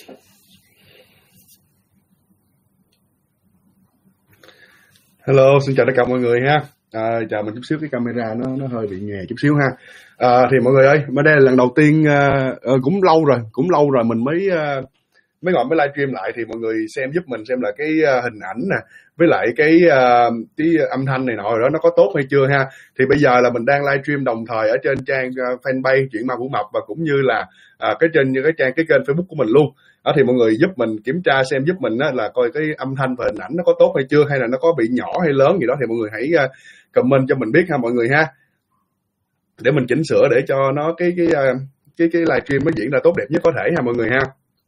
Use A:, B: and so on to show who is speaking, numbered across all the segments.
A: Hello, xin chào tất cả mọi người ha. Chào mình chút xíu, cái camera nó hơi bị nhè chút xíu ha. Thì mọi người ơi, mới đây là lần đầu tiên cũng lâu rồi mình mới gọi mới livestream lại, thì mọi người xem giúp mình xem là cái hình ảnh nè, với lại cái âm thanh này nọ rồi đó nó có tốt hay chưa ha. Thì bây giờ là mình đang livestream đồng thời ở trên trang fanpage Chuyện Ma Vũ Mập, và cũng như là cái kênh Facebook của mình luôn. Thì mọi người giúp mình kiểm tra xem giúp mình là coi cái âm thanh và hình ảnh nó có tốt hay chưa, hay là nó có bị nhỏ hay lớn gì đó, thì mọi người hãy comment cho mình biết ha mọi người ha, để mình chỉnh sửa để cho nó cái livestream nó diễn ra tốt đẹp nhất có thể ha mọi người ha.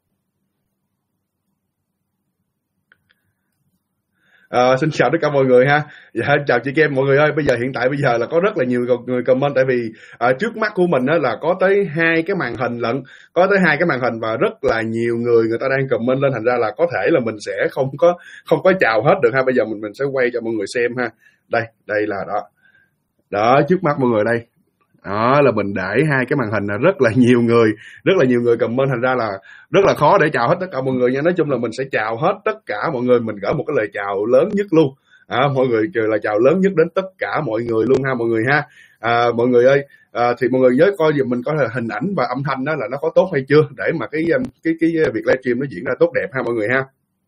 A: Xin chào tất cả mọi người ha. Dạ, chào chị Kem mọi người ơi. Bây giờ là có rất là nhiều người comment, tại vì trước mắt của mình là có tới 2 cái màn hình lận, và rất là nhiều người ta đang comment lên, thành ra là có thể là mình sẽ không có chào hết được ha. Bây giờ mình sẽ quay cho mọi người xem ha. Đây là đó trước mắt mọi người đây. Đó là mình để 2 cái màn hình là rất là nhiều người comment, thành ra là rất là khó để chào hết tất cả mọi người nha. Nói chung là mình sẽ chào hết tất cả mọi người, mình gửi một cái lời chào lớn nhất luôn. Mọi người kêu là chào lớn nhất đến tất cả mọi người luôn ha mọi người ha. Mọi người ơi, thì mọi người nhớ coi giùm mình có hình ảnh và âm thanh đó là nó có tốt hay chưa, để mà cái việc livestream nó diễn ra tốt đẹp ha mọi người ha.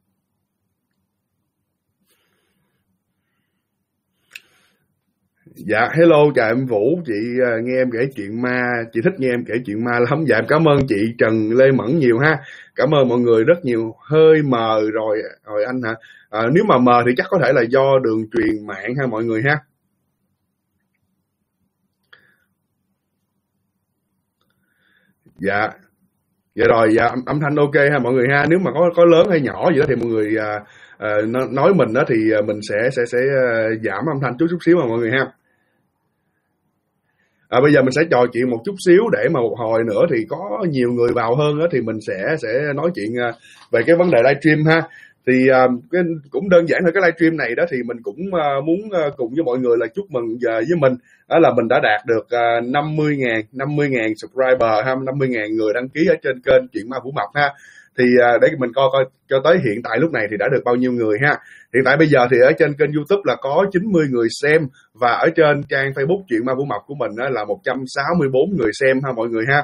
A: Dạ, hello, chào em Vũ, chị nghe em kể chuyện ma, chị thích nghe em kể chuyện ma lắm. Dạ, em cảm ơn chị Trần Lê Mẫn nhiều ha. Cảm ơn mọi người rất nhiều. Hơi mờ rồi anh hả? Nếu mà mờ thì chắc có thể là do đường truyền mạng ha mọi người ha. Dạ. Dạ rồi, dạ, âm thanh ok ha mọi người ha. Nếu mà có lớn hay nhỏ gì đó thì mọi người nói mình đó, thì mình sẽ giảm âm thanh chút xíu mà mọi người ha. Bây giờ mình sẽ trò chuyện một chút xíu, để mà một hồi nữa thì có nhiều người vào hơn đó, thì mình sẽ nói chuyện về cái vấn đề livestream ha. Thì cũng đơn giản thôi, cái livestream này đó thì mình cũng muốn cùng với mọi người là chúc mừng với mình đó là mình đã đạt được 50.000 subscriber ha, 50.000 người đăng ký ở trên kênh Chuyện Ma Vũ Mập ha. Thì để mình coi cho tới hiện tại lúc này thì đã được bao nhiêu người ha. Hiện tại bây giờ thì ở trên kênh YouTube là có 90 người xem, và ở trên trang Facebook Chuyện Ma Vũ Mập của mình là 164 người xem ha mọi người ha.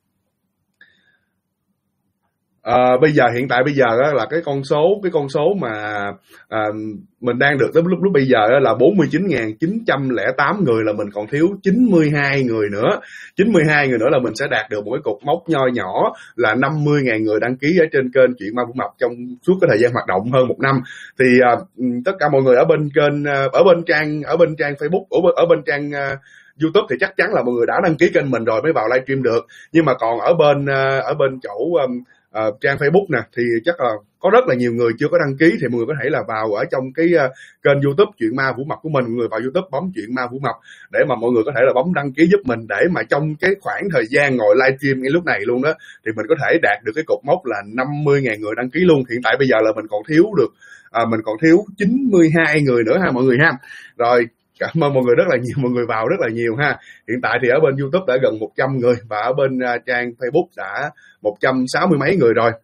A: Hiện tại bây giờ là cái con số mà mình đang được đến lúc bây giờ là 49.908 người, là mình còn thiếu 92 người nữa. 92 người nữa là mình sẽ đạt được một cái cột mốc nho nhỏ là 50.000 người đăng ký ở trên kênh Chuyện Ma Vũ Mập trong suốt cái thời gian hoạt động hơn 1 năm. Thì tất cả mọi người ở bên kênh, ở bên trang Facebook, ở bên trang YouTube thì chắc chắn là mọi người đã đăng ký kênh mình rồi mới vào livestream được. Nhưng mà còn ở bên chỗ trang Facebook nè, thì chắc là có rất là nhiều người chưa có đăng ký, thì mọi người có thể là vào ở trong cái kênh YouTube Chuyện Ma Vũ Mập của mình. Mọi người vào YouTube bấm Chuyện Ma Vũ Mập để mà mọi người có thể là bấm đăng ký giúp mình, để mà trong cái khoảng thời gian ngồi livestream ngay lúc này luôn đó, thì mình có thể đạt được cái cột mốc là 50.000 người đăng ký luôn. Hiện tại bây giờ là mình còn thiếu 92 người nữa ha mọi người ha. Rồi, cảm ơn mọi người rất là nhiều, mọi người vào rất là nhiều ha. Hiện tại thì ở bên YouTube đã gần 100 người, và ở bên trang Facebook đã 160 mấy người rồi.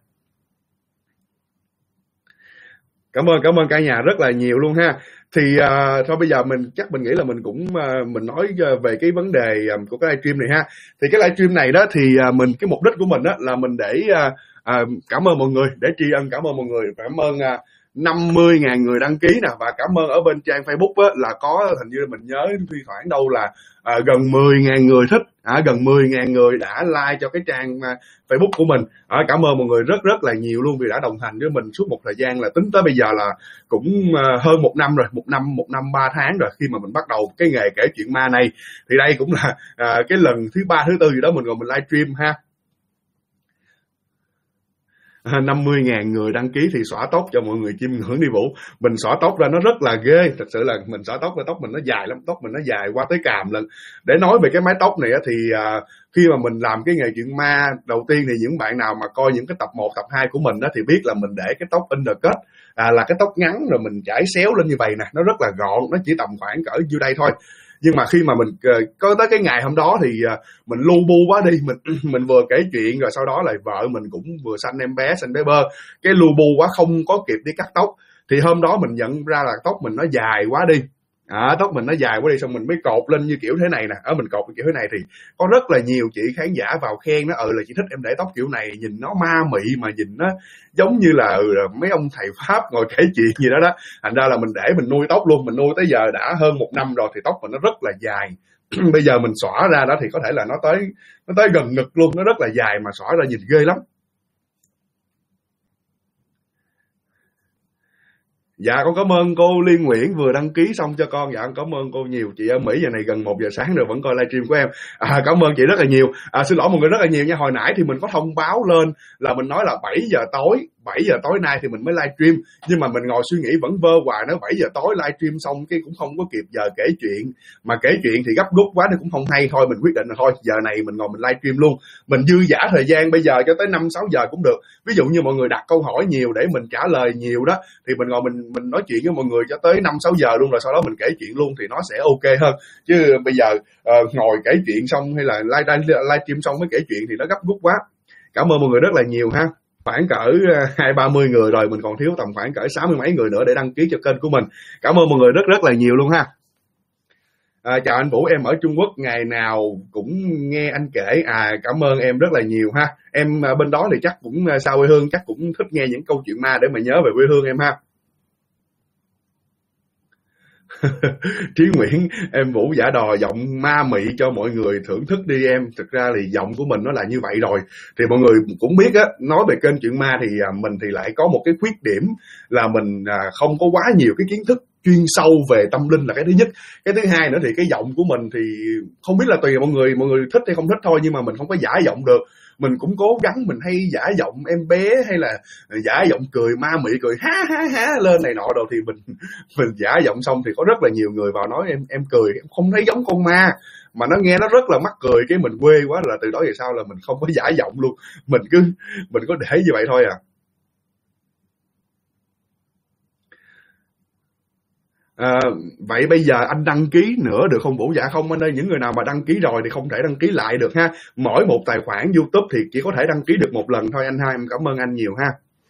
A: Cảm ơn cả nhà rất là nhiều luôn ha. Thì thôi bây giờ mình nghĩ là mình cũng mình nói về cái vấn đề của cái livestream này ha. Thì cái livestream này đó thì cái mục đích của mình đó là mình để cảm ơn mọi người, để tri ân, cảm ơn mọi người, cảm ơn 50.000 người đăng ký nè, và cảm ơn ở bên trang Facebook á, là có hình như mình nhớ thi thoảng đâu là gần 10.000 người thích, gần 10.000 người đã like cho cái trang Facebook của mình. Cảm ơn mọi người rất là nhiều luôn, vì đã đồng hành với mình suốt một thời gian, là tính tới bây giờ là cũng hơn 1 năm rồi, một năm 3 tháng rồi khi mà mình bắt đầu cái nghề kể chuyện ma này. Thì đây cũng là cái lần thứ 3 thứ 4 gì đó mình ngồi mình livestream ha. 50.000 người đăng ký thì xõa tóc cho mọi người chiêm ngưỡng đi Vũ. Mình xõa tóc ra nó rất là ghê, thật sự là mình xõa tóc ra, tóc mình nó dài lắm, tóc mình nó dài qua tới càm lần. Để nói về cái mái tóc này thì khi mà mình làm cái nghề chuyện ma đầu tiên, thì những bạn nào mà coi những cái tập 1, tập 2 của mình đó thì biết là mình để cái tóc undercut, là cái tóc ngắn rồi mình chải xéo lên như vậy nè, nó rất là gọn, nó chỉ tầm khoảng cỡ như đây thôi. Nhưng mà khi mà mình có tới cái ngày hôm đó thì mình lu bu quá đi, mình vừa kể chuyện rồi sau đó là vợ mình cũng vừa sanh em bé, sanh bé bơ, cái lu bu quá không có kịp đi cắt tóc. Thì hôm đó mình nhận ra là tóc mình nó dài quá đi, tóc mình nó dài quá đi, xong mình mới cột lên như kiểu thế này nè. Mình cột kiểu thế này thì có rất là nhiều chị khán giả vào khen nó, là chị thích em để tóc kiểu này, nhìn nó ma mị mà nhìn nó giống như là mấy ông thầy pháp ngồi kể chuyện gì đó đó. Thành ra là mình để mình nuôi tóc luôn, mình nuôi tới giờ đã hơn 1 năm rồi thì tóc mình nó rất là dài. Bây giờ mình xõa ra đó thì có thể là nó tới gần ngực luôn, nó rất là dài mà xõa ra nhìn ghê lắm. Dạ con cảm ơn cô Liên Nguyễn vừa đăng ký xong cho con. Dạ con cảm ơn cô nhiều. Chị ở Mỹ giờ này gần 1 giờ sáng rồi vẫn coi livestream của em. Cảm ơn chị rất là nhiều. Xin lỗi mọi người rất là nhiều nha. Hồi nãy thì mình có thông báo lên là mình nói là 7 giờ tối nay thì mình mới livestream, nhưng mà mình ngồi suy nghĩ vẫn vơ hoài, nói 7 giờ tối livestream xong cái cũng không có kịp giờ kể chuyện, mà kể chuyện thì gấp rút quá thì cũng không hay. Thôi mình quyết định là thôi giờ này mình ngồi mình livestream luôn, mình dư dả thời gian bây giờ cho tới 5-6 giờ cũng được. Ví dụ như mọi người đặt câu hỏi nhiều để mình trả lời nhiều đó thì mình ngồi mình nói chuyện với mọi người cho tới 5-6 giờ luôn, rồi sau đó mình kể chuyện luôn thì nó sẽ ok hơn. Chứ bây giờ ngồi kể chuyện xong hay là livestream xong mới kể chuyện thì nó gấp rút quá. Cảm ơn mọi người rất là nhiều ha. Khoảng cỡ 20-30 người rồi, mình còn thiếu tầm khoảng cỡ 60 mấy người nữa để đăng ký cho kênh của mình. Cảm ơn mọi người rất rất là nhiều luôn ha. Chào anh Vũ, em ở Trung Quốc ngày nào cũng nghe anh kể. Cảm ơn em rất là nhiều ha. Em bên đó thì chắc cũng xa quê hương, chắc cũng thích nghe những câu chuyện ma để mà nhớ về quê hương em ha. Trí Nguyễn, em Vũ giả đò giọng ma mị cho mọi người thưởng thức đi em. Thực ra thì giọng của mình nó là như vậy rồi. Thì mọi người cũng biết á, nói về kênh Chuyện Ma thì mình thì lại có một cái khuyết điểm là mình không có quá nhiều cái kiến thức chuyên sâu về tâm linh là cái thứ nhất. Cái thứ hai nữa thì cái giọng của mình thì không biết là tùy mọi người thích hay không thích thôi, nhưng mà mình không có giả giọng được. Mình cũng cố gắng mình hay giả giọng em bé hay là giả giọng cười ma mị, cười ha ha ha lên này nọ đồ, thì mình giả giọng xong thì có rất là nhiều người vào nói em cười em không thấy giống con ma, mà nó nghe nó rất là mắc cười. Cái mình quê quá, là từ đó về sau là mình không có giả giọng luôn, mình có để như vậy thôi à. Vậy bây giờ anh đăng ký nữa được không Vũ? Dạ không anh ơi, những người nào mà đăng ký rồi thì không thể đăng ký lại được ha. Mỗi một tài khoản YouTube thì chỉ có thể đăng ký được 1 lần thôi anh ha. Em cảm ơn anh nhiều ha.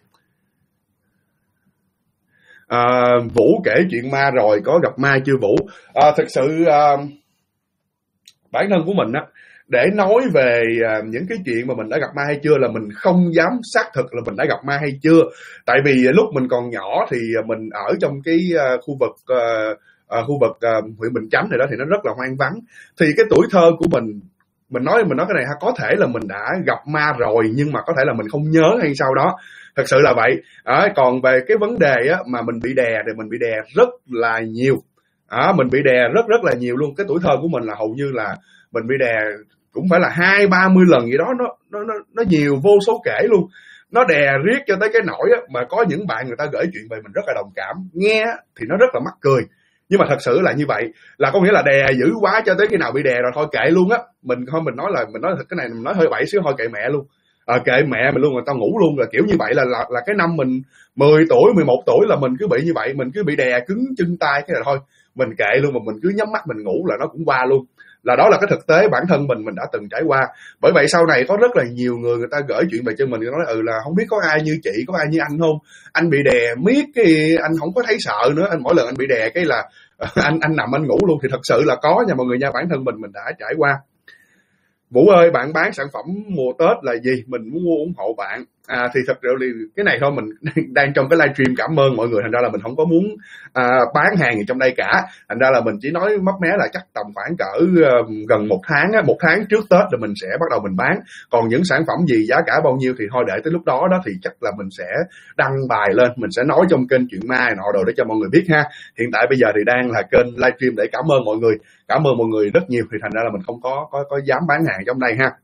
A: Vũ kể chuyện ma rồi, có gặp ma chưa Vũ? Thực sự bản thân của mình á, để nói về những cái chuyện mà mình đã gặp ma hay chưa là mình không dám xác thực là mình đã gặp ma hay chưa. Tại vì lúc mình còn nhỏ thì mình ở trong cái khu vực huyện Bình Chánh này đó thì nó rất là hoang vắng. Thì cái tuổi thơ của mình nói cái này ha, có thể là mình đã gặp ma rồi nhưng mà có thể là mình không nhớ hay sao đó. Thật sự là vậy. Còn về cái vấn đề á, mà mình bị đè thì mình bị đè rất là nhiều. Mình bị đè rất rất là nhiều luôn. Cái tuổi thơ của mình là hầu như là mình bị đè cũng phải là 20-30 lần gì đó, nó nhiều vô số kể luôn. Nó đè riết cho tới cái nỗi á, mà có những bạn người ta gửi chuyện về mình rất là đồng cảm, nghe thì nó rất là mắc cười, nhưng mà thật sự là như vậy, là có nghĩa là đè dữ quá cho tới khi nào bị đè rồi thôi kệ luôn á. Mình nói thật, cái này mình nói hơi bậy xíu, thôi kệ mẹ luôn. Kệ mẹ mình luôn, người ta ngủ luôn, là kiểu như vậy. Là cái năm mình 10 tuổi 11 tuổi là mình cứ bị như vậy, mình cứ bị đè cứng chân tay, cái là thôi mình kệ luôn, mà mình cứ nhắm mắt mình ngủ là nó cũng qua luôn. Là đó là cái thực tế bản thân mình đã từng trải qua. Bởi vậy sau này có rất là nhiều người ta gửi chuyện về cho mình, nói là không biết có ai như chị, có ai như anh không, anh bị đè miết cái anh không có thấy sợ nữa, anh mỗi lần anh bị đè cái là anh nằm anh ngủ luôn. Thì thật sự là có nha mọi người nha, bản thân mình đã trải qua. Vũ ơi, bạn bán sản phẩm mùa Tết là gì? Mình muốn mua ủng hộ bạn. Thì thật sự thì cái này thôi, mình đang trong cái livestream cảm ơn mọi người, thành ra là mình không có muốn bán hàng gì trong đây cả. Thành ra là mình chỉ nói mấp mé là chắc tầm khoảng cỡ gần 1 tháng á, 1 tháng trước Tết là mình sẽ bắt đầu mình bán. Còn những sản phẩm gì, giá cả bao nhiêu thì thôi để tới lúc đó thì chắc là mình sẽ đăng bài lên, mình sẽ nói trong kênh Chuyện Ma nọ đồ để cho mọi người biết ha. Hiện tại bây giờ thì đang là kênh livestream để cảm ơn mọi người. Cảm ơn mọi người rất nhiều, thì thành ra là mình không có dám bán hàng trong đây ha.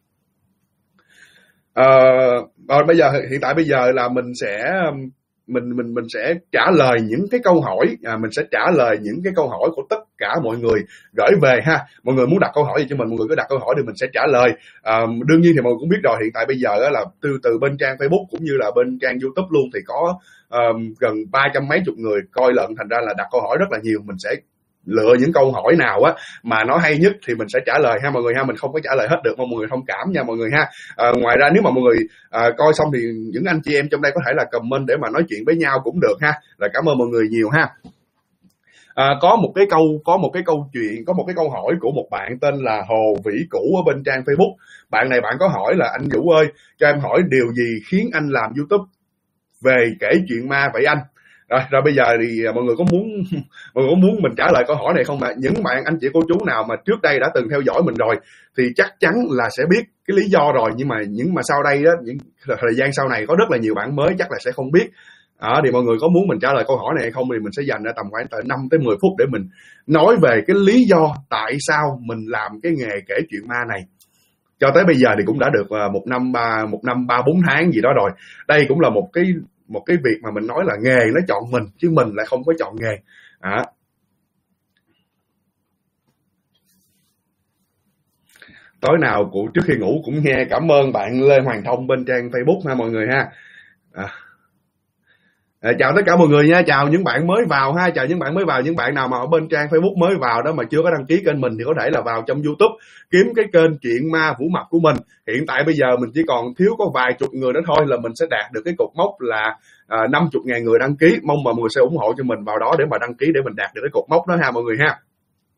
A: Rồi bây giờ hiện tại bây giờ là mình sẽ trả lời những cái câu hỏi, mình sẽ trả lời những cái câu hỏi của tất cả mọi người gửi về ha. Mọi người muốn đặt câu hỏi gì cho mình, mọi người cứ đặt câu hỏi thì mình sẽ trả lời. Đương nhiên thì mọi người cũng biết rồi, hiện tại bây giờ là từ bên trang Facebook cũng như là bên trang YouTube luôn thì có gần 300 mấy chục người coi lận, thành ra là đặt câu hỏi rất là nhiều. Mình sẽ lựa những câu hỏi nào á mà nó hay nhất thì mình sẽ trả lời ha mọi người ha. Mình không có trả lời hết được, mong mọi người thông cảm nha mọi người ha. Ngoài ra nếu mà mọi người coi xong thì những anh chị em trong đây có thể là comment để mà nói chuyện với nhau cũng được ha. Là cảm ơn mọi người nhiều ha. Có một cái câu chuyện, có một cái câu hỏi của một bạn tên là Hồ Vĩ Cũ ở bên trang Facebook. Bạn này bạn có hỏi là: anh Vũ ơi, cho em hỏi điều gì khiến anh làm YouTube về kể chuyện ma vậy anh? Rồi bây giờ thì mọi người có muốn mình trả lời câu hỏi này không ạ? Những bạn anh chị cô chú nào mà trước đây đã từng theo dõi mình rồi thì chắc chắn là sẽ biết cái lý do rồi, nhưng mà sau đây đó, những thời gian sau này có rất là nhiều bạn mới chắc là sẽ không biết. Thì mọi người có muốn mình trả lời câu hỏi này hay không thì mình sẽ dành ra tầm khoảng 5 tới 10 phút để mình nói về cái lý do tại sao mình làm cái nghề kể chuyện ma này. Cho tới bây giờ thì cũng đã được một năm 3-4 tháng gì đó rồi. Đây cũng là một cái việc mà mình nói là nghề nó chọn mình chứ mình lại không có chọn nghề. Tối nào trước khi ngủ cũng nghe. Cảm ơn bạn Lê Hoàng Thông bên trang Facebook ha mọi người ha. Chào tất cả mọi người nha, chào những bạn mới vào ha, chào những bạn mới vào, những bạn nào mà ở bên trang Facebook mới vào đó mà chưa có đăng ký kênh mình thì có thể là vào trong YouTube kiếm cái kênh Chuyện Ma Vũ Mập của mình. Hiện tại bây giờ mình chỉ còn thiếu có vài chục người nữa thôi là mình sẽ đạt được cái cột mốc là 50.000 người đăng ký. Mong mọi người sẽ ủng hộ cho mình vào đó để mà đăng ký để mình đạt được cái cột mốc đó ha mọi người ha.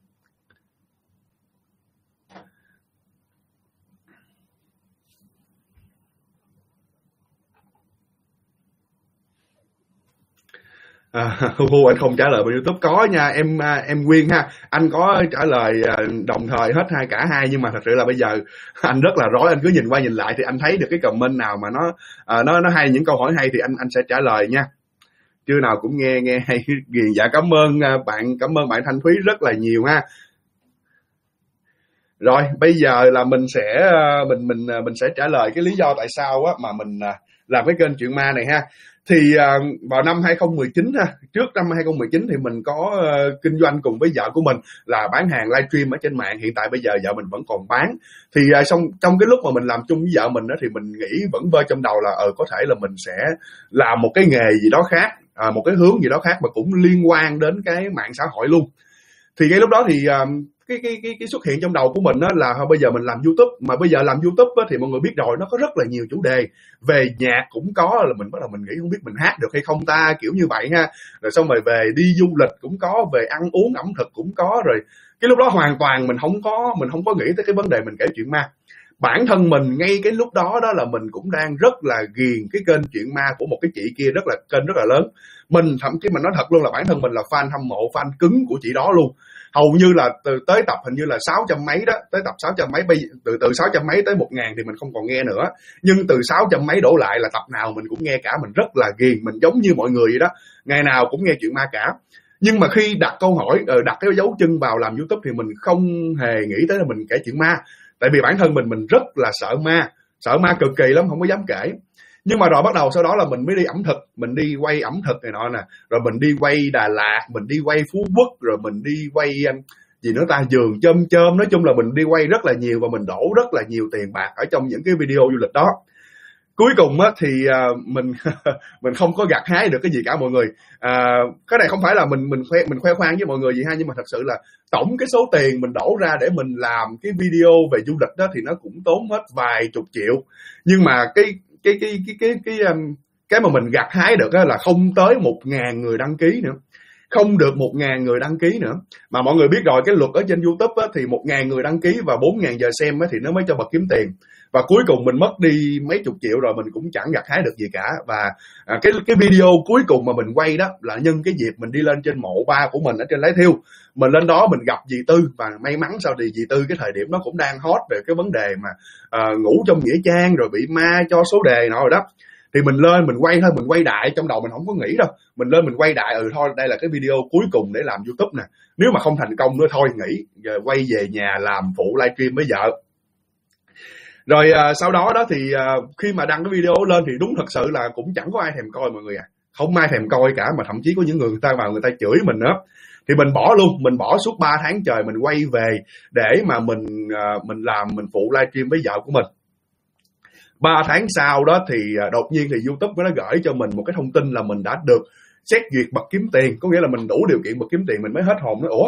A: Anh không trả lời bên YouTube. Có nha em Nguyên ha, anh có trả lời đồng thời hết cả hai, nhưng mà thật sự là bây giờ anh rất là rối, anh cứ nhìn qua nhìn lại thì anh thấy được cái comment nào mà nó hay, những câu hỏi hay thì anh sẽ trả lời nha. Chưa nào cũng nghe hay ghiền. Dạ cảm ơn bạn Thanh Thúy rất là nhiều ha. Rồi bây giờ là mình sẽ trả lời cái lý do tại sao á mà mình làm cái kênh Chuyện Ma này ha. Thì vào năm 2019 ha, trước năm 2019 thì mình có kinh doanh cùng với vợ của mình là bán hàng livestream ở trên mạng. Hiện tại bây giờ vợ mình vẫn còn bán. Thì trong cái lúc mà mình làm chung với vợ mình đó thì mình nghĩ vẫn vơ trong đầu là có thể là mình sẽ làm một cái nghề gì đó khác, một cái hướng gì đó khác mà cũng liên quan đến cái mạng xã hội luôn. Thì ngay lúc đó thì cái xuất hiện trong đầu của mình đó là bây giờ mình làm YouTube, mà bây giờ làm YouTube á, thì mọi người biết rồi, nó có rất là nhiều chủ đề. Về nhạc cũng có, là mình bắt đầu mình nghĩ không biết mình hát được hay không ta, kiểu như vậy ha. Rồi xong rồi về đi du lịch cũng có, về ăn uống ẩm thực cũng có. Rồi cái lúc đó hoàn toàn mình không có nghĩ tới cái vấn đề mình kể chuyện ma. Bản thân mình ngay cái lúc đó là mình cũng đang rất là ghiền cái kênh Chuyện Ma của một cái chị kia, kênh rất là lớn. Mình thậm chí mình nói thật luôn là bản thân mình là fan hâm mộ, fan cứng của chị đó luôn. Hầu như là tới tập hình như là 600 mấy đó, tới tập 600 mấy, từ 600 mấy tới 1000 thì mình không còn nghe nữa. Nhưng từ 600 mấy đổ lại là tập nào mình cũng nghe cả, mình rất là ghiền, mình giống như mọi người vậy đó, ngày nào cũng nghe Chuyện Ma cả. Nhưng mà khi đặt câu hỏi, đặt cái dấu chân vào làm YouTube thì mình không hề nghĩ tới là mình kể chuyện ma. Tại vì bản thân mình rất là sợ ma cực kỳ lắm, không có dám kể. Nhưng mà rồi bắt đầu sau đó là mình mới đi ẩm thực, mình đi quay ẩm thực này nọ nè, rồi mình đi quay Đà Lạt, mình đi quay Phú Quốc, rồi mình đi quay gì nữa ta, Giường Chôm. Nói chung là mình đi quay rất là nhiều và mình đổ rất là nhiều tiền bạc ở trong những cái video du lịch đó. Cuối cùng á thì mình không có gặt hái được cái gì cả mọi người. Cái này không phải là mình khoe khoang với mọi người gì ha, nhưng mà thật sự là tổng cái số tiền mình đổ ra để mình làm cái video về du lịch đó thì nó cũng tốn hết vài chục triệu. Nhưng mà cái mà mình gặt hái được là không tới 1000 người đăng ký nữa, không được 1000 người đăng ký nữa. Mà mọi người biết rồi, cái luật ở trên YouTube á, thì 1000 người đăng ký và 4000 giờ xem á, thì nó mới cho bật kiếm tiền. Và cuối cùng mình mất đi mấy chục triệu rồi, mình cũng chẳng gặt hái được gì cả. Và cái video cuối cùng mà mình quay đó là nhân cái dịp mình đi lên trên mộ ba của mình ở trên Lái Thiêu. Mình lên đó mình gặp dì Tư, và may mắn sao thì dì Tư cái thời điểm đó cũng đang hot về cái vấn đề mà ngủ trong nghĩa trang rồi bị ma cho số đề nọ rồi đó. Thì mình lên mình quay thôi, mình quay đại, trong đầu mình không có nghĩ đâu, mình lên mình quay đại, thôi đây là cái video cuối cùng để làm YouTube nè, nếu mà không thành công nữa thôi nghỉ, giờ quay về nhà làm phụ livestream với vợ. Rồi sau đó đó thì khi mà đăng cái video lên thì đúng thật sự là cũng chẳng có ai thèm coi mọi người à, không ai thèm coi cả, mà thậm chí có những người ta vào người ta chửi mình nữa. Thì mình bỏ luôn, mình bỏ suốt 3 tháng trời mình quay về để mà mình phụ livestream với vợ của mình. 3 tháng sau đó thì đột nhiên thì YouTube nó gửi cho mình một cái thông tin là mình đã được xét duyệt bật kiếm tiền, có nghĩa là mình đủ điều kiện bật kiếm tiền. Mình mới hết hồn nói ủa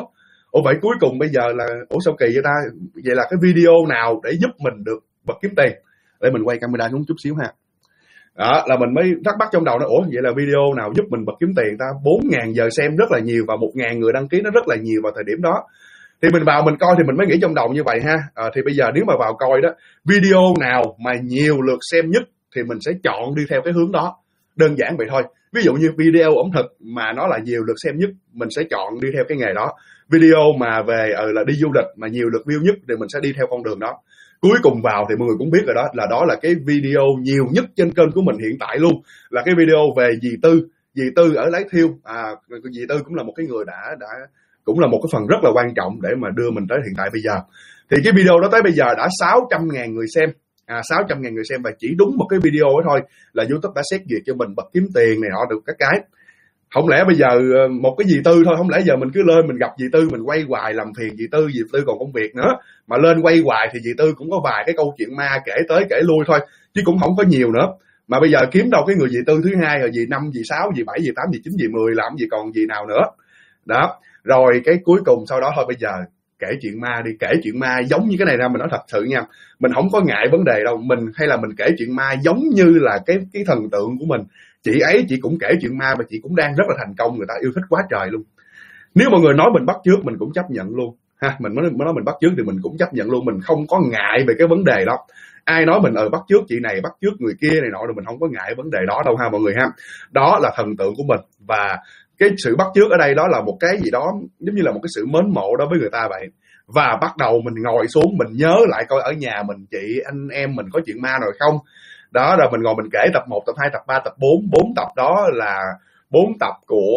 A: Ủa vậy cuối cùng bây giờ là sao kỳ vậy ta? Vậy là cái video nào để giúp mình được bật kiếm tiền? Để mình quay camera xuống chút xíu ha. Đó là mình mới thắc mắc trong đầu nó, ủa vậy là video nào giúp mình bật kiếm tiền ta? 4.000 giờ xem rất là nhiều và 1.000 người đăng ký nó rất là nhiều vào thời điểm đó. Thì mình vào mình coi thì mình mới nghĩ trong đầu như vậy ha. Thì bây giờ nếu mà vào coi đó, video nào mà nhiều lượt xem nhất thì mình sẽ chọn đi theo cái hướng đó. Đơn giản vậy thôi. Ví dụ như video ẩm thực mà nó là nhiều lượt xem nhất, mình sẽ chọn đi theo cái nghề đó. Video mà về là đi du lịch mà nhiều lượt view nhất thì mình sẽ đi theo con đường đó. Cuối cùng vào thì mọi người cũng biết rồi đó là cái video nhiều nhất trên kênh của mình hiện tại luôn, là cái video về dì Tư ở Lái Thiêu. Dì Tư cũng là một cái người đã cũng là một cái phần rất là quan trọng để mà đưa mình tới hiện tại bây giờ. Thì cái video đó tới bây giờ đã 600.000 người xem. 600.000 người xem, và chỉ đúng một cái video đó thôi là YouTube đã xét duyệt cho mình bật kiếm tiền này họ được các cái. Không lẽ bây giờ một cái dì Tư thôi, không lẽ giờ mình cứ lên mình gặp dì Tư mình quay hoài làm phiền dì Tư còn công việc nữa, mà lên quay hoài thì dì Tư cũng có vài cái câu chuyện ma kể tới kể lui thôi chứ cũng không có nhiều nữa. Mà bây giờ kiếm đâu cái người dì Tư thứ hai, rồi dì 5, dì 6, dì 7, dì 8, dì 9, dì 10, làm gì còn dì nào nữa. Đó, rồi cái cuối cùng sau đó thôi bây giờ kể chuyện ma đi. Kể chuyện ma giống như cái này ra, mình nói thật sự nha, mình không có ngại vấn đề đâu. Mình hay là mình kể chuyện ma giống như là cái thần tượng của mình. Chị ấy chị cũng kể chuyện ma và chị cũng đang rất là thành công, người ta yêu thích quá trời luôn. Nếu mọi người nói mình bắt chước mình cũng chấp nhận luôn ha. Mình mới nói mình bắt chước thì mình cũng chấp nhận luôn, mình không có ngại về cái vấn đề đó. Ai nói mình bắt chước chị này, bắt chước người kia này nọ rồi mình không có ngại vấn đề đó đâu ha mọi người ha. Đó là thần tượng của mình, và cái sự bắt chước ở đây đó là một cái gì đó giống như là một cái sự mến mộ đối với người ta vậy. Và bắt đầu mình ngồi xuống mình nhớ lại coi ở nhà mình, chị anh em mình có chuyện ma rồi không. Đó, rồi mình ngồi mình kể tập 1, tập 2, tập 3, tập 4. 4 tập đó là 4 tập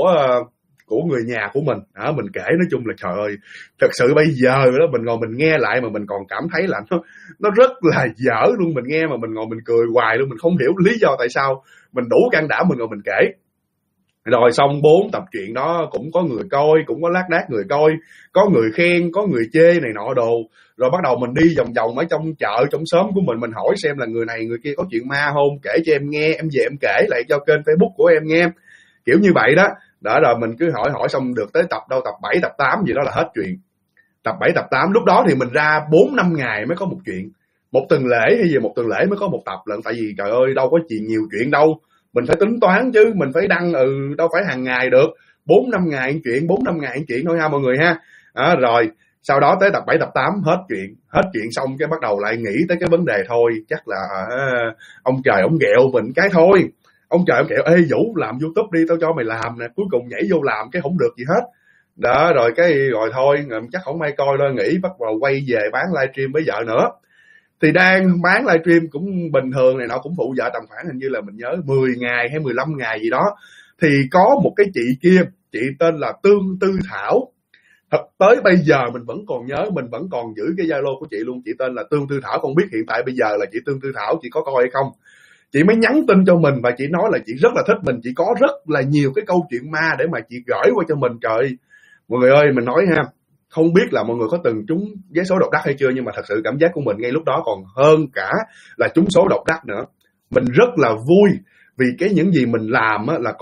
A: của người nhà của mình. Đó, mình kể nói chung là trời ơi, thật sự bây giờ đó mình ngồi mình nghe lại mà mình còn cảm thấy là nó rất là dở luôn. Mình nghe mà mình ngồi mình cười hoài luôn, mình không hiểu lý do tại sao mình đủ can đảm mình ngồi mình kể. Rồi xong 4 tập truyện đó cũng có người coi, cũng có lác đác người coi, có người khen, có người chê này nọ đồ. Rồi bắt đầu mình đi vòng vòng ở trong chợ, trong xóm của mình hỏi xem là người này người kia có chuyện ma không, kể cho em nghe, em về em kể lại cho kênh Facebook của em nghe. Kiểu như vậy đó. Đó rồi mình cứ hỏi xong được tới tập 7, tập 8 gì đó là hết chuyện. Tập 7, tập 8 lúc đó thì mình ra 4-5 ngày mới có một chuyện. Một tuần lễ hay gì một tuần lễ mới có một tập lận, tại vì trời ơi đâu có nhiều chuyện đâu. Mình phải tính toán chứ, mình phải đăng đâu phải hàng ngày được. 4-5 ngày chuyện, 4-5 ngày chuyện thôi ha mọi người ha. Rồi sau đó tới tập 7, tập 8 hết chuyện xong cái bắt đầu lại nghĩ tới cái vấn đề thôi, chắc là ông trời ông ghẹo mình cái thôi. Ông trời ông ghẹo, ê Vũ làm YouTube đi, tao cho mày làm nè, cuối cùng nhảy vô làm cái không được gì hết. Đó rồi thôi chắc không ai coi đâu, nghĩ bắt đầu quay về bán livestream với vợ nữa. Thì đang bán livestream cũng bình thường này nọ, cũng phụ vợ tầm khoảng hình như là mình nhớ 10 ngày hay 15 ngày gì đó. Thì có một cái chị kia, chị tên là Tương Tư Thảo. Thật tới bây giờ mình vẫn còn nhớ, mình vẫn còn giữ cái Zalo của chị luôn. Chị tên là Tương Tư Thảo, không biết hiện tại bây giờ là chị Tương Tư Thảo chị có coi hay không. Chị mới nhắn tin cho mình và chị nói là chị rất là thích mình, chị có rất là nhiều cái câu chuyện ma để mà chị gửi qua cho mình. Trời ơi, mọi người ơi, mình nói ha, không biết là mọi người có từng trúng vé số độc đắc hay chưa, nhưng mà thật sự cảm giác của mình ngay lúc đó còn hơn cả là trúng số độc đắc nữa. Mình rất là vui vì những gì mình làm là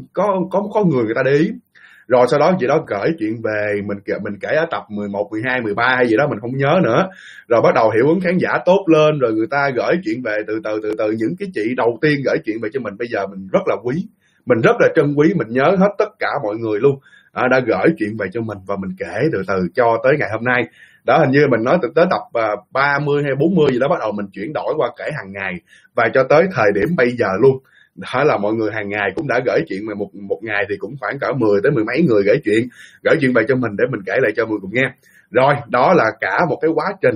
A: có người ta để ý. Rồi sau đó chị đó gửi chuyện về mình kể ở tập 11, 12, 13 hay gì đó mình không nhớ nữa. Rồi bắt đầu hiệu ứng khán giả tốt lên, rồi người ta gửi chuyện về từ từ. Những cái chị đầu tiên gửi chuyện về cho mình bây giờ mình rất là quý, mình rất là trân quý, mình nhớ hết tất cả mọi người luôn đã gửi chuyện về cho mình, và mình kể từ từ cho tới ngày hôm nay. Đó, hình như mình nói tới tập 30 hay 40 gì đó bắt đầu mình chuyển đổi qua kể hàng ngày, và cho tới thời điểm bây giờ luôn. Đó là mọi người hàng ngày cũng đã gửi chuyện, mà một ngày thì cũng khoảng cỡ 10 tới 10 mấy người gửi chuyện về cho mình để mình kể lại cho mọi người cùng nghe. Rồi, đó là cả một cái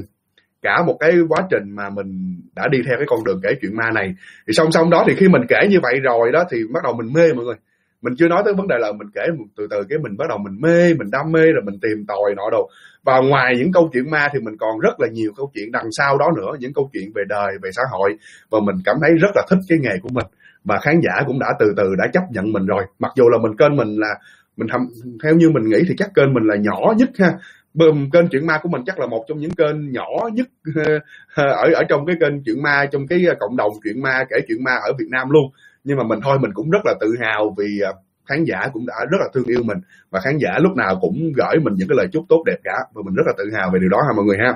A: quá trình mà mình đã đi theo cái con đường kể chuyện ma này. Thì song đó thì khi mình kể như vậy rồi đó thì bắt đầu mình mê mọi người. Mình chưa nói tới vấn đề là mình kể từ cái mình bắt đầu mình mê, mình đam mê, rồi mình tìm tòi nọ đồ. Và ngoài những câu chuyện ma thì mình còn rất là nhiều câu chuyện đằng sau đó nữa, những câu chuyện về đời, về xã hội, và mình cảm thấy rất là thích cái nghề của mình. Và khán giả cũng đã từ từ đã chấp nhận mình rồi. Mặc dù là kênh mình là theo như mình nghĩ thì chắc kênh mình là nhỏ nhất ha. Kênh chuyện ma của mình chắc là một trong những kênh nhỏ nhất ở trong cái kênh chuyện ma, trong cái cộng đồng chuyện ma, kể chuyện ma ở Việt Nam luôn. Nhưng mà mình cũng rất là tự hào vì khán giả cũng đã rất là thương yêu mình, và khán giả lúc nào cũng gửi mình những cái lời chúc tốt đẹp cả, và mình rất là tự hào về điều đó ha mọi người ha.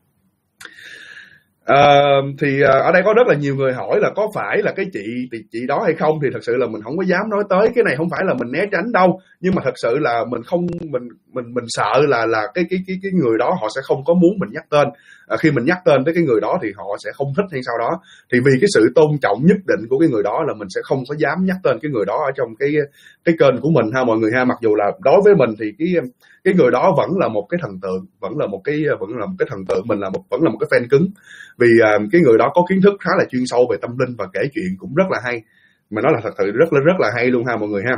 A: Ở đây có rất là nhiều người hỏi là có phải là cái chị đó hay không, thì thật sự là mình không có dám nói tới. Cái này không phải là mình né tránh đâu, nhưng mà thật sự là mình sợ là cái người đó họ sẽ không có muốn mình nhắc tên. Khi mình nhắc tên tới cái người đó thì họ sẽ không thích hay sao đó, thì vì cái sự tôn trọng nhất định của cái người đó là mình sẽ không có dám nhắc tên cái người đó ở trong cái kênh của mình ha mọi người ha. Mặc dù là đối với mình thì cái người đó vẫn là một cái thần tượng, vẫn là một cái thần tượng, mình vẫn là một cái fan cứng, vì cái người đó có kiến thức khá là chuyên sâu về tâm linh và kể chuyện cũng rất là hay, mà nó là thật sự rất là hay luôn ha mọi người ha.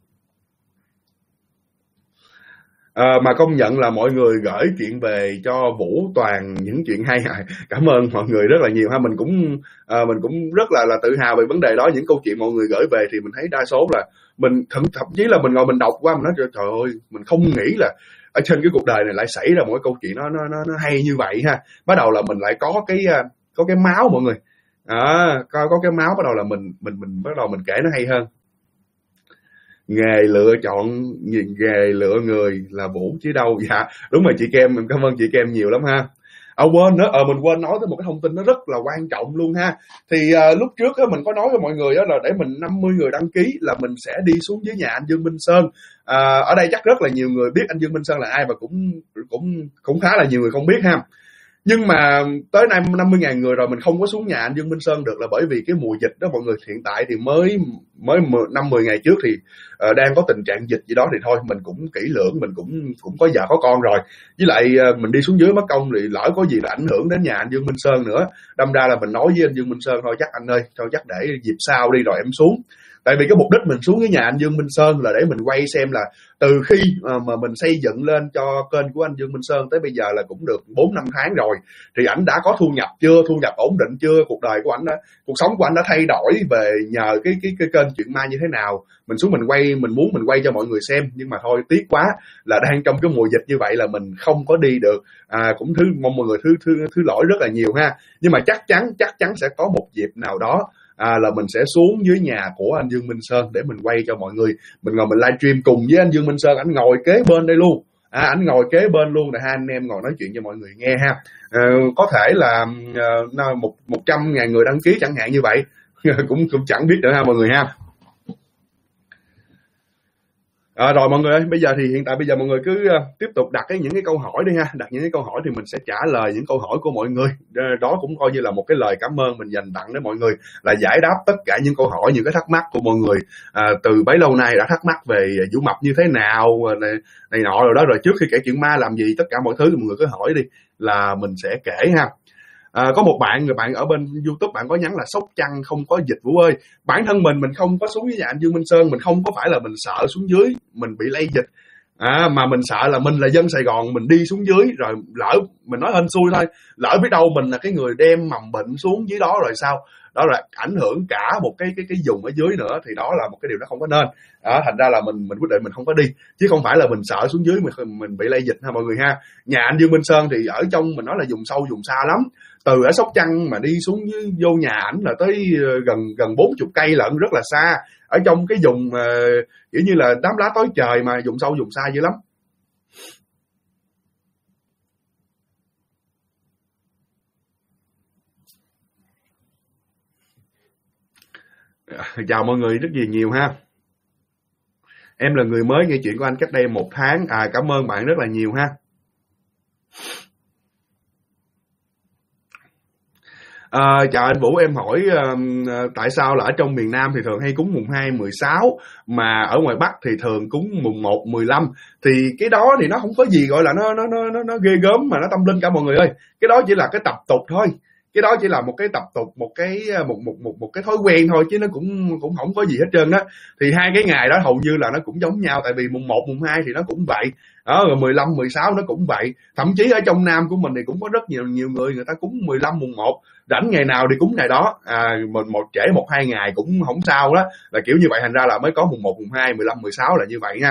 A: Mà công nhận là mọi người gửi chuyện về cho Vũ toàn những chuyện hay. Cảm ơn mọi người rất là nhiều ha. Mình cũng rất là tự hào về vấn đề đó. Những câu chuyện mọi người gửi về thì mình thấy đa số là mình thậm chí là mình ngồi mình đọc qua mình nói trời ơi, mình không nghĩ là ở trên cái cuộc đời này lại xảy ra mỗi câu chuyện nó hay như vậy ha. Bắt đầu là mình lại có cái máu mọi người, có cái máu, bắt đầu là mình bắt đầu mình kể nó hay hơn. Nghề lựa chọn, nghề lựa người là Vũ chứ đâu. Dạ đúng rồi chị Kem, mình cảm ơn chị Kem nhiều lắm ha. Quên nữa, mình quên nói tới một cái thông tin nó rất là quan trọng luôn ha. Thì lúc trước á, mình có nói với mọi người đó là để mình 50 người đăng ký là mình sẽ đi xuống dưới nhà anh Dương Minh Sơn. Ở đây chắc rất là nhiều người biết anh Dương Minh Sơn là ai, và cũng khá là nhiều người không biết ha. Nhưng mà tới nay 50.000 người rồi mình không có xuống nhà anh Dương Minh Sơn được là bởi vì cái mùa dịch đó mọi người. Hiện tại thì mới 5-10 ngày trước thì đang có tình trạng dịch gì đó, thì thôi mình cũng kỹ lưỡng, mình cũng có vợ có con rồi, với lại mình đi xuống dưới mất công thì lỡ có gì là ảnh hưởng đến nhà anh Dương Minh Sơn nữa. Đâm ra là mình nói với anh Dương Minh Sơn thôi chắc anh ơi, thôi chắc để dịp sau đi rồi em xuống. Tại vì cái mục đích mình xuống cái nhà anh Dương Minh Sơn là để mình quay xem là từ khi mà mình xây dựng lên cho kênh của anh Dương Minh Sơn tới bây giờ là cũng được 4-5 tháng rồi, thì ảnh đã có thu nhập chưa, thu nhập ổn định chưa, cuộc đời của ảnh đã, cuộc sống của ảnh đã thay đổi về nhờ cái kênh Chuyện Ma như thế nào. Mình xuống mình quay, mình muốn mình quay cho mọi người xem, nhưng mà thôi tiếc quá là đang trong cái mùa dịch như vậy là mình không có đi được. Cũng mong mọi người thứ lỗi rất là nhiều ha. Nhưng mà chắc chắn sẽ có một dịp nào đó là mình sẽ xuống dưới nhà của anh Dương Minh Sơn để mình quay cho mọi người. Mình ngồi mình livestream cùng với anh Dương Minh Sơn, anh ngồi kế bên đây luôn, anh ngồi kế bên luôn để hai anh em ngồi nói chuyện cho mọi người nghe ha. Có thể là 100.000 người đăng ký chẳng hạn như vậy. cũng chẳng biết nữa ha mọi người ha. Rồi mọi người ơi, bây giờ mọi người cứ tiếp tục đặt những cái câu hỏi đi ha. Đặt những cái câu hỏi thì mình sẽ trả lời những câu hỏi của mọi người. Đó cũng coi như là một cái lời cảm ơn mình dành tặng đến mọi người, là giải đáp tất cả những câu hỏi, những cái thắc mắc của mọi người từ bấy lâu nay đã thắc mắc về Vũ Mập như thế nào này nọ rồi đó. Rồi trước khi kể chuyện ma làm gì, tất cả mọi thứ thì mọi người cứ hỏi đi là mình sẽ kể ha. Có một người bạn ở bên YouTube, bạn có nhắn là Sóc Trăng không có dịch Vũ ơi. Bản thân mình không có xuống với nhà anh Dương Minh Sơn, mình không có phải là mình sợ xuống dưới mình bị lây dịch, mà mình sợ là mình là dân Sài Gòn, mình đi xuống dưới rồi lỡ mình nói hên xui thôi, lỡ biết đâu mình là cái người đem mầm bệnh xuống dưới đó rồi sao, đó là ảnh hưởng cả một cái vùng ở dưới nữa, thì đó là một cái điều nó không có nên. Thành ra là mình quyết định mình không có đi, chứ không phải là mình sợ xuống dưới mình bị lây dịch ha mọi người ha. Nhà anh Dương Minh Sơn thì ở trong mình nói là vùng sâu vùng xa lắm, từ ở Sóc Trăng mà đi xuống vô nhà ảnh là tới gần 40 cây lận, rất là xa, ở trong cái vùng kiểu như là đám lá tối trời, mà vùng sâu vùng xa dữ lắm. Chào mọi người rất nhiều ha. Em là người mới nghe chuyện của anh cách đây 1 tháng. Cảm ơn bạn rất là nhiều ha. Chào anh Vũ, em hỏi tại sao là ở trong miền Nam thì thường hay cúng mùng 2, 16, mà ở ngoài Bắc thì thường cúng mùng 1, 15. Thì cái đó thì nó không có gì gọi là nó ghê gớm mà nó tâm linh cả mọi người ơi. Cái đó chỉ là cái tập tục thôi. Cái đó chỉ là một cái tập tục, một cái thói quen thôi, chứ nó cũng không có gì hết trơn á. Thì hai cái ngày đó hầu như là nó cũng giống nhau, tại vì mùng 1, mùng 2 thì nó cũng vậy. Rồi 15, 16 nó cũng vậy. Thậm chí ở trong Nam của mình thì cũng có rất nhiều người ta cúng 15, mùng 1, rảnh ngày nào thì cúng ngày đó. Mình trễ 1-2 ngày cũng không sao đó, là kiểu như vậy. Thành ra là mới có mùng 1, mùng 2, 15, 16 là như vậy ha.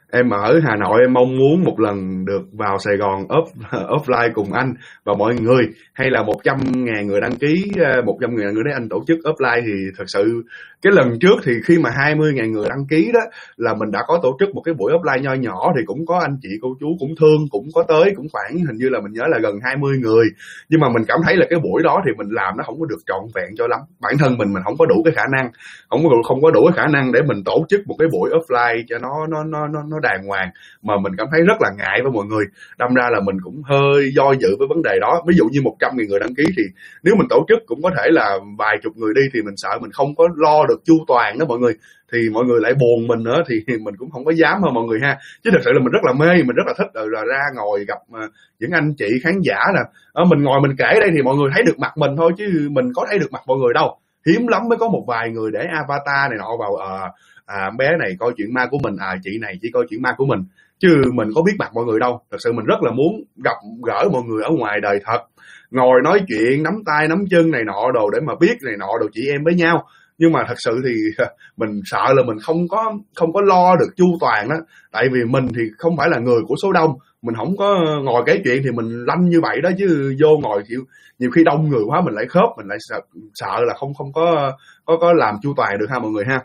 A: Em ở Hà Nội, em mong muốn một lần được vào Sài Gòn offline cùng anh và mọi người, hay là 100.000 người đăng ký, 100.000 người đấy anh tổ chức offline. Thì thật sự cái lần trước thì khi mà 20.000 người đăng ký đó là mình đã có tổ chức một cái buổi offline nho nhỏ, thì cũng có anh chị cô chú cũng thương, cũng có tới, cũng khoảng hình như là mình nhớ là gần 20 người. Nhưng mà mình cảm thấy là cái buổi đó thì mình làm nó không có được trọn vẹn cho lắm. Bản thân mình không có đủ cái khả năng, không có đủ cái khả năng để mình tổ chức một cái buổi offline cho nó đàng hoàng, mà mình cảm thấy rất là ngại với mọi người. Đâm ra là mình cũng hơi do dự với vấn đề đó. Ví dụ như 100.000 người đăng ký thì nếu mình tổ chức cũng có thể là vài chục người đi, thì mình sợ mình không có lo được chu toàn đó mọi người, thì mọi người lại buồn mình nữa, thì mình cũng không có dám hơn mọi người ha. Chứ thật sự là mình rất là mê, mình rất là thích là ra ngồi gặp những anh chị khán giả nè, mình ngồi mình kể đây thì mọi người thấy được mặt mình thôi, chứ mình có thấy được mặt mọi người đâu. Hiếm lắm mới có một vài người để avatar này nọ vào, bé này coi chuyện ma của mình, chị này chỉ coi chuyện ma của mình, chứ mình có biết mặt mọi người đâu. Thật sự mình rất là muốn gặp gỡ mọi người ở ngoài đời thật, ngồi nói chuyện nắm tay nắm chân này nọ đồ để mà biết này nọ đồ chị em với nhau. Nhưng mà thật sự thì mình sợ là mình không có lo được chu toàn đó. Tại vì mình thì không phải là người của số đông, mình không có ngồi kể chuyện thì mình lanh như vậy đó, chứ vô ngồi nhiều khi đông người quá mình lại khớp, mình lại sợ là không có làm chu toàn được ha mọi người ha.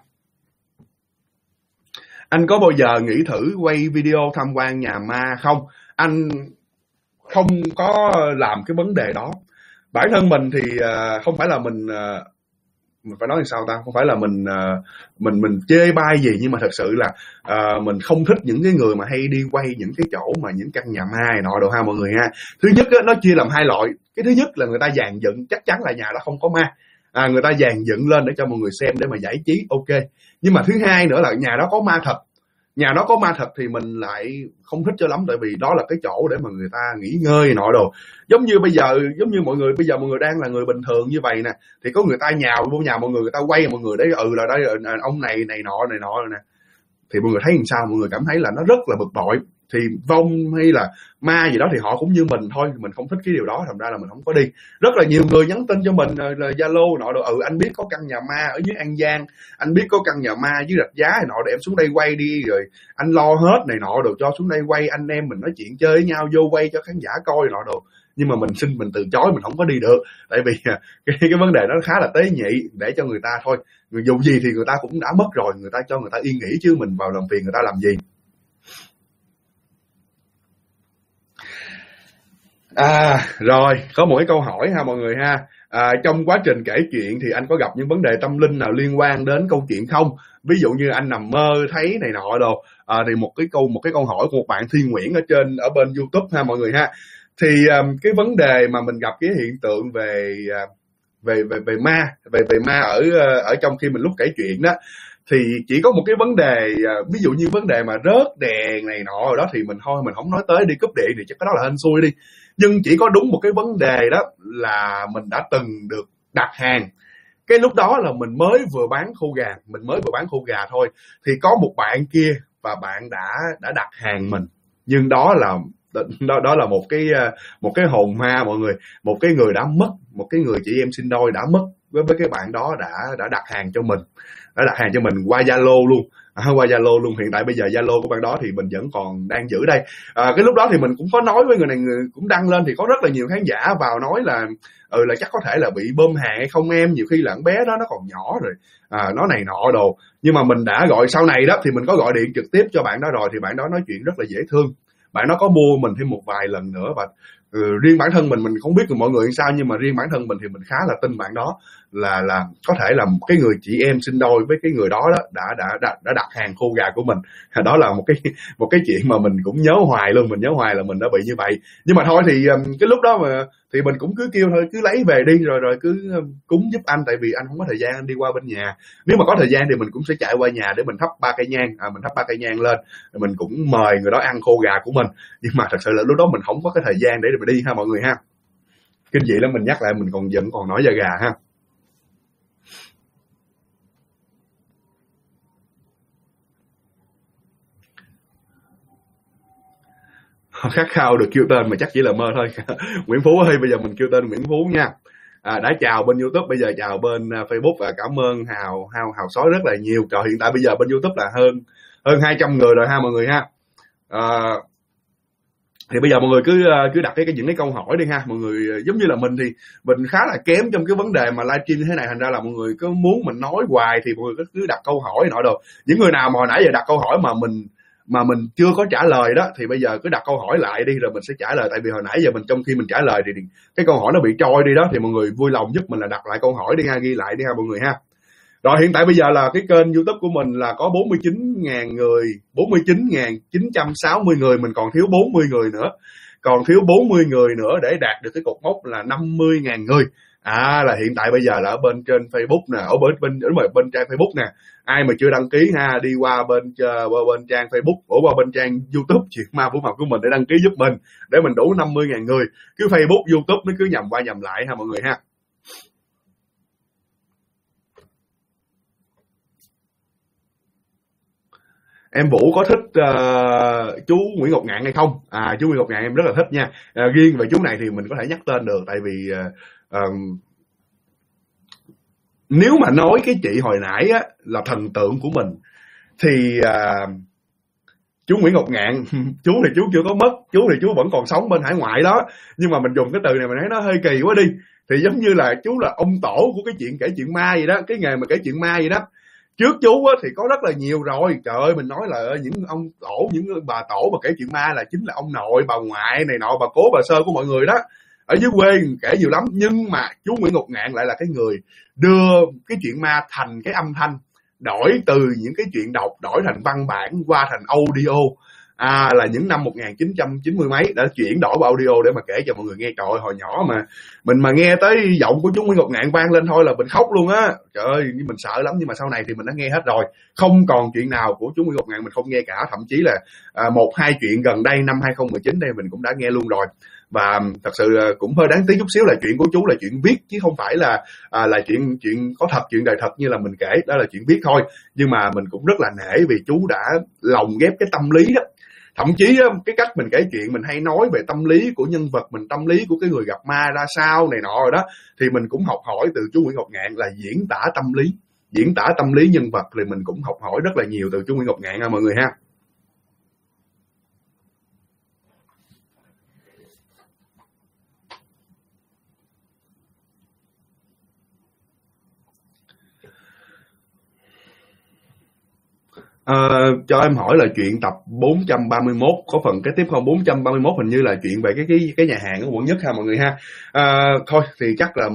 A: Anh có bao giờ nghĩ thử quay video tham quan nhà ma không? Anh không có làm cái vấn đề đó. Bản thân mình thì không phải là mình phải nói làm sao ta, không phải là mình chê bai gì, nhưng mà thật sự là mình không thích những cái người mà hay đi quay những cái chỗ mà những căn nhà ma này nọ đồ ha mọi người ha. Thứ nhất á, nó chia làm hai loại. Cái thứ nhất là người ta dàn dựng, chắc chắn là nhà đó không có ma, người ta dàn dựng lên để cho mọi người xem để mà giải trí, ok. Nhưng mà thứ hai nữa là nhà đó có ma thật. Nhà đó có ma thật thì mình lại không thích cho lắm, tại vì đó là cái chỗ để mà người ta nghỉ ngơi nọ đồ. Giống như mọi người bây giờ mọi người đang là người bình thường như vậy nè, thì có người ta nhào vô nhà mọi người, người ta quay mọi người đấy, là đây ông này nọ nè, thì mọi người thấy làm sao? Mọi người cảm thấy là nó rất là bực bội. Thì vong hay là ma gì đó thì họ cũng như mình thôi, mình không thích cái điều đó, thành ra là mình không có đi. Rất là nhiều người nhắn tin cho mình là Zalo nọ đồ, anh biết có căn nhà ma ở dưới An Giang, anh biết có căn nhà ma dưới Rạch Giá này nọ, để em xuống đây quay đi, rồi anh lo hết này nọ đồ cho xuống đây quay, anh em mình nói chuyện chơi với nhau, vô quay cho khán giả coi nọ đồ. Nhưng mà mình từ chối, mình không có đi được, tại vì cái vấn đề nó khá là tế nhị để cho người ta thôi. Dù gì thì người ta cũng đã mất rồi, người ta cho người ta yên nghỉ, chứ mình vào làm phiền người ta làm gì. Rồi, có một cái câu hỏi ha mọi người ha. Trong quá trình kể chuyện thì anh có gặp những vấn đề tâm linh nào liên quan đến câu chuyện không? Ví dụ như anh nằm mơ thấy này nọ đồ. Thì một cái câu hỏi của một bạn Thiên Nguyễn ở bên YouTube ha mọi người ha. Thì cái vấn đề mà mình gặp cái hiện tượng về ma ở trong khi mình lúc kể chuyện đó, thì chỉ có một cái vấn đề, ví dụ như vấn đề mà rớt đèn này nọ rồi đó, thì mình không nói tới, đi cúp điện thì chắc cái đó là hên xui đi. Nhưng chỉ có đúng một cái vấn đề đó là mình đã từng được đặt hàng. Cái lúc đó là mình mới vừa bán khô gà thôi, thì có một bạn kia và bạn đã đặt hàng mình. Nhưng đó là một cái hồn ma mọi người, một cái người đã mất, một cái người chị em sinh đôi đã mất với cái bạn đó đã đặt hàng cho mình qua Zalo luôn. Qua Zalo luôn. Hiện tại bây giờ Zalo của bạn đó thì mình vẫn còn đang giữ đây. Cái lúc đó thì mình cũng có nói với người này, người cũng đăng lên, thì có rất là nhiều khán giả vào nói là là chắc có thể là bị bơm hàng hay không em, nhiều khi là con bé đó nó còn nhỏ rồi, nó này nọ đồ. Nhưng mà mình đã gọi, sau này đó thì mình có gọi điện trực tiếp cho bạn đó rồi, thì bạn đó nói chuyện rất là dễ thương. Bạn đó có mua mình thêm một vài lần nữa, và riêng bản thân mình không biết mọi người sao, nhưng mà riêng bản thân mình thì mình khá là tin bạn đó là có thể là cái người chị em sinh đôi với cái người đó đã đặt hàng khô gà của mình. Đó là một cái chuyện mà mình cũng nhớ hoài luôn, mình nhớ hoài là mình đã bị như vậy. Nhưng mà thôi thì cái lúc đó mà thì mình cũng cứ kêu thôi, cứ lấy về đi, rồi cứ cúng giúp anh, tại vì anh không có thời gian anh đi qua bên nhà. Nếu mà có thời gian thì mình cũng sẽ chạy qua nhà để mình thắp 3 cây nhang, mình thắp 3 cây nhang lên, rồi mình cũng mời người đó ăn khô gà của mình. Nhưng mà thật sự là lúc đó mình không có cái thời gian để mà đi ha mọi người ha. Kinh dị lắm, mình nhắc lại mình vẫn còn nổi da gà ha. Khát khao được kêu tên mà chắc chỉ là mơ thôi. Nguyễn Phú ơi, bây giờ mình kêu tên Nguyễn Phú nha. Đã chào bên YouTube, bây giờ chào bên Facebook, và cảm ơn Hào Sói rất là nhiều. Trời, hiện tại bây giờ bên YouTube là hơn 200 người rồi ha mọi người ha. À, thì bây giờ mọi người cứ đặt những cái câu hỏi đi ha mọi người. Giống như là mình thì mình khá là kém trong cái vấn đề mà livestream như thế này, thành ra là mọi người cứ muốn mình nói hoài thì mọi người cứ đặt câu hỏi nọ đồ. Những người nào mà hồi nãy giờ đặt câu hỏi mà mình chưa có trả lời đó thì bây giờ cứ đặt câu hỏi lại đi rồi mình sẽ trả lời. Tại vì hồi nãy giờ trong khi mình trả lời thì cái câu hỏi nó bị trôi đi đó, thì mọi người vui lòng giúp mình là đặt lại câu hỏi đi ha, ghi lại đi ha mọi người ha. Rồi hiện tại bây giờ là cái kênh YouTube của mình là có 49.000 người, 49.960 người, mình còn thiếu 40 người nữa. Còn thiếu 40 người nữa để đạt được cái cột mốc là 50.000 người. Là hiện tại bây giờ là ở bên trên Facebook nè, ở bên trang Facebook nè. Ai mà chưa đăng ký ha, đi qua bên trang Facebook, qua bên trang YouTube Chuyện Ma Vũ Mặt của mình để đăng ký giúp mình, để mình đủ 50.000 người. Cứ Facebook, YouTube nó cứ nhầm qua nhầm lại ha mọi người ha. Em Vũ có thích chú Nguyễn Ngọc Ngạn hay không? Chú Nguyễn Ngọc Ngạn em rất là thích nha. Riêng về chú này thì mình có thể nhắc tên được, tại vì nếu mà nói cái chị hồi nãy á, là thần tượng của mình thì chú Nguyễn Ngọc Ngạn chú thì chú chưa có mất, chú thì chú vẫn còn sống bên hải ngoại đó, nhưng mà mình dùng cái từ này mình thấy nó hơi kỳ quá đi. Thì giống như là chú là ông tổ của cái chuyện kể chuyện ma vậy đó, cái nghề mà kể chuyện ma vậy đó. Trước chú á, thì có rất là nhiều rồi. Trời ơi, mình nói là những ông tổ, những bà tổ mà kể chuyện ma là chính là ông nội, bà ngoại này nọ, bà cố bà sơ của mọi người đó. Ở dưới quê kể nhiều lắm, nhưng mà chú Nguyễn Ngọc Ngạn lại là cái người đưa cái chuyện ma thành cái âm thanh, đổi từ những cái chuyện đọc đổi thành văn bản qua thành audio. Là những năm 1990 mấy đã chuyển đổi qua audio để mà kể cho mọi người nghe. Trời ơi, hồi nhỏ mà mình mà nghe tới giọng của chú Nguyễn Ngọc Ngạn vang lên thôi là mình khóc luôn á. Trời ơi, mình sợ lắm, nhưng mà sau này thì mình đã nghe hết rồi. Không còn chuyện nào của chú Nguyễn Ngọc Ngạn mình không nghe cả, thậm chí là 1-2 chuyện gần đây năm 2019 đây mình cũng đã nghe luôn rồi. Và thật sự cũng hơi đáng tiếc chút xíu là chuyện của chú là chuyện viết, chứ không phải là chuyện có thật, chuyện đời thật như là mình kể, đó là chuyện viết thôi. Nhưng mà mình cũng rất là nể vì chú đã lồng ghép cái tâm lý đó. Thậm chí cái cách mình kể chuyện mình hay nói về tâm lý của nhân vật mình, tâm lý của cái người gặp ma ra sao này nọ rồi đó, thì mình cũng học hỏi từ chú Nguyễn Ngọc Ngạn là diễn tả tâm lý nhân vật, thì mình cũng học hỏi rất là nhiều từ chú Nguyễn Ngọc Ngạn ha mọi người ha. Cho em hỏi là chuyện tập 431 có phần kế tiếp không? 431 hình như là chuyện về cái nhà hàng ở quận Nhất ha mọi người ha. Thôi thì chắc là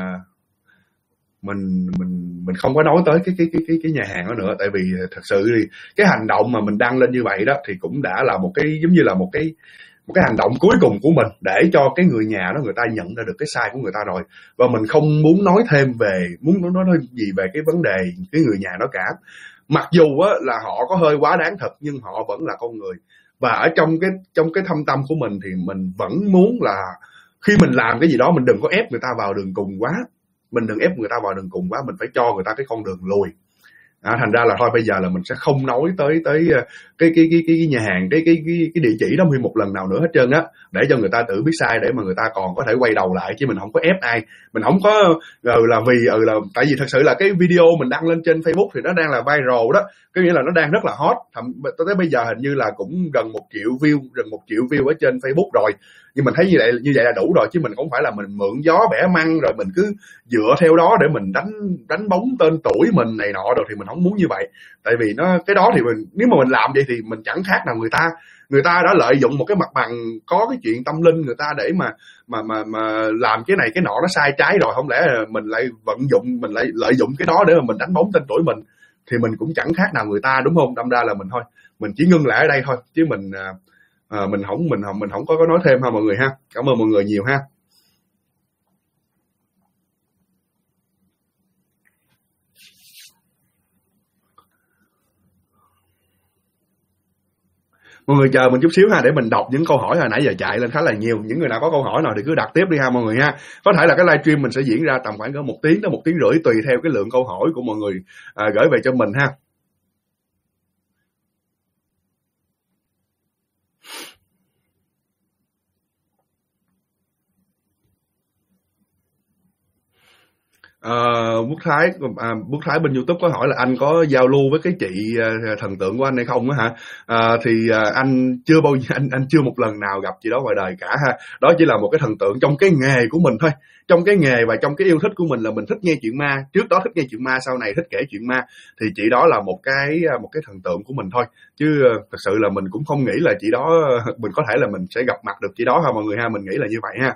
A: mình không có nói tới cái nhà hàng đó nữa, tại vì thật sự thì cái hành động mà mình đăng lên như vậy đó thì cũng đã là một cái giống như là một cái hành động cuối cùng của mình để cho cái người nhà đó người ta nhận ra được cái sai của người ta rồi. Và mình không muốn nói thêm nói gì về cái vấn đề cái người nhà đó cả. Mặc dù á, là họ có hơi quá đáng thật, nhưng họ vẫn là con người. Và ở trong cái thâm tâm của mình thì mình vẫn muốn là khi mình làm cái gì đó mình đừng có ép người ta vào đường cùng quá. Mình đừng ép người ta vào đường cùng quá, mình phải cho người ta cái con đường lùi. Thành ra là thôi bây giờ là mình sẽ không nói tới cái nhà hàng, cái địa chỉ đó thêm một lần nào nữa hết trơn á, để cho người ta tự biết sai, để mà người ta còn có thể quay đầu lại, chứ mình không có ép ai. Mình không có là vì là tại vì thật sự là cái video mình đăng lên trên Facebook thì nó đang là viral đó, có nghĩa là nó đang rất là hot. Tới bây giờ hình như là cũng gần 1 triệu view ở trên Facebook rồi. Nhưng mình thấy như vậy là đủ rồi, chứ mình không phải là mình mượn gió bẻ măng rồi mình cứ dựa theo đó để mình đánh bóng tên tuổi mình này nọ rồi, thì mình không muốn như vậy. Tại vì cái đó thì nếu mà mình làm vậy thì mình chẳng khác nào người ta đã lợi dụng một cái mặt bằng có cái chuyện tâm linh người ta để mà làm cái này cái nọ nó sai trái rồi, không lẽ mình lại mình lại lợi dụng cái đó để mà mình đánh bóng tên tuổi mình, thì mình cũng chẳng khác nào người ta, đúng không? Đâm ra là mình chỉ ngưng lại ở đây thôi, chứ mình không có nói thêm ha mọi người ha. Cảm ơn mọi người nhiều ha. Mọi người chờ mình chút xíu ha, để mình đọc những câu hỏi hồi nãy giờ chạy lên khá là nhiều. Những người nào có câu hỏi nào thì cứ đặt tiếp đi ha mọi người ha. Có thể là cái livestream mình sẽ diễn ra tầm khoảng cỡ 1 tiếng đến 1 tiếng rưỡi, tùy theo cái lượng câu hỏi của mọi người gửi về cho mình ha. Quốc Thái bên YouTube có hỏi là anh có giao lưu với cái chị thần tượng của anh hay không á hả? Anh chưa bao giờ anh chưa một lần nào gặp chị đó ngoài đời cả ha. Đó chỉ là một cái thần tượng trong cái nghề của mình thôi. Trong cái nghề và trong cái yêu thích của mình là mình thích nghe chuyện ma. Trước đó thích nghe chuyện ma, sau này thích kể chuyện ma. Thì chị đó là một cái thần tượng của mình thôi. Chứ thật sự là mình cũng không nghĩ là chị đó mình có thể là mình sẽ gặp mặt được chị đó ha mọi người ha, mình nghĩ là như vậy ha.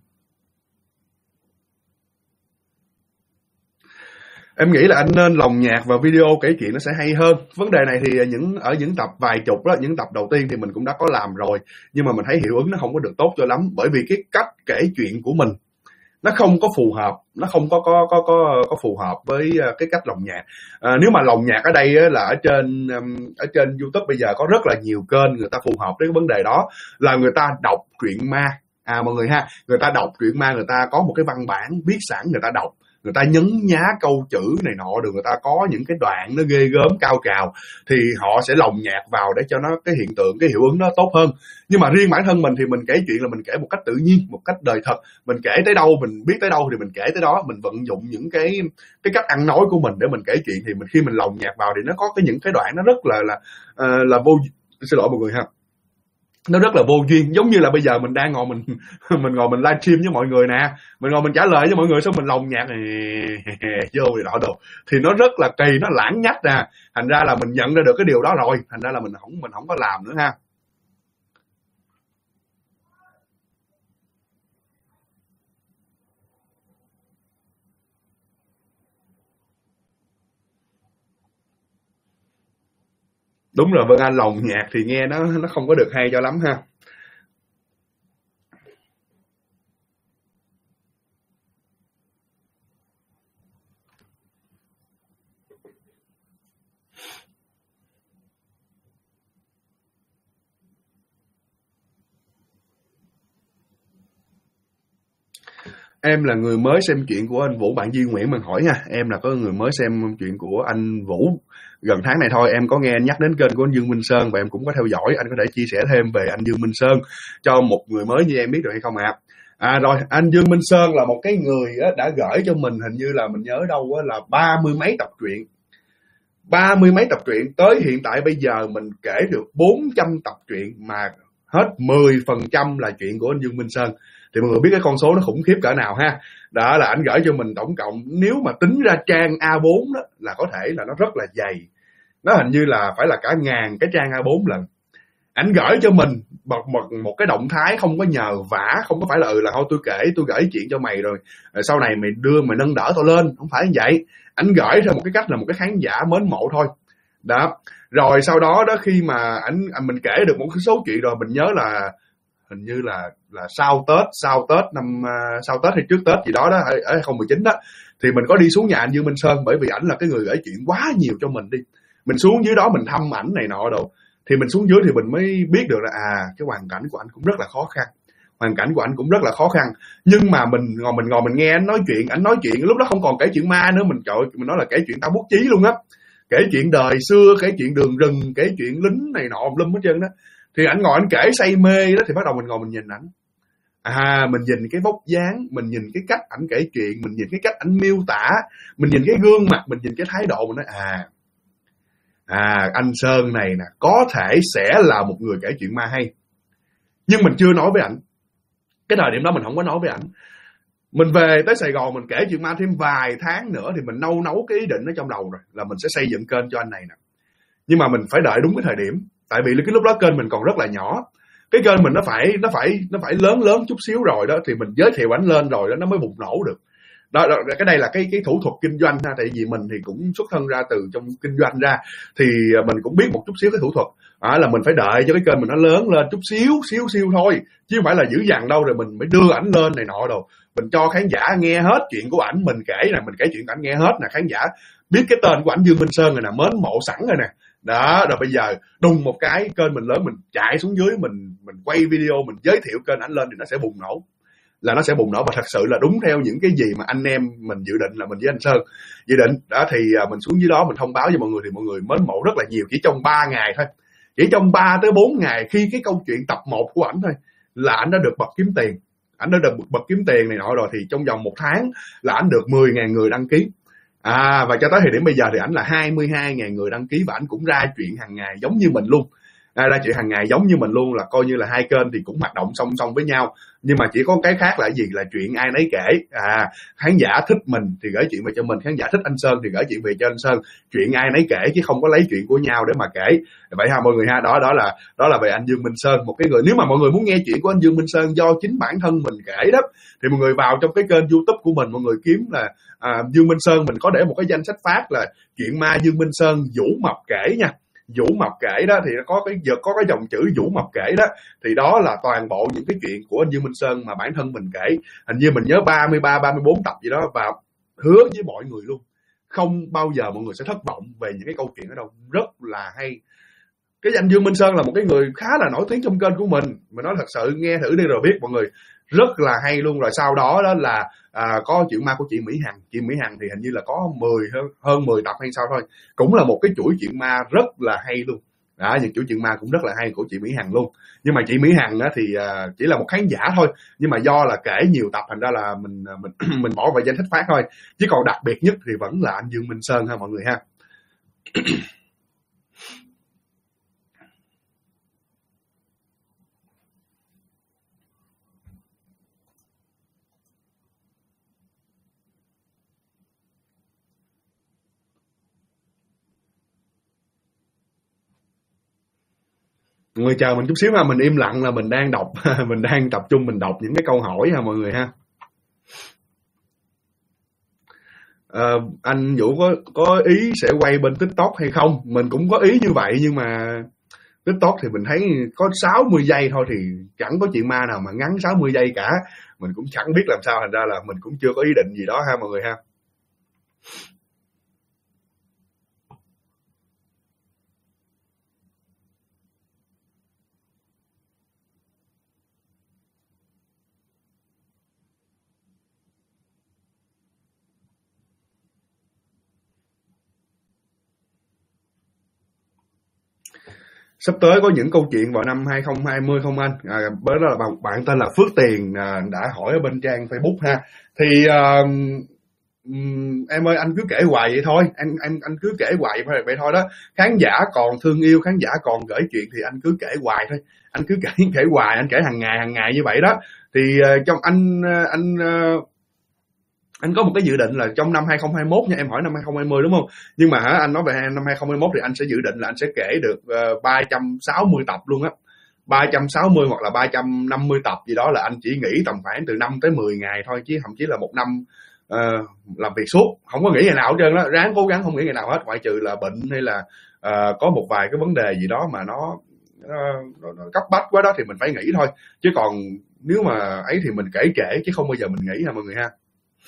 A: Em nghĩ là anh nên lồng nhạc vào video kể chuyện nó sẽ hay hơn. Vấn đề này thì ở những tập vài chục đó, những tập đầu tiên thì mình cũng đã có làm rồi, nhưng mà mình thấy hiệu ứng nó không có được tốt cho lắm, bởi vì cái cách kể chuyện của mình nó không có phù hợp, nó không có phù hợp với cái cách lồng nhạc. Nếu mà lồng nhạc ở đây là ở trên YouTube bây giờ có rất là nhiều kênh người ta phù hợp với cái vấn đề đó, là người ta đọc truyện ma mọi người ha, người ta đọc truyện ma, người ta có một cái văn bản viết sẵn, người ta đọc, người ta nhấn nhá câu chữ này nọ được, người ta có những cái đoạn nó ghê gớm cao trào, thì họ sẽ lồng nhạc vào để cho nó cái hiện tượng, cái hiệu ứng nó tốt hơn. Nhưng mà riêng bản thân mình thì mình kể chuyện là mình kể một cách tự nhiên, một cách đời thật, mình kể tới đâu, mình biết tới đâu thì mình kể tới đó, mình vận dụng những cái cách ăn nói của mình để mình kể chuyện. Thì khi mình lồng nhạc vào thì nó có những cái đoạn nó rất là vô, xin lỗi mọi người ha, nó rất là vô duyên. Giống như là bây giờ mình đang ngồi mình ngồi mình livestream với mọi người nè, mình ngồi mình trả lời với mọi người, xong mình lồng nhạc vô thì đó đồ, thì nó rất là kỳ, nó lãng nhách nè. Thành ra là mình nhận ra được cái điều đó rồi, thành ra là mình không có làm nữa ha. Đúng rồi Vân Anh, lồng nhạc thì nghe nó không có được hay cho lắm ha. Em là người mới xem chuyện của anh Vũ, bạn Duy Nguyễn mình hỏi nha. Em là có người mới xem chuyện của anh Vũ gần tháng này thôi. Em có nghe anh nhắc đến kênh của anh Dương Minh Sơn và em cũng có theo dõi. Anh có thể chia sẻ thêm về anh Dương Minh Sơn cho một người mới như em biết được hay không ạ? Rồi, anh Dương Minh Sơn là một cái người đã gửi cho mình, hình như là mình nhớ đâu là 30 mấy tập truyện. 30 mấy tập truyện, tới hiện tại bây giờ mình kể được 400 tập truyện, mà hết 10% là chuyện của anh Dương Minh Sơn. Thì mọi người biết cái con số nó khủng khiếp cỡ nào ha. Đó là anh gửi cho mình tổng cộng, nếu mà tính ra trang A4 đó, là có thể là nó rất là dày. Nó hình như là phải là cả 1000 cái trang A4 lần. Anh gửi cho mình một cái động thái, không có nhờ vả, không có phải là là thôi tôi gửi chuyện cho mày rồi sau này mày nâng đỡ tôi lên, không phải như vậy. Anh gửi theo một cái cách là một cái khán giả mến mộ thôi. Đó. Rồi sau đó khi mà mình kể được một cái số chuyện rồi, mình nhớ là hình như là sau Tết hay trước Tết gì đó ở 2019 đó, thì mình có đi xuống nhà anh Dương Minh Sơn, bởi vì ảnh là cái người gửi chuyện quá nhiều cho mình đi. Mình xuống dưới đó mình thăm ảnh này nọ đồ, thì mình xuống dưới thì mình mới biết được là cái hoàn cảnh của ảnh cũng rất là khó khăn. Nhưng mà mình ngồi mình nghe ảnh nói chuyện lúc đó không còn kể chuyện ma nữa, mình nói là kể chuyện tao bút chí luôn á, kể chuyện đời xưa, kể chuyện đường rừng, kể chuyện lính này nọ lum hết trơn đó. Thì ảnh ngồi ảnh kể say mê đó, thì bắt đầu mình ngồi mình nhìn ảnh. Mình nhìn cái vóc dáng, mình nhìn cái cách ảnh kể chuyện, mình nhìn cái cách ảnh miêu tả, mình nhìn cái gương mặt, mình nhìn cái thái độ, mình nói anh Sơn này nè có thể sẽ là một người kể chuyện ma hay. Nhưng mình chưa nói với ảnh. Cái thời điểm đó mình không có nói với ảnh. Mình về tới Sài Gòn, mình kể chuyện ma thêm vài tháng nữa thì mình nấu cái ý định ở trong đầu rồi, là mình sẽ xây dựng kênh cho anh này nè. Nhưng mà mình phải đợi đúng cái thời điểm. Tại vì cái lúc đó kênh mình còn rất là nhỏ. Cái kênh mình nó phải lớn chút xíu rồi đó, thì mình giới thiệu ảnh lên rồi đó nó mới bùng nổ được. Đó, cái đây là cái thủ thuật kinh doanh ha. Tại vì mình thì cũng xuất thân ra từ trong kinh doanh ra, thì mình cũng biết một chút xíu cái thủ thuật. Là mình phải đợi cho cái kênh mình nó lớn lên chút xíu thôi, chứ không phải là dữ dằn đâu rồi mình mới đưa ảnh lên này nọ đâu. Mình cho khán giả nghe hết chuyện của ảnh, mình kể chuyện của ảnh nghe hết nè, khán giả biết cái tên của ảnh Dương Minh Sơn rồi nè, mến mộ sẵn rồi nè. Đó, rồi bây giờ đùng một cái kênh mình lớn, mình chạy xuống dưới, mình quay video, mình giới thiệu kênh ảnh lên thì nó sẽ bùng nổ. Và thật sự là đúng theo những cái gì mà anh em mình dự định là mình với anh Sơn dự định đó. Thì mình xuống dưới đó mình thông báo với mọi người, thì mọi người mến mộ rất là nhiều. Chỉ trong 3 ngày thôi, chỉ trong 3 tới 4 ngày, khi cái câu chuyện tập 1 của ảnh thôi là ảnh đã được bật kiếm tiền. ảnh đã được bật kiếm tiền này nọ rồi, thì trong vòng 1 tháng là ảnh được 10.000 người đăng ký. Và cho tới thời điểm bây giờ thì ảnh là 22.000 người đăng ký, và ảnh cũng ra chuyện hàng ngày giống như mình luôn. Ra chuyện hàng ngày giống như mình luôn, là coi như là hai kênh thì cũng hoạt động song song với nhau, nhưng mà chỉ có cái khác là gì, là chuyện ai nấy kể. Khán giả thích mình thì gửi chuyện về cho mình, khán giả thích anh Sơn thì gửi chuyện về cho anh Sơn, chuyện ai nấy kể chứ không có lấy chuyện của nhau để mà kể. Vậy ha mọi người ha, đó là về anh Dương Minh Sơn, một cái người, nếu mà mọi người muốn nghe chuyện của anh Dương Minh Sơn do chính bản thân mình kể đó, thì mọi người vào trong cái kênh YouTube của mình, mọi người kiếm là Dương Minh Sơn, mình có để một cái danh sách phát là chuyện ma Dương Minh Sơn Vũ Mập kể nha. Vũ Mập kể đó thì có cái dòng chữ Vũ Mập kể đó, thì đó là toàn bộ những cái chuyện của anh Dương Minh Sơn mà bản thân mình kể. Hình như mình nhớ 33 34 tập gì đó, và hứa với mọi người luôn, không bao giờ mọi người sẽ thất vọng về những cái câu chuyện ở đâu, rất là hay. Cái anh Dương Minh Sơn là một cái người khá là nổi tiếng trong kênh của mình nói thật sự, nghe thử đi rồi biết mọi người, rất là hay luôn. Rồi sau đó đó là có chuyện ma của chị Mỹ Hằng. Chị Mỹ Hằng thì hình như là có hơn 10 tập hay sao thôi, cũng là một cái chuỗi chuyện ma rất là hay luôn. Những chuỗi chuyện ma cũng rất là hay của chị Mỹ Hằng luôn. Nhưng mà chị Mỹ Hằng thì chỉ là một khán giả thôi, nhưng mà do là kể nhiều tập thành ra là mình bỏ vào danh sách phát thôi, chứ còn đặc biệt nhất thì vẫn là anh Dương Minh Sơn ha mọi người ha. Mọi người chờ mình chút xíu ha, mình im lặng là mình đang đọc mình đang tập trung mình đọc những cái câu hỏi ha mọi người ha. Anh Vũ có ý sẽ quay bên TikTok hay không? Mình cũng có ý như vậy, nhưng mà TikTok thì mình thấy có 60 giây thôi, thì chẳng có chuyện ma nào mà ngắn 60 giây cả. Mình cũng chẳng biết làm sao, thành ra là mình cũng chưa có ý định gì đó ha mọi người ha. Sắp tới có những câu chuyện vào năm 2020 không anh? Đó là bạn tên là Phước Tiền đã hỏi ở bên trang Facebook ha. Thì em ơi, anh cứ kể hoài vậy thôi, anh cứ kể hoài vậy thôi đó. Khán giả còn thương yêu, khán giả còn gửi chuyện thì anh cứ kể hoài thôi. Anh cứ kể hoài, anh kể hàng ngày như vậy đó. Thì trong anh có một cái dự định là trong năm 2021 nha, em hỏi năm 2020 đúng không? Nhưng mà anh nói về năm 2021 thì anh sẽ dự định là anh sẽ kể được 360 tập luôn á. 360 hoặc là 350 tập gì đó, là anh chỉ nghỉ tầm khoảng từ 5 tới 10 ngày thôi, chứ thậm chí là một năm làm việc suốt, không có nghỉ ngày nào hết trơn đó, ráng cố gắng không nghỉ ngày nào hết, ngoại trừ là bệnh hay là có một vài cái vấn đề gì đó mà nó cấp bách quá đó thì mình phải nghỉ thôi. Chứ còn nếu mà ấy thì mình kể chứ không bao giờ mình nghỉ ha mọi người ha.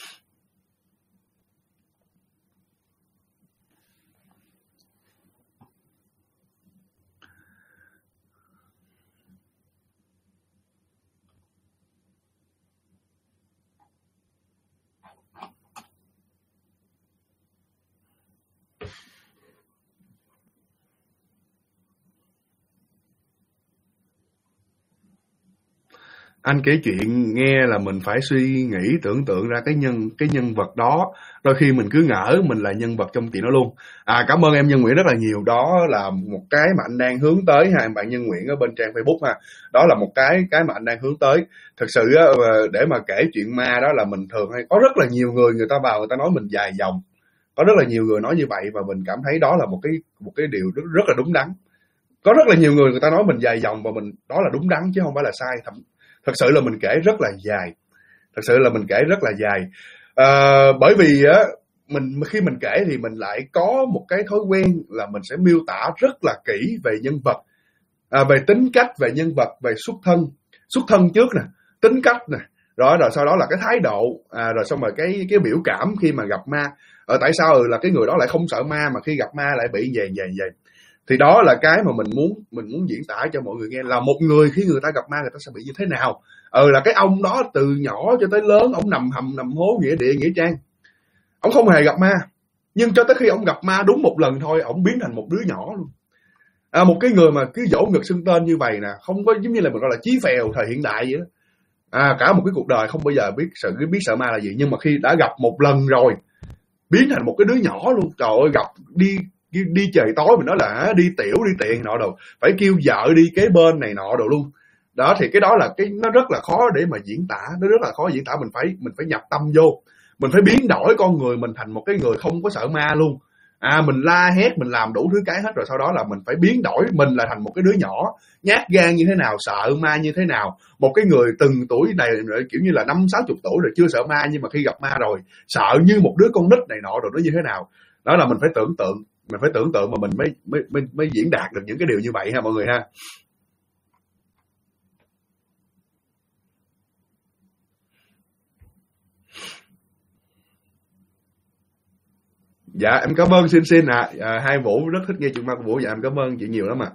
A: Anh kể chuyện nghe là mình phải suy nghĩ tưởng tượng ra cái nhân vật đó, đôi khi mình cứ ngỡ mình là nhân vật trong chuyện đó luôn. Cảm ơn em Nhân Nguyễn rất là nhiều, đó là một cái mà anh đang hướng tới ha, bạn Nhân Nguyễn ở bên trang Facebook ha. Đó là một cái mà anh đang hướng tới. Thực sự để mà kể chuyện ma đó là mình thường hay có rất là nhiều người ta vào người ta nói mình dài dòng, có rất là nhiều người nói như vậy, và mình cảm thấy đó là một cái điều rất là đúng đắn. Có rất là nhiều người ta nói mình dài dòng, và mình đó là đúng đắn chứ không phải là sai. Thật sự là mình kể rất là dài, bởi vì á khi mình kể thì mình lại có một cái thói quen là mình sẽ miêu tả rất là kỹ về nhân vật, về tính cách, về nhân vật, về xuất thân trước nè, tính cách nè, rồi sau đó là cái thái độ, rồi xong rồi cái biểu cảm khi mà gặp ma. Tại sao là cái người đó lại không sợ ma mà khi gặp ma lại bị vậy. Thì đó là cái mà mình muốn diễn tả cho mọi người nghe, là một người khi người ta gặp ma người ta sẽ bị như thế nào. Là cái ông đó từ nhỏ cho tới lớn, ông nằm hầm nằm hố nghĩa địa nghĩa trang, ông không hề gặp ma, nhưng cho tới khi ông gặp ma đúng một lần thôi, ông biến thành một đứa nhỏ luôn. Một cái người mà cứ dỗ ngực xưng tên như vậy nè, không có giống như là mình gọi là chí phèo thời hiện đại vậy đó. Cả một cái cuộc đời không bao giờ biết sợ ma là gì, nhưng mà khi đã gặp một lần rồi, biến thành một cái đứa nhỏ luôn. Trời ơi, gặp đi trời tối mình nói là đi tiểu đi tiện nọ đồ, phải kêu vợ đi kế bên này nọ đồ luôn. Đó thì cái đó là nó rất là khó để mà diễn tả, nó rất là khó diễn tả. Mình phải nhập tâm vô, mình phải biến đổi con người mình thành một cái người không có sợ ma luôn. Mình la hét, mình làm đủ thứ cái hết, rồi sau đó là mình phải biến đổi mình là thành một cái đứa nhỏ nhát gan như thế nào, sợ ma như thế nào. Một cái người từng tuổi này kiểu như là 50-60 tuổi rồi chưa sợ ma, nhưng mà khi gặp ma rồi sợ như một đứa con nít này nọ rồi nó như thế nào. Đó là mình phải tưởng tượng mà mình mới diễn đạt được những cái điều như vậy ha mọi người ha. Dạ em cảm ơn xin Hai Vũ rất thích nghe chuyện ma của Vũ. Dạ em cảm ơn chị nhiều lắm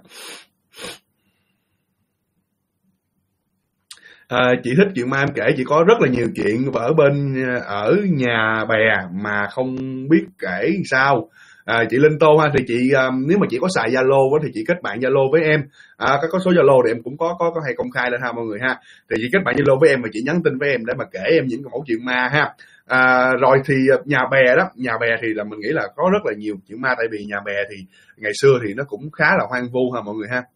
A: chị thích chuyện ma em kể, chị có rất là nhiều chuyện ở nhà bè mà không biết kể sao. Chị Linh Tô ha, thì chị nếu mà chị có xài Zalo thì chị kết bạn Zalo với em. Có số Zalo thì em cũng có hay công khai lên ha mọi người ha. Thì chị kết bạn Zalo với em và chị nhắn tin với em để mà kể em những cái mẫu chuyện ma ha. Rồi thì nhà bè thì là mình nghĩ là có rất là nhiều chuyện ma, tại vì nhà bè thì ngày xưa thì nó cũng khá là hoang vu ha mọi người ha.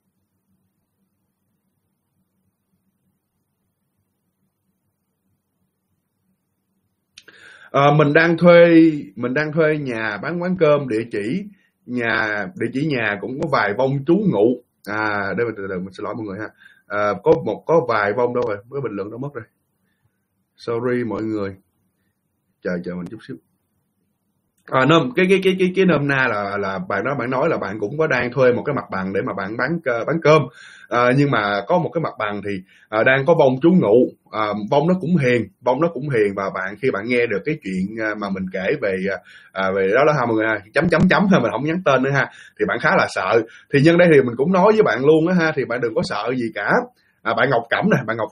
A: Mình đang thuê nhà bán quán cơm. Địa chỉ nhà cũng có vài vong trú ngụ. Đây từ từ mình xin lỗi mọi người ha. Có vài vong đâu rồi, cái bình luận nó mất rồi, sorry mọi người, chờ mình chút xíu. Cái nôm na là bạn nói là bạn cũng có đang thuê một cái mặt bằng để mà bạn bán cơm. Nhưng mà có một cái mặt bằng thì đang có vong trú ngụ. Vong nó cũng hiền, và khi bạn nghe được cái chuyện mà mình kể về đó ha mọi người ha, chấm ha, mình không nhắn tên nữa ha, thì bạn khá là sợ. Thì nhân đây thì mình cũng nói với bạn luôn á ha, thì bạn đừng có sợ gì cả. Bạn Ngọc Cẩm nè, bạn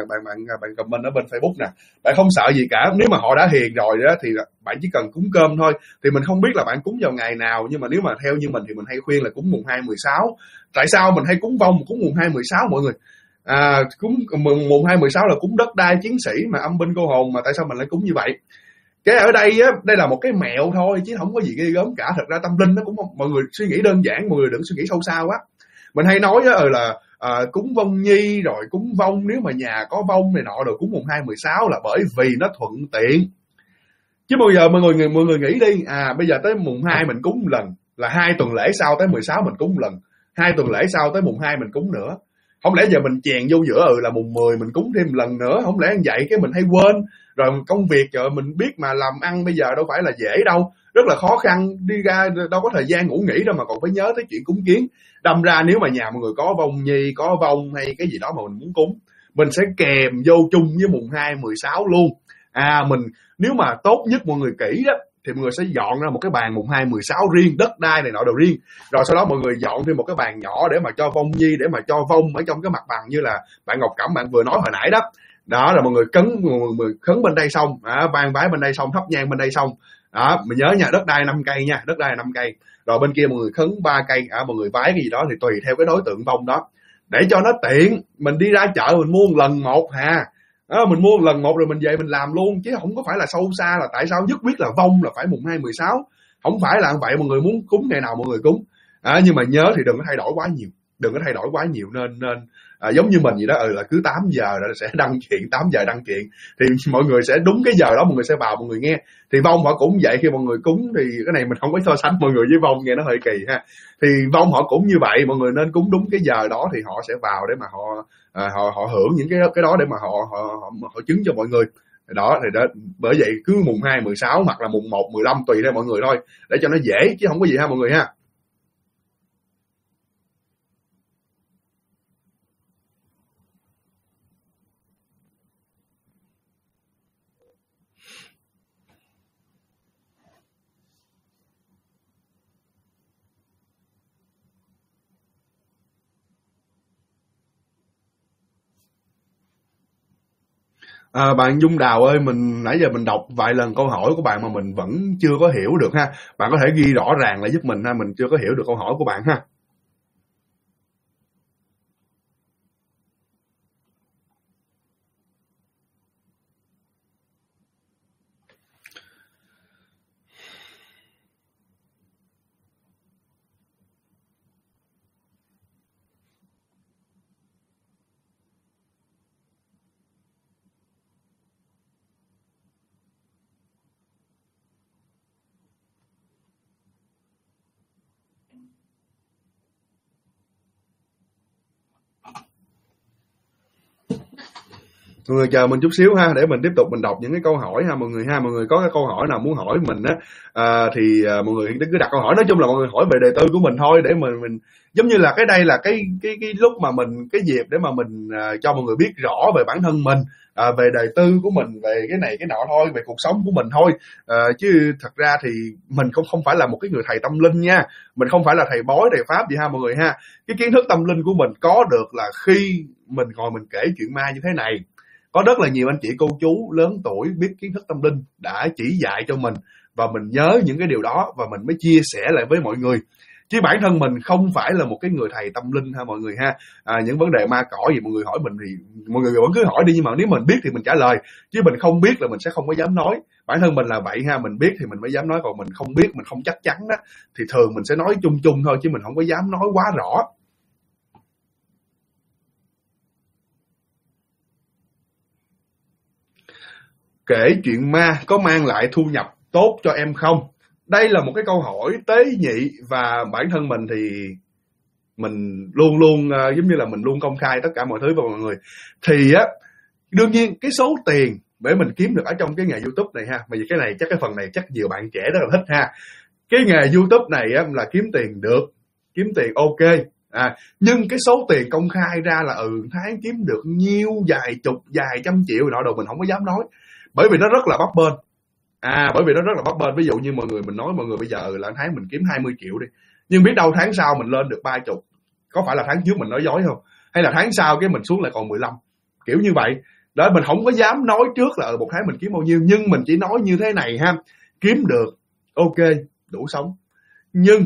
A: comment ở bên Facebook nè, bạn không sợ gì cả. Nếu mà họ đã hiền rồi đó thì bạn chỉ cần cúng cơm thôi. Thì mình không biết là bạn cúng vào ngày nào, nhưng mà nếu mà theo như mình thì mình hay khuyên là cúng mùng 2/16. Tại sao mình hay cúng mùng 2/16 mọi người? Cúng mùng 2/16 là cúng đất đai chiến sĩ mà âm binh cô hồn, mà tại sao mình lại cúng như vậy? Cái ở đây á, đây là một cái mẹo thôi chứ không có gì ghê gớm cả. Thật ra tâm linh nó cũng mọi người suy nghĩ đơn giản, mọi người đừng suy nghĩ sâu xa quá. Mình hay nói là cúng vong nhi rồi cúng vong, nếu mà nhà có vong này nọ rồi cúng mùng 2/16 là bởi vì nó thuận tiện. Chứ bây giờ mọi người nghĩ đi, bây giờ tới mùng 2 mình cúng một lần, là 2 tuần lễ sau tới 16 mình cúng một lần, 2 tuần lễ sau tới mùng 2 mình cúng nữa. Không lẽ giờ mình chèn vô giữa là mùng 10 mình cúng thêm một lần nữa? Không lẽ như vậy cái mình hay quên. Rồi công việc rồi mình biết mà làm ăn bây giờ đâu phải là dễ đâu, rất là khó khăn, đi ra đâu có thời gian ngủ nghỉ đâu mà còn phải nhớ tới chuyện cúng kiến. Đâm ra nếu mà nhà mọi người có vong nhi, có vong hay cái gì đó mà mình muốn cúng, mình sẽ kèm vô chung với mùng 2/16 luôn. Mình nếu mà tốt nhất mọi người kỹ đó thì mọi người sẽ dọn ra một cái bàn mùng 2/16 riêng, đất đai này nọ đồ riêng. Rồi sau đó mọi người dọn thêm một cái bàn nhỏ để mà cho vong nhi, để mà cho vong ở trong cái mặt bằng như là bạn Ngọc Cẩm bạn vừa nói hồi nãy đó. Đó là mọi người khấn bên đây xong, vang vái bên đây xong, thắp nhang bên đây xong. Đó, mình nhớ nha, đất đai 5 cây nha, đất đai 5 cây. Rồi bên kia mọi người khấn 3 cây, mọi người vái cái gì đó thì tùy theo cái đối tượng vong đó. Để cho nó tiện, mình đi ra chợ mình mua một lần một mình mua một lần một rồi mình về mình làm luôn, chứ không có phải là sâu xa là tại sao nhất quyết là vong là phải mùng 2/16. Không phải là vậy, mọi người muốn cúng ngày nào mọi người cúng. Nhưng mà nhớ thì đừng có thay đổi quá nhiều, nên giống như mình vậy đó, là cứ 8 giờ là sẽ đăng chuyện, 8 giờ đăng chuyện thì mọi người sẽ đúng cái giờ đó mọi người sẽ vào mọi người nghe. Thì vong họ cũng vậy, khi mọi người cúng thì cái này mình không có so sánh mọi người với vong, nghe nó hơi kỳ ha. Thì vong họ cũng như vậy, mọi người nên cúng đúng cái giờ đó thì họ sẽ vào để mà họ hưởng những cái đó để mà họ chứng cho mọi người. Đó thì đó, bởi vậy cứ mùng 2/16 hoặc là mùng 1/15 tùy theo mọi người thôi, để cho nó dễ chứ không có gì ha mọi người ha. Bạn Dung Đào ơi, mình nãy giờ mình đọc vài lần câu hỏi của bạn mà mình vẫn chưa có hiểu được ha. Bạn có thể ghi rõ ràng lại giúp mình ha, mình chưa có hiểu được câu hỏi của bạn ha. Mọi người chờ mình chút xíu ha, để mình tiếp tục mình đọc những cái câu hỏi ha mọi người ha. Mọi người có cái câu hỏi nào muốn hỏi mình á thì mọi người cứ đặt câu hỏi. Nói chung là mọi người hỏi về đời tư của mình thôi, để mình giống như là cái đây là cái lúc mà mình cái dịp để mà mình cho mọi người biết rõ về bản thân mình, về đời tư của mình, về cái này cái nọ thôi, về cuộc sống của mình thôi. Chứ thật ra thì mình không phải là một cái người thầy tâm linh nha, mình không phải là thầy bói thầy pháp gì ha mọi người ha. Cái kiến thức tâm linh của mình có được là khi mình ngồi mình kể chuyện ma như thế này. Có rất là nhiều anh chị cô chú lớn tuổi biết kiến thức tâm linh đã chỉ dạy cho mình, và mình nhớ những cái điều đó và mình mới chia sẻ lại với mọi người. Chứ bản thân mình không phải là một cái người thầy tâm linh ha mọi người ha. Những vấn đề ma cỏ gì mọi người hỏi mình thì mọi người vẫn cứ hỏi đi, nhưng mà nếu mình biết thì mình trả lời, chứ mình không biết là mình sẽ không có dám nói. Bản thân mình là vậy ha, mình biết thì mình mới dám nói, còn mình không biết, mình không chắc chắn đó thì thường mình sẽ nói chung chung thôi, chứ mình không có dám nói quá rõ. Kể chuyện ma có mang lại thu nhập tốt cho em không? Đây là một cái câu hỏi tế nhị, và bản thân mình thì mình luôn luôn giống như là mình luôn công khai tất cả mọi thứ với mọi người. Thì á, đương nhiên cái số tiền để mình kiếm được ở trong cái nghề YouTube này ha, bởi vì cái này chắc cái phần này chắc nhiều bạn trẻ rất là thích ha. Cái nghề YouTube này á, là kiếm tiền được, kiếm tiền ok. Nhưng cái số tiền công khai ra là tháng kiếm được nhiêu vài chục vài trăm triệu nọ đồ mình không có dám nói, bởi vì nó rất là bấp bênh. Bởi vì nó rất là bấp bênh. Ví dụ như mọi người, mình nói mọi người bây giờ là tháng mình kiếm 20 triệu đi, nhưng biết đâu tháng sau mình lên được 30, có phải là tháng trước mình nói dối không? Hay là tháng sau cái mình xuống lại còn 15, kiểu như vậy đó. Mình không có dám nói trước là một tháng mình kiếm bao nhiêu, nhưng mình chỉ nói như thế này ha: kiếm được ok, đủ sống. Nhưng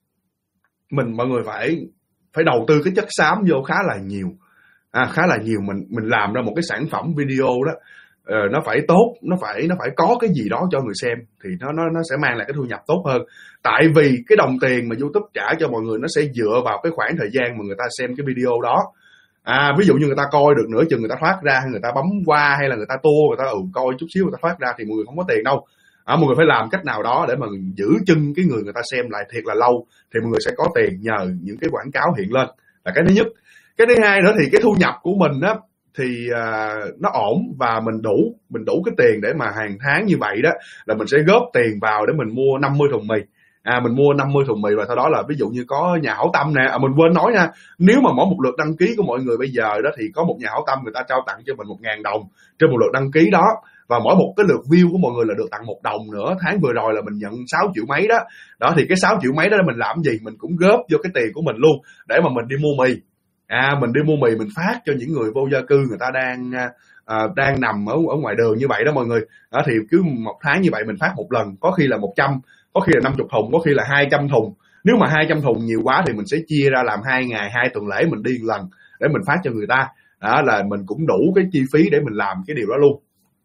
A: mọi người phải đầu tư cái chất xám vô khá là nhiều. Khá là nhiều. Mình làm ra một cái sản phẩm video đó, nó phải tốt, nó phải có cái gì đó cho người xem thì nó sẽ mang lại cái thu nhập tốt hơn. Tại vì cái đồng tiền mà YouTube trả cho mọi người nó sẽ dựa vào cái khoảng thời gian mà người ta xem cái video đó. Ví dụ như người ta coi được nửa chừng người ta thoát ra, hay người ta bấm qua, hay là người ta tua, người ta coi chút xíu người ta thoát ra thì mọi người không có tiền đâu. Mọi người phải làm cách nào đó để mà giữ chân cái người ta xem lại thiệt là lâu thì mọi người sẽ có tiền nhờ những cái quảng cáo hiện lên, là cái thứ nhất. Cái thứ hai nữa thì cái thu nhập của mình á thì nó ổn, và mình đủ cái tiền để mà hàng tháng như vậy đó là mình sẽ góp tiền vào để mình mua 50 thùng mì. Mình mua 50 thùng mì, và sau đó là ví dụ như có nhà hảo tâm nè, mình quên nói nha, nếu mà mỗi một lượt đăng ký của mọi người bây giờ đó thì có một nhà hảo tâm người ta trao tặng cho mình 1.000 đồng trên một lượt đăng ký đó, và mỗi một cái lượt view của mọi người là được tặng 1 đồng nữa. Tháng vừa rồi là mình nhận 6 triệu mấy đó thì cái 6 triệu mấy đó mình làm gì, mình cũng góp vô cái tiền của mình luôn để mà mình đi mua mì. Mình đi mua mì mình phát cho những người vô gia cư, người ta đang nằm ở ngoài đường như vậy đó mọi người. Thì cứ một tháng như vậy mình phát một lần, có khi là 100, có khi là 50 thùng, có khi là 200 thùng. Nếu mà 200 thùng nhiều quá thì mình sẽ chia ra làm 2 ngày 2 tuần lễ mình đi một lần để mình phát cho người ta. Đó là mình cũng đủ cái chi phí để mình làm cái điều đó luôn.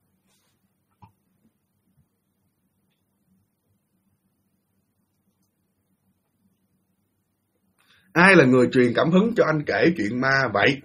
A: Ai là người truyền cảm hứng cho anh kể chuyện ma vậy?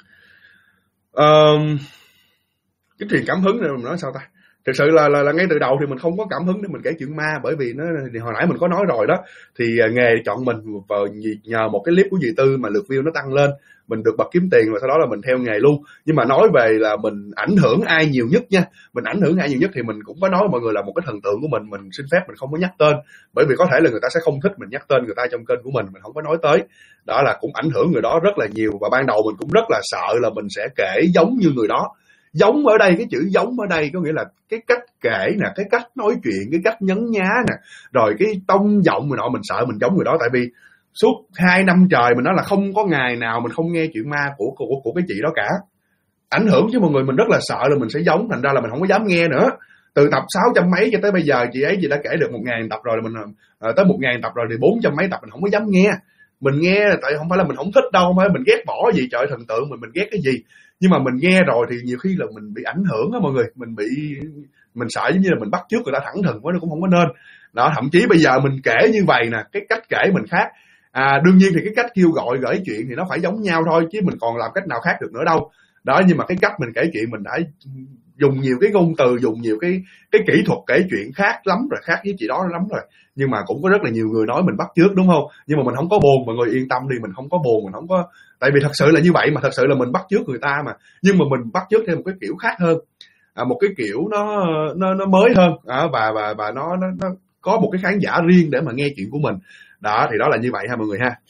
A: Cái truyền cảm hứng này mình nói sao ta? Thực sự là ngay từ đầu thì mình không có cảm hứng để mình kể chuyện ma, bởi vì nó thì hồi nãy mình có nói rồi đó, thì nghề chọn mình vào nhờ một cái clip của dì Tư mà lượt view nó tăng lên, mình được bật kiếm tiền, và sau đó là mình theo nghề luôn. Nhưng mà nói về là mình ảnh hưởng ai nhiều nhất nha, mình ảnh hưởng ai nhiều nhất thì mình cũng có nói mọi người là một cái thần tượng của mình xin phép mình không có nhắc tên, bởi vì có thể là người ta sẽ không thích mình nhắc tên người ta trong kênh của mình không có nói tới. Đó là cũng ảnh hưởng người đó rất là nhiều, và ban đầu mình cũng rất là sợ là mình sẽ kể giống như người đó. Giống ở đây, cái chữ giống ở đây có nghĩa là cái cách kể nè, cái cách nói chuyện, cái cách nhấn nhá nè, rồi cái tông giọng người nọ, mình sợ mình giống người đó. Tại vì suốt 2 năm trời mình nói là không có ngày nào mình không nghe chuyện ma của cái chị đó cả. Ảnh hưởng chứ mọi người, mình rất là sợ là mình sẽ giống, thành ra là mình không có dám nghe nữa. Từ tập 600 mấy cho tới bây giờ chị đã kể được 1.000 tập rồi, mình tới 1.000 tập rồi thì 400 mấy tập mình không có dám nghe. Mình nghe tại không phải là mình không thích đâu, không phải mình ghét bỏ gì, trời thần tượng mình ghét cái gì. Nhưng mà mình nghe rồi thì nhiều khi là mình bị ảnh hưởng á mọi người, mình sợ giống như là mình bắt chước người ta thẳng thừng quá, nó cũng không có nên. Đó, thậm chí bây giờ mình kể như vậy nè, cái cách kể mình khác. Đương nhiên thì cái cách kêu gọi gửi chuyện thì nó phải giống nhau thôi, chứ mình còn làm cách nào khác được nữa đâu. đó. Nhưng mà cái cách mình kể chuyện mình đã dùng nhiều cái ngôn từ, dùng nhiều cái kỹ thuật kể chuyện khác lắm rồi, khác với chị đó lắm rồi. Nhưng mà cũng có rất là nhiều người nói mình bắt chước, đúng không? Nhưng mà mình không có buồn, mọi người yên tâm đi, mình không có buồn, mình không có, tại vì thật sự là như vậy mà, thật sự là mình bắt chước người ta mà. Nhưng mà mình bắt chước theo một cái kiểu khác hơn, một cái kiểu nó mới hơn, và nó có một cái khán giả riêng để mà nghe chuyện của mình. Đó thì đó là như vậy ha mọi người ha.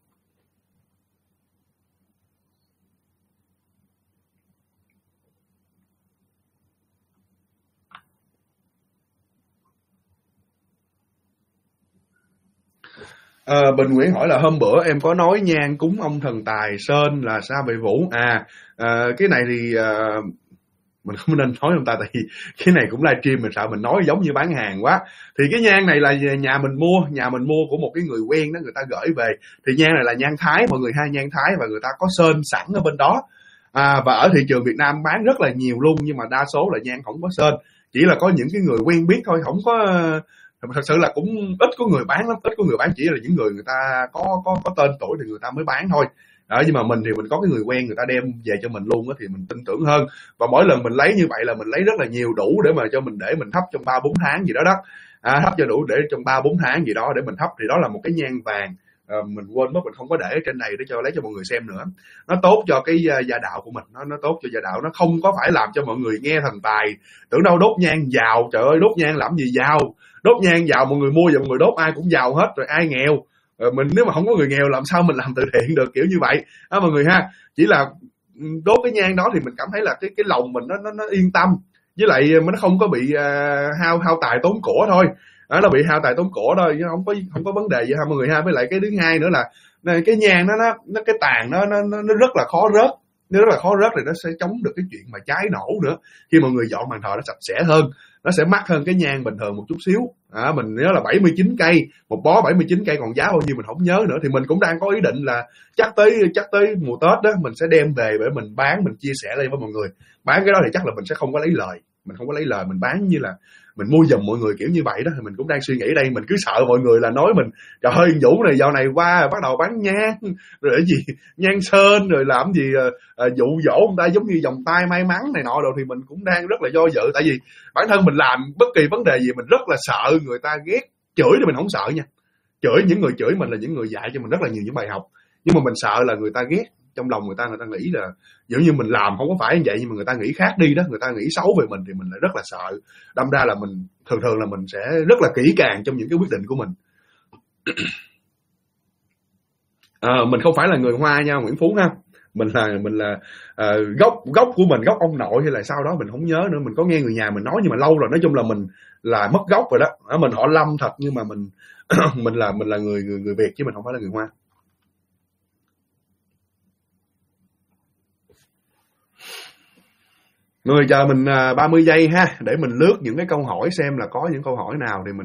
A: Bình Nguyễn hỏi là hôm bữa em có nói nhang cúng ông thần tài Sơn là sao vậy Vũ? Cái này thì mình không nên nói ông ta, tại vì cái này cũng livestream mình sợ mình nói giống như bán hàng quá. Thì cái nhang này là nhà mình mua của một cái người quen đó, người ta gửi về. Thì nhang này là nhang Thái mọi người ha, nhang Thái, và người ta có sơn sẵn ở bên đó. Và ở thị trường Việt Nam bán rất là nhiều luôn, nhưng mà đa số là nhang không có sơn, chỉ là có những cái người quen biết thôi, không có. Thật sự là cũng ít có người bán lắm, ít có người bán, chỉ là những người ta có tên tuổi thì người ta mới bán thôi. Đó, nhưng mà mình thì mình có cái người quen, người ta đem về cho mình luôn á, thì mình tin tưởng hơn. Và mỗi lần mình lấy như vậy là mình lấy rất là nhiều, đủ để mà cho mình để mình thắp trong 3-4 tháng gì đó đó. Thắp cho đủ để trong 3-4 tháng gì đó để mình thắp. Thì đó là một cái nhang vàng. Mình quên mất mình không có để ở trên này để cho lấy cho mọi người xem nữa. Nó tốt cho cái gia đạo của mình, nó tốt cho gia đạo, nó không có phải làm cho mọi người nghe thần tài tưởng đâu đốt nhang giàu. Trời ơi, đốt nhang làm gì giàu, đốt nhang giàu mọi người mua và mọi người đốt ai cũng giàu hết rồi, ai nghèo. Mình nếu mà không có người nghèo làm sao mình làm từ thiện được, kiểu như vậy đó mọi người ha. Chỉ là đốt cái nhang đó thì mình cảm thấy là cái lòng mình nó yên tâm, với lại nó không có bị hao tài tốn của thôi. Nó bị hao tài tốn của thôi, chứ không có vấn đề gì ha mọi người ha. Với lại cái thứ hai nữa là cái nhang nó cái tàn nó rất là khó rớt. Nếu rất là khó rớt thì nó sẽ chống được cái chuyện mà cháy nổ nữa. Khi mọi người dọn bàn thờ nó sạch sẽ hơn, nó sẽ mắc hơn cái nhang bình thường một chút xíu. Mình nhớ là 79 cây, một bó 79 cây, còn giá bao nhiêu mình không nhớ nữa. Thì mình cũng đang có ý định là chắc tới mùa Tết đó mình sẽ đem về để mình bán, mình chia sẻ lên với mọi người. Bán cái đó thì chắc là mình sẽ không có lấy lời, mình bán như là mình mua giùm mọi người kiểu như vậy đó. Thì mình cũng đang suy nghĩ đây, mình cứ sợ mọi người là nói mình trời ơi Vũ này dạo này qua bắt đầu bán nhang rồi cái gì nhang sơn rồi làm gì dụ dỗ người ta giống như vòng tay may mắn này nọ rồi. Thì mình cũng đang rất là do dự, tại vì bản thân mình làm bất kỳ vấn đề gì mình rất là sợ người ta ghét. Chửi thì mình không sợ nha, những người chửi mình là những người dạy cho mình rất là nhiều những bài học, nhưng mà mình sợ là người ta ghét. Trong lòng người ta nghĩ là giống như mình làm không có phải như vậy, nhưng mà người ta nghĩ khác đi đó, người ta nghĩ xấu về mình thì mình lại rất là sợ. Đâm ra là mình thường là mình sẽ rất là kỹ càng trong những cái quyết định của mình. Mình không phải là người Hoa nha Nguyễn Phú ha, mình là gốc của mình, gốc ông nội hay là sau đó mình không nhớ nữa. Mình có nghe người nhà mình nói nhưng mà lâu rồi. Nói chung là mình là mất gốc rồi đó. Mình họ Lâm thật, nhưng mà mình mình là người Việt chứ mình không phải là người Hoa. Mọi người chờ mình 30 giây ha, để mình lướt những cái câu hỏi xem là có những câu hỏi nào thì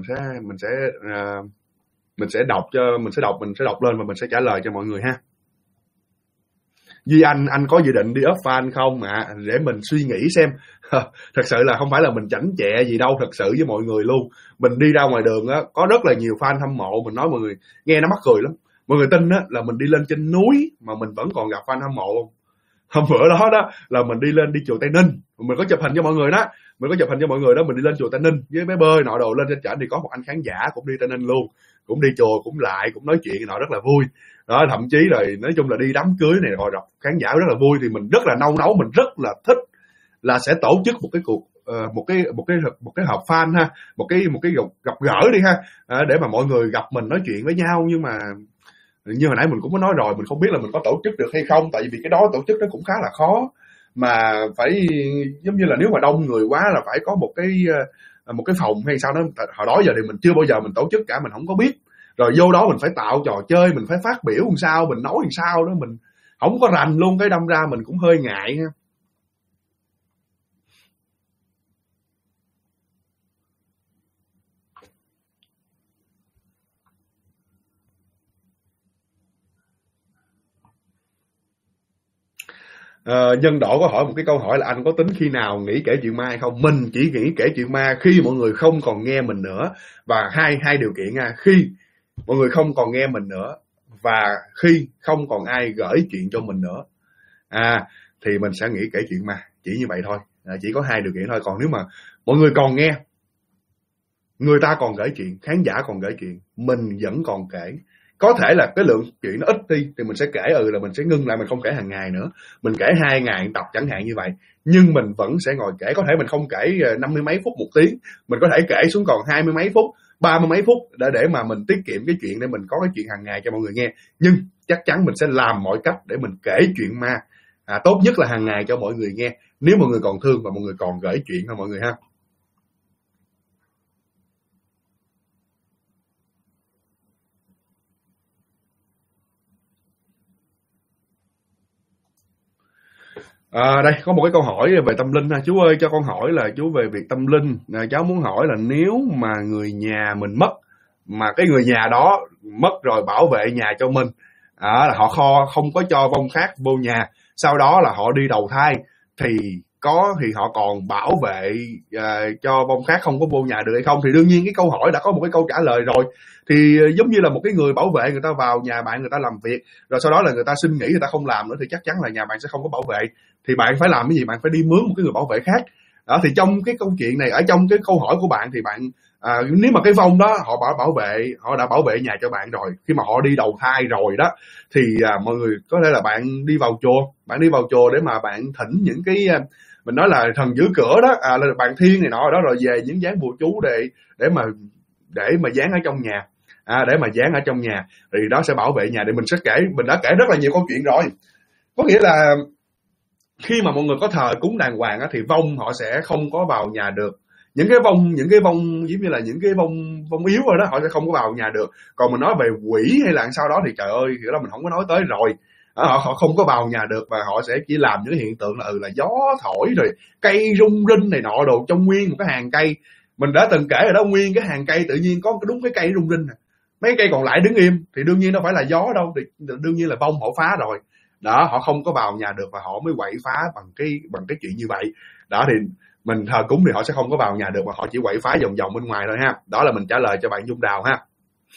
A: mình sẽ đọc lên và mình sẽ trả lời cho mọi người ha. Duy anh có dự định đi ấp fan không ạ? Để mình suy nghĩ xem. Thật sự là không phải là mình chảnh chẹ gì đâu, thật sự với mọi người luôn. Mình đi ra ngoài đường á, có rất là nhiều fan hâm mộ. Mình nói mọi người nghe nó mắc cười lắm. Mọi người tin á là mình đi lên trên núi mà mình vẫn còn gặp fan hâm mộ không? Hôm bữa đó là mình đi chùa Tây Ninh, mình có chụp hình cho mọi người đó. Mình đi lên chùa Tây Ninh với bé bơi nọ đồ. Lên trên trển thì có một anh khán giả cũng đi Tây Ninh luôn, cũng đi chùa, cũng nói chuyện nọ rất là vui đó. Thậm chí rồi nói chung là đi đám cưới này rồi gặp khán giả rất là vui. Thì mình rất là nấu mình rất là thích là sẽ tổ chức một cái cuộc một cái họp fan ha, một cái gặp gỡ đi ha, để mà mọi người gặp mình nói chuyện với nhau. Nhưng mà như hồi nãy mình cũng có nói rồi, mình không biết là mình có tổ chức được hay không, tại vì cái đó tổ chức nó cũng khá là khó, mà phải giống như là nếu mà đông người quá là phải có một cái phòng hay sao đó. Hồi đó giờ thì mình chưa bao giờ mình tổ chức cả, mình không có biết. Rồi vô đó mình phải tạo trò chơi, mình phải phát biểu làm sao, mình nói làm sao đó, mình không có rành luôn. Cái đâm ra mình cũng hơi ngại ha. Nhân Độ có hỏi một cái câu hỏi là anh có tính khi nào nghỉ kể chuyện ma hay không? Mình chỉ nghỉ kể chuyện ma khi mọi người không còn nghe mình nữa, và hai điều kiện nha. Khi mọi người không còn nghe mình nữa, và khi không còn ai gửi chuyện cho mình nữa. thì mình sẽ nghĩ kể chuyện ma, chỉ như vậy thôi. Chỉ có 2 điều kiện thôi. Còn nếu mà mọi người còn nghe, người ta còn kể chuyện, khán giả còn kể chuyện, mình vẫn còn kể, có thể là cái lượng chuyện nó ít đi thì mình sẽ kể là mình sẽ ngưng lại, mình không kể hàng ngày nữa, mình kể 2 ngày tập chẳng hạn như vậy. Nhưng mình vẫn sẽ ngồi kể, có thể mình không kể 50 mấy phút 1 tiếng, mình có thể kể xuống còn 20 mấy phút, 30 mấy phút để mà mình tiết kiệm cái chuyện để mình có cái chuyện hàng ngày cho mọi người nghe. Nhưng chắc chắn mình sẽ làm mọi cách để mình kể chuyện ma, tốt nhất là hàng ngày cho mọi người nghe, nếu mọi người còn thương và mọi người còn gửi chuyện thôi mọi người ha. Đây có một cái câu hỏi về tâm linh ha. Chú ơi, cho con hỏi là chú về việc tâm linh, cháu muốn hỏi là nếu mà người nhà mình mất, mà cái người nhà đó mất rồi bảo vệ nhà cho mình, là họ không có cho vong khác vô nhà, sau đó là họ đi đầu thai, thì họ còn bảo vệ cho vong khác không có vô nhà được hay không? Thì đương nhiên cái câu hỏi đã có một cái câu trả lời rồi. Thì giống như là một cái người bảo vệ, người ta vào nhà bạn, người ta làm việc, rồi sau đó là người ta xin nghỉ, người ta không làm nữa, thì chắc chắn là nhà bạn sẽ không có bảo vệ. Thì bạn phải làm cái gì? Bạn phải đi mướn một cái người bảo vệ khác. Đó, thì trong cái câu chuyện này, ở trong cái câu hỏi của bạn thì bạn, nếu mà cái vong đó họ đã bảo vệ nhà cho bạn rồi, khi mà họ đi đầu thai rồi đó, thì mọi người có thể là bạn đi vào chùa để mà bạn thỉnh những cái, mình nói là thần giữ cửa đó, là bạn thiên này nọ đó, rồi về những dán bùa chú để mà dán ở trong nhà, thì đó sẽ bảo vệ nhà. Để mình đã kể rất là nhiều câu chuyện rồi. Có nghĩa là khi mà mọi người có thờ cúng đàng hoàng á, thì vong họ sẽ không có vào nhà được. Những cái vong giống như là những cái vong yếu rồi đó, họ sẽ không có vào nhà được. Còn mình nói về quỷ hay là sau đó thì trời ơi, cái đó mình không có nói tới rồi. Họ không có vào nhà được, và họ sẽ chỉ làm những cái hiện tượng là gió thổi rồi cây rung rinh này nọ đồ trong nguyên một cái hàng cây. Mình đã từng kể rồi đó, nguyên cái hàng cây tự nhiên có đúng cái cây rung rinh, mấy cây còn lại đứng im, thì đương nhiên đâu phải là gió đâu, thì đương nhiên là vong họ phá rồi. Đó, họ không có vào nhà được và họ mới quậy phá bằng cái chuyện như vậy. Đó, thì mình thờ cúng thì họ sẽ không có vào nhà được, mà họ chỉ quậy phá vòng vòng bên ngoài thôi ha. Đó là mình trả lời cho bạn Dung Đào ha.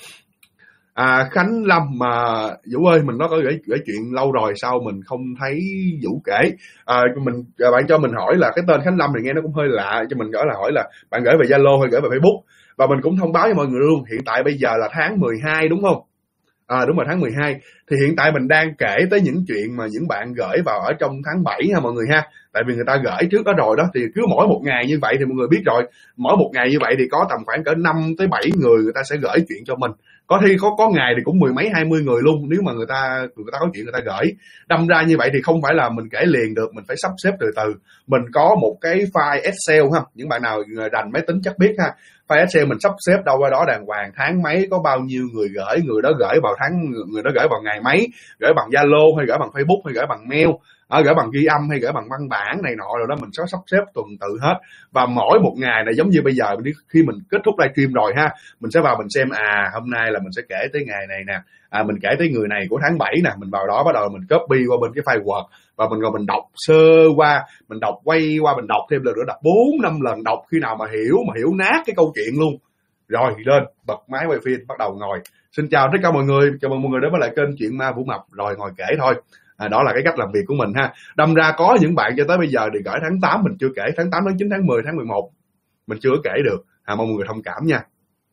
A: Khánh Lâm, mà Vũ ơi, mình nó có gửi chuyện lâu rồi, sao mình không thấy Vũ kể? Bạn cho mình hỏi là cái tên Khánh Lâm này nghe nó cũng hơi lạ, cho mình hỏi là bạn gửi về Zalo hay gửi về Facebook? Và mình cũng thông báo cho mọi người luôn, hiện tại bây giờ là tháng 12 đúng không? Đúng rồi, tháng 12. Thì hiện tại mình đang kể tới những chuyện mà những bạn gửi vào ở trong tháng 7 ha mọi người ha. Tại vì người ta gửi trước đó rồi đó, thì cứ mỗi một ngày như vậy thì mọi người biết rồi, mỗi một ngày như vậy thì có tầm khoảng cỡ 5 tới 7 người ta sẽ gửi chuyện cho mình. Có khi có ngày thì cũng 10 mấy 20 người luôn, nếu mà người ta có chuyện người ta gửi. Đâm ra như vậy thì không phải là mình kể liền được, mình phải sắp xếp từ từ. Mình có một cái file Excel ha, những bạn nào rành máy tính chắc biết ha. File Excel mình sắp xếp đâu qua đó đàng hoàng, tháng mấy có bao nhiêu người gửi, người đó gửi vào người đó gửi vào ngày mấy, gửi bằng Zalo hay gửi bằng Facebook hay gửi bằng mail, gửi bằng ghi âm hay gửi bằng văn bản này nọ, rồi đó mình sẽ sắp xếp tuần tự hết. Và mỗi một ngày này giống như bây giờ khi mình kết thúc livestream rồi ha, mình sẽ vào mình xem hôm nay là mình sẽ kể tới ngày này nè, mình kể tới người này của tháng 7 nè, mình vào đó bắt đầu mình copy qua bên cái file Word, và mình đọc sơ qua, mình đọc quay qua, mình đọc thêm lần nữa, đọc 4-5 lần, đọc khi nào mà hiểu nát cái câu chuyện luôn. Rồi lên bật máy quay phim, bắt đầu ngồi. Xin chào tất cả mọi người, chào mừng mọi người đến với lại kênh Chuyện Ma Vũ Mập. Rồi ngồi kể thôi. Đó là cái cách làm việc của mình ha. Đâm ra có những bạn cho tới bây giờ thì gửi tháng 8 mình chưa kể, tháng 8, tháng 9, tháng 10, tháng 11 mình chưa kể được. Mong mọi người thông cảm nha.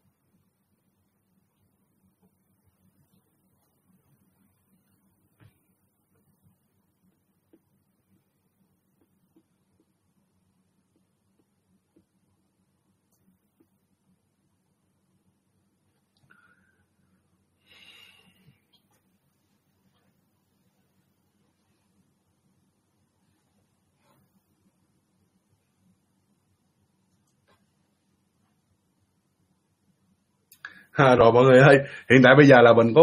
A: Rồi mọi người ơi, hiện tại bây giờ là mình có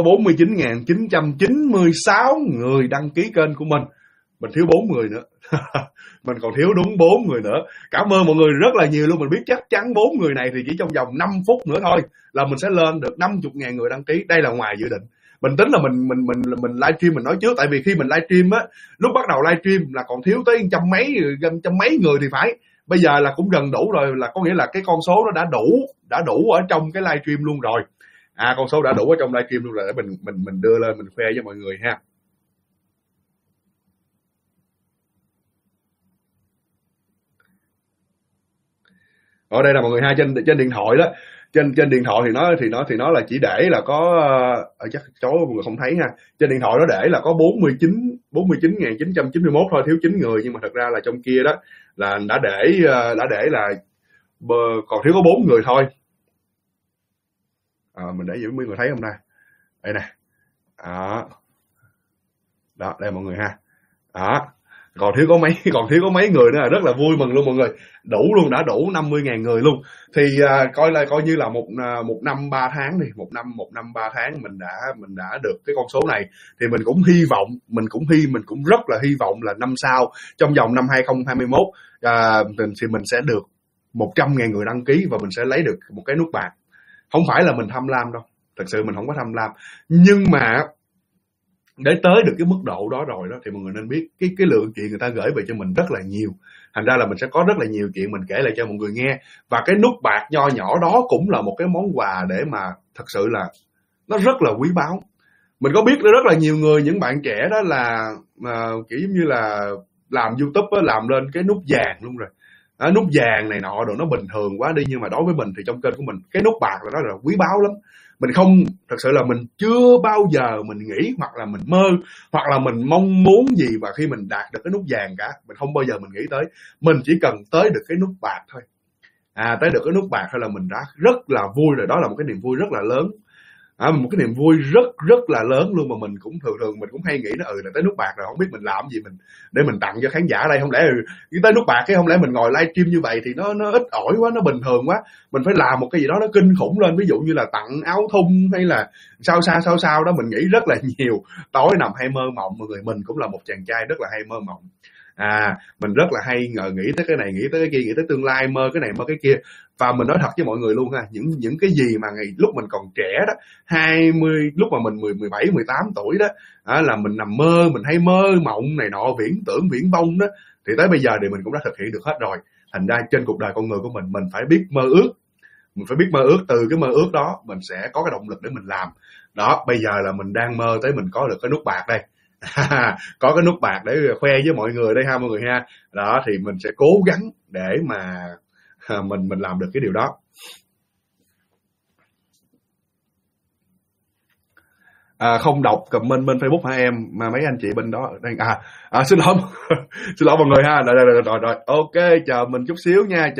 A: 49.996 người đăng ký kênh của mình. Mình thiếu 4 người nữa. Mình còn thiếu đúng 4 người nữa. Cảm ơn mọi người rất là nhiều luôn. Mình biết chắc chắn 4 người này thì chỉ trong vòng 5 phút nữa thôi là mình sẽ lên được 50.000 người đăng ký. Đây là ngoài dự định. Mình tính là mình livestream mình nói trước, tại vì khi mình livestream á, lúc bắt đầu livestream là còn thiếu tới trăm mấy người thì phải. Bây giờ là cũng gần đủ rồi, là có nghĩa là cái con số nó đã đủ ở trong cái livestream luôn rồi. Con số đã đủ ở trong livestream luôn rồi, để mình đưa lên mình khoe với mọi người ha. Ở đây là mọi người ha, trên trên điện thoại đó, trên điện thoại thì nó là chỉ để là có chắc chó mọi người không thấy ha. Trên điện thoại nó để là có 49.991 thôi, thiếu 9 người, nhưng mà thật ra là trong kia đó là đã để là còn thiếu có 4 người thôi. Mình để cho mấy người thấy không ta? Đây nè. Đó, đây mọi người ha. Đó. Còn thiếu có mấy người nữa là rất là vui mừng luôn mọi người. Đủ luôn, đã đủ 50.000 người luôn. Thì coi như là một năm 3 tháng đi, một năm 3 tháng mình đã được cái con số này. Thì mình cũng hy vọng, mình cũng rất là hy vọng là năm sau, trong vòng năm 2021 thì mình sẽ được 100.000 người đăng ký và mình sẽ lấy được một cái nút bạc. Không phải là mình tham lam đâu, thật sự mình không có tham lam, nhưng mà để tới được cái mức độ đó rồi đó thì mọi người nên biết cái lượng chuyện người ta gửi về cho mình rất là nhiều, thành ra là mình sẽ có rất là nhiều chuyện mình kể lại cho mọi người nghe. Và cái nút bạc nho nhỏ đó cũng là một cái món quà để mà thật sự là nó rất là quý báu. Mình có biết rất là nhiều người, những bạn trẻ đó là kiểu giống như là làm YouTube đó, làm lên cái nút vàng luôn rồi. Nút vàng này nọ rồi nó bình thường quá đi, nhưng mà đối với mình thì trong kênh của mình cái nút bạc là nó là quý báu lắm. Mình không, thật sự là mình chưa bao giờ mình nghĩ hoặc là mình mơ hoặc là mình mong muốn gì và khi mình đạt được cái nút vàng cả. Mình không bao giờ mình nghĩ tới, mình chỉ cần tới được cái nút bạc thôi. Tới được cái nút bạc thôi là mình đã rất là vui rồi, đó là một cái niềm vui rất là lớn. Một cái niềm vui rất là lớn luôn, mà mình cũng thường mình cũng hay nghĩ là là tới nút bạc rồi không biết mình làm gì mình để mình tặng cho khán giả đây, không lẽ tới nút bạc cái không lẽ mình ngồi livestream như vậy thì nó ít ỏi quá, nó bình thường quá, mình phải làm một cái gì đó nó kinh khủng lên, ví dụ như là tặng áo thun hay là sao đó. Mình nghĩ rất là nhiều, tối nằm hay mơ mộng mọi người. Mình cũng là một chàng trai rất là hay mơ mộng. Mình rất là hay nghĩ tới cái này, nghĩ tới cái kia, nghĩ tới tương lai, mơ cái này mơ cái kia. Và mình nói thật với mọi người luôn ha, những cái gì mà lúc mình còn trẻ đó, 20, lúc mà mình 17, 18 tuổi đó, là mình nằm mơ, mình hay mơ mộng này nọ, viễn tưởng, viễn vông đó, thì tới bây giờ thì mình cũng đã thực hiện được hết rồi. Thành ra trên cuộc đời con người của mình phải biết mơ ước. Mình phải biết mơ ước, từ cái mơ ước đó mình sẽ có cái động lực để mình làm. Đó, bây giờ là mình đang mơ tới mình có được cái nút bạc đây. Có cái nút bạc để khoe với mọi người đây ha mọi người ha. Đó thì mình sẽ cố gắng để mà mình làm được cái điều đó. Không đọc comment bên Facebook hả em, mà mấy anh chị bên đó đang xin lỗi xin lỗi mọi người ha. Rồi ok, chờ mình chút xíu nha,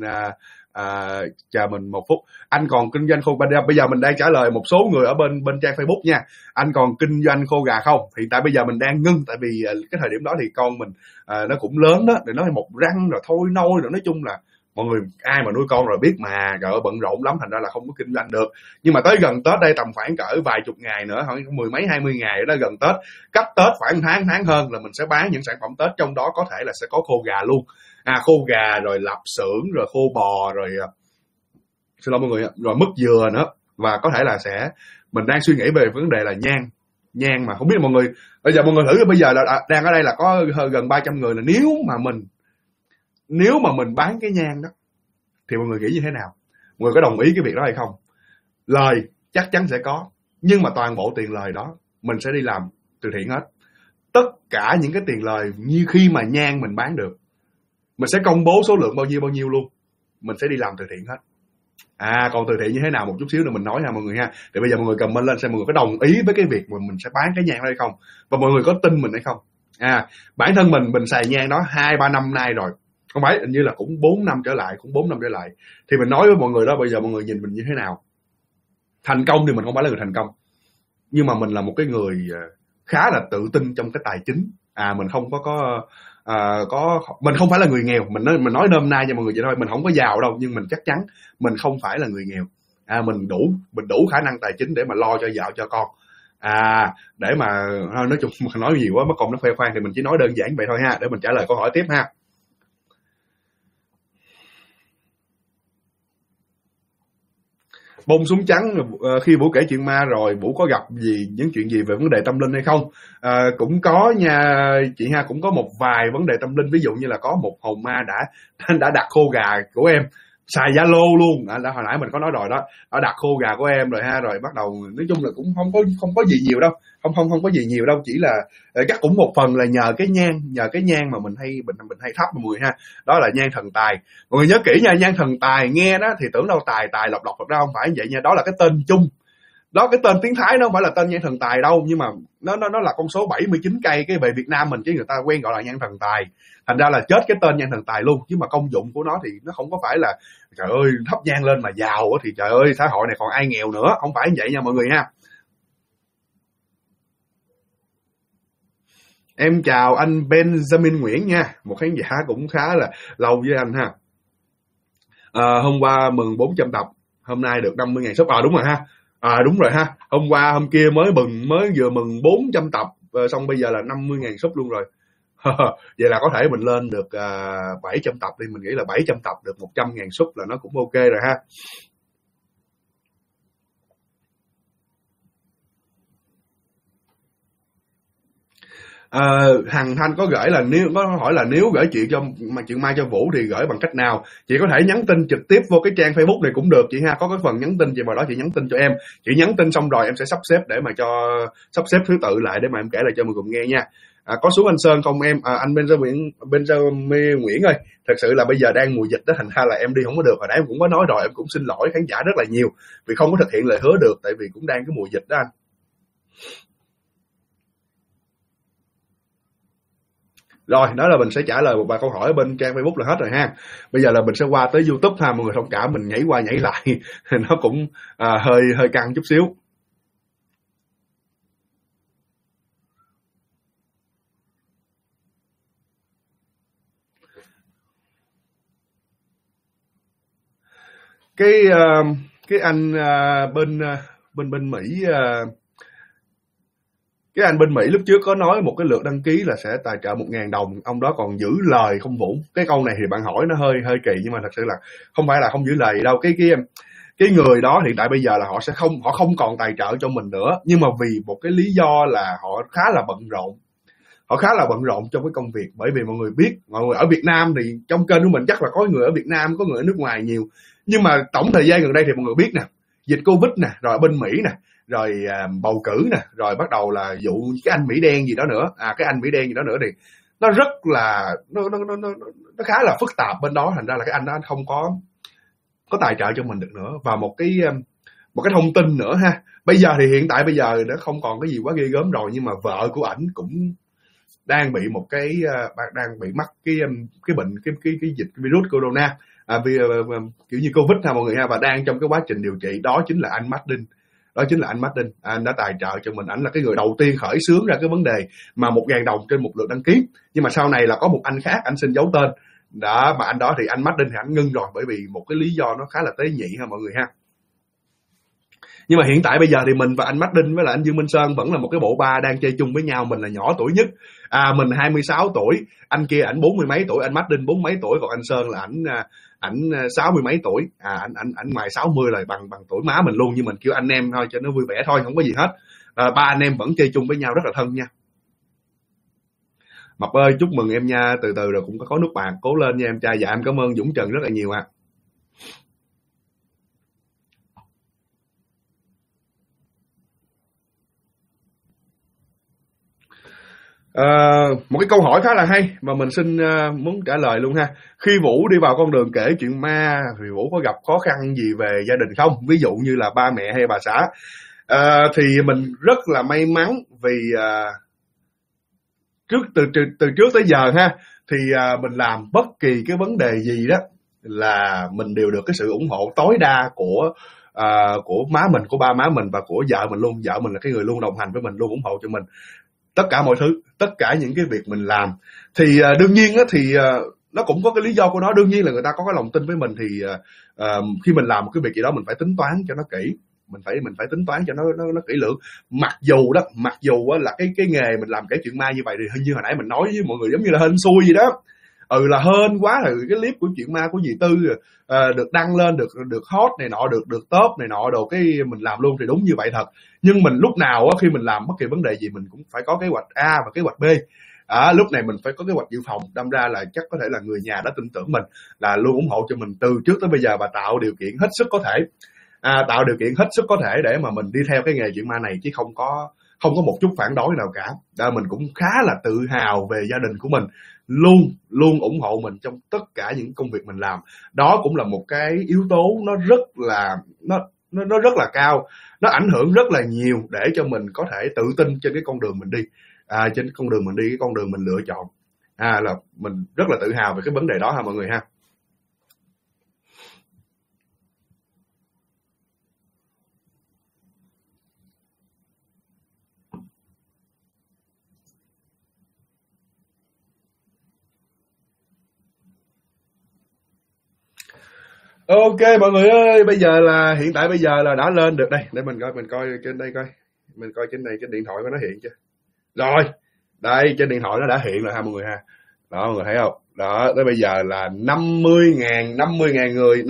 A: chờ mình một phút. Anh còn kinh doanh khô gà, bây giờ mình đang trả lời một số người ở bên trang Facebook nha. Anh còn kinh doanh khô gà không? Thì tại bây giờ mình đang ngưng, tại vì cái thời điểm đó thì con mình nó cũng lớn đó, để nó một răng rồi thôi nôi rồi, nói chung là mọi người ai mà nuôi con rồi biết mà, trời ơi bận rộn lắm, thành ra là không có kinh doanh được. Nhưng mà tới gần Tết đây, tầm khoảng cỡ vài chục ngày nữa, khoảng 10 mấy 20 ngày đó, gần Tết, cách Tết khoảng tháng hơn là mình sẽ bán những sản phẩm Tết, trong đó có thể là sẽ có khô gà luôn. Khô gà rồi lạp xưởng rồi khô bò rồi xin lỗi mọi người, rồi mứt dừa nữa. Và có thể là mình đang suy nghĩ về vấn đề là nhang mà không biết mọi người, bây giờ mọi người thử, bây giờ là đang ở đây là có gần 300 người, là nếu mà mình bán cái nhang đó thì mọi người nghĩ như thế nào? Mọi người có đồng ý cái việc đó hay không? Lời chắc chắn sẽ có, nhưng mà toàn bộ tiền lời đó mình sẽ đi làm từ thiện hết. Tất cả những cái tiền lời như khi mà nhang mình bán được, mình sẽ công bố số lượng bao nhiêu luôn, mình sẽ đi làm từ thiện hết. Còn từ thiện như thế nào một chút xíu nữa mình nói ha mọi người ha. Thì bây giờ mọi người comment lên xem mọi người có đồng ý với cái việc mà mình sẽ bán cái nhang đó hay không, và mọi người có tin mình hay không. Bản thân mình xài nhang đó 2-3 năm nay rồi, không phải, hình như là cũng 4 năm trở lại, thì mình nói với mọi người đó, bây giờ mọi người nhìn mình như thế nào. Thành công thì mình không phải là người thành công, nhưng mà mình là một cái người khá là tự tin trong cái tài chính. Mình không mình không phải là người nghèo, mình nói nôm na cho mọi người vậy thôi, mình không có giàu đâu, nhưng mình chắc chắn mình không phải là người nghèo. Mình đủ khả năng tài chính để mà lo cho vợ cho con. Để mà nói chung mà nói nhiều quá mất công nó khoe khoang, thì mình chỉ nói đơn giản vậy thôi ha, để mình trả lời câu hỏi tiếp ha. Bông súng trắng, khi Vũ kể chuyện ma rồi, Vũ có gặp những chuyện gì về vấn đề tâm linh hay không? Cũng có nha chị ha, cũng có một vài vấn đề tâm linh, ví dụ như là có một hồn ma đã đặt khô gà của em xài Zalo luôn. Đã hồi nãy mình có nói rồi đó, đã đặt khô gà của em rồi ha, rồi bắt đầu nói chung là cũng không có gì nhiều đâu, không có gì nhiều đâu, chỉ là chắc cũng một phần là nhờ cái nhang mà mình hay thắp mọi người ha, đó là nhang thần tài. Mọi người nhớ kỹ nha, nhang thần tài nghe đó thì tưởng đâu tài lộc thật ra không phải như vậy nha, đó là cái tên chung. Đó, cái tên tiếng Thái nó không phải là tên nhang thần tài đâu, nhưng mà nó là con số 79 cây cái về Việt Nam mình, chứ người ta quen gọi là nhang thần tài. Thành ra là chết cái tên nhang thần tài luôn, chứ mà công dụng của nó thì nó không có phải là trời ơi thắp nhang lên mà giàu thì trời ơi xã hội này còn ai nghèo nữa, không phải như vậy nha mọi người ha. Em chào anh Benjamin Nguyễn nha, một khán giả cũng khá là lâu với anh ha. Hôm qua mừng 400 tập, hôm nay được 50.000 sub. Đúng rồi ha. Đúng rồi ha. Hôm qua hôm kia mới vừa mừng 400 tập, xong bây giờ là 50.000 sub luôn rồi. Vậy là có thể mình lên được 700 tập đi, mình nghĩ là 700 tập được 100.000 sub là nó cũng ok rồi ha. Hằng Thanh có gửi là nếu gửi chuyện Mai cho Vũ thì gửi bằng cách nào? Chị có thể nhắn tin trực tiếp vô cái trang Facebook này cũng được chị ha, có cái phần nhắn tin chị vào đó, chị nhắn tin cho em, chị nhắn tin xong rồi em sẽ sắp xếp để mà sắp xếp thứ tự lại để mà em kể lại cho mọi người cùng nghe nha. Có xuống anh Sơn không em? Anh Benjamin Nguyễn ơi, thật sự là bây giờ đang mùa dịch đó, thành ra là em đi không có được. Hồi nãy em cũng có nói rồi, em cũng xin lỗi khán giả rất là nhiều vì không có thực hiện lời hứa được, tại vì cũng đang cái mùa dịch đó anh. Rồi, đó là mình sẽ trả lời một vài câu hỏi ở bên trang Facebook là hết rồi ha. Bây giờ là mình sẽ qua tới YouTube ha, mọi người thông cảm mình nhảy qua nhảy lại nó cũng hơi căng chút xíu. Cái anh bên Mỹ, cái anh bên Mỹ lúc trước có nói một cái lượt đăng ký là sẽ tài trợ 1.000 đồng, ông đó còn giữ lời không Vũ? Cái câu này thì bạn hỏi nó hơi kỳ, nhưng mà thật sự là không phải là không giữ lời đâu. Cái người đó hiện tại bây giờ là họ không còn tài trợ cho mình nữa, nhưng mà vì một cái lý do là họ khá là bận rộn trong cái công việc. Bởi vì mọi người biết, mọi người ở Việt Nam thì trong kênh của mình chắc là có người ở Việt Nam, có người ở nước ngoài nhiều, nhưng mà tổng thời gian gần đây thì mọi người biết nè, dịch Covid nè, rồi ở bên Mỹ nè, rồi bầu cử nè, rồi bắt đầu là vụ cái anh Mỹ đen gì đó nữa, cái anh Mỹ đen gì đó nữa, thì nó rất là nó khá là phức tạp bên đó, thành ra là cái anh đó anh không có tài trợ cho mình được nữa. Và một cái thông tin nữa ha, hiện tại bây giờ nó không còn cái gì quá ghê gớm rồi, nhưng mà vợ của ảnh cũng đang bị một cái đang bị mắc cái bệnh cái dịch virus corona, kiểu như Covid ha mọi người ha, và đang trong cái quá trình điều trị. Đó chính là anh Martin. Anh đã tài trợ cho mình, ảnh là cái người đầu tiên khởi xướng ra cái vấn đề mà 1.000 đồng trên một lượt đăng ký. Nhưng mà sau này là có một anh khác, anh xin giấu tên đó, mà anh đó thì anh Martin thì anh ngưng rồi, bởi vì một cái lý do nó khá là tế nhị ha mọi người ha. Nhưng mà hiện tại bây giờ thì mình và anh Martin với lại anh Dương Minh Sơn vẫn là một cái bộ ba đang chơi chung với nhau. Mình là nhỏ tuổi nhất, mình 26 tuổi, anh kia ảnh 40 mấy tuổi, anh Martin 40 mấy tuổi, còn anh Sơn là ảnh 60 mấy tuổi, ảnh ngoài 60 là bằng tuổi má mình luôn, nhưng mình kêu anh em thôi cho nó vui vẻ thôi, không có gì hết. Ba anh em vẫn chơi chung với nhau rất là thân nha. Mập ơi, chúc mừng em nha, từ từ rồi cũng có nước bạc, cố lên nha em trai. Dạ em cảm ơn Dũng Trần rất là nhiều ạ. Một cái câu hỏi khá là hay mà mình xin muốn trả lời luôn ha. Khi Vũ đi vào con đường kể chuyện ma thì Vũ có gặp khó khăn gì về gia đình không? Ví dụ như là ba mẹ hay bà xã. Thì mình rất là may mắn vì từ trước tới giờ ha, thì mình làm bất kỳ cái vấn đề gì đó là mình đều được cái sự ủng hộ tối đa của má mình, của ba má mình và của vợ mình luôn. Vợ mình là cái người luôn đồng hành với mình, luôn ủng hộ cho mình tất cả mọi thứ, tất cả những cái việc mình làm. Thì đương nhiên á, thì nó cũng có cái lý do của nó. Đương nhiên là người ta có cái lòng tin với mình, thì khi mình làm một cái việc gì đó mình phải tính toán cho nó kỹ, mình phải tính toán cho nó kỹ lưỡng. Mặc dù á, là cái nghề mình làm kể chuyện ma như vậy thì hình như hồi nãy mình nói với mọi người giống như là hên xui gì đó, là hên quá, là cái clip của chuyện ma của dì Tư được đăng lên, được hot này nọ, được top này nọ đồ, cái mình làm luôn, thì đúng như vậy thật. Nhưng mình lúc nào á, khi mình làm bất kỳ vấn đề gì mình cũng phải có kế hoạch A và kế hoạch B. Lúc này mình phải có kế hoạch dự phòng, đâm ra là chắc có thể là người nhà đã tin tưởng mình, là luôn ủng hộ cho mình từ trước tới bây giờ và tạo điều kiện hết sức có thể, tạo điều kiện hết sức có thể để mà mình đi theo cái nghề chuyện ma này, chứ không có một chút phản đối nào cả. Mình cũng khá là tự hào về gia đình của mình, luôn luôn ủng hộ mình trong tất cả những công việc mình làm. Đó cũng là một cái yếu tố nó rất là cao, nó ảnh hưởng rất là nhiều để cho mình có thể tự tin trên cái con đường mình đi, trên con đường mình đi, cái con đường mình lựa chọn. Là mình rất là tự hào về cái vấn đề đó ha mọi người ha. Ok mọi người ơi, hiện tại bây giờ là đã lên được đây, để mình coi trên đây coi, mình coi trên này cái điện thoại của nó hiện chưa. Rồi, đây trên điện thoại nó đã hiện rồi ha mọi người ha. Đó mọi người thấy không? Đó, tới bây giờ là 50.000 người,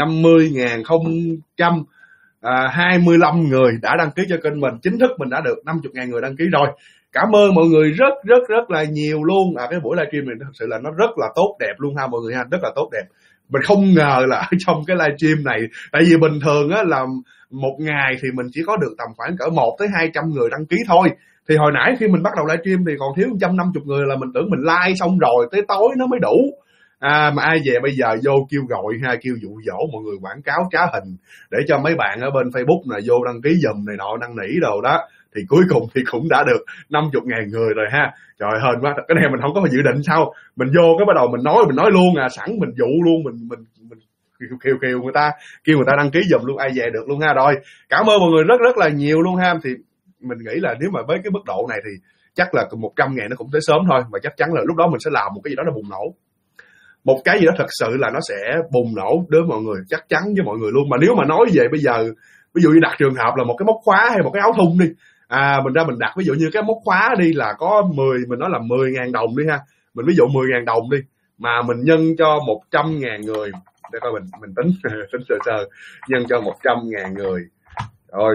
A: 50.025 người đã đăng ký cho kênh mình. Chính thức mình đã được 50.000 người đăng ký rồi. Cảm ơn mọi người rất là nhiều luôn. Cái buổi livestream này thật sự là nó rất là tốt đẹp luôn ha mọi người ha, rất là tốt đẹp. Mình không ngờ là ở trong cái livestream này, tại vì bình thường á là một ngày thì mình chỉ có được tầm khoảng cỡ 1 tới 200 người đăng ký thôi. Thì hồi nãy khi mình bắt đầu livestream thì còn thiếu 150 người, là mình tưởng mình like xong rồi tới tối nó mới đủ. Mà ai về bây giờ vô kêu gọi ha, kêu dụ dỗ mọi người quảng cáo trá hình để cho mấy bạn ở bên Facebook này vô đăng ký giùm này nọ, năn nỉ đồ đó. Thì cuối cùng thì cũng đã được 50.000 người rồi ha. Trời hên quá, cái này mình không có dự định sao. Mình vô cái bắt đầu mình nói luôn sẵn mình dụ luôn, mình kêu người ta, đăng ký giùm luôn, ai về được luôn ha. Rồi, cảm ơn mọi người rất là nhiều luôn ha. Thì mình nghĩ là nếu mà với cái mức độ này thì chắc là 100.000 nó cũng tới sớm thôi, và chắc chắn là lúc đó mình sẽ làm một cái gì đó nó bùng nổ, một cái gì đó thật sự là nó sẽ bùng nổ đối với mọi người, chắc chắn với mọi người luôn. Mà nếu mà nói về bây giờ, ví dụ như đặt trường hợp là một cái móc khóa hay một cái áo thun đi, mình đặt ví dụ như cái móc khóa đi là có 10, mình nói là 10.000 đồng đi ha, mình ví dụ 10.000 đồng đi, mà mình nhân cho 100.000 người, để coi mình tính tính sơ nhân cho 100.000 người rồi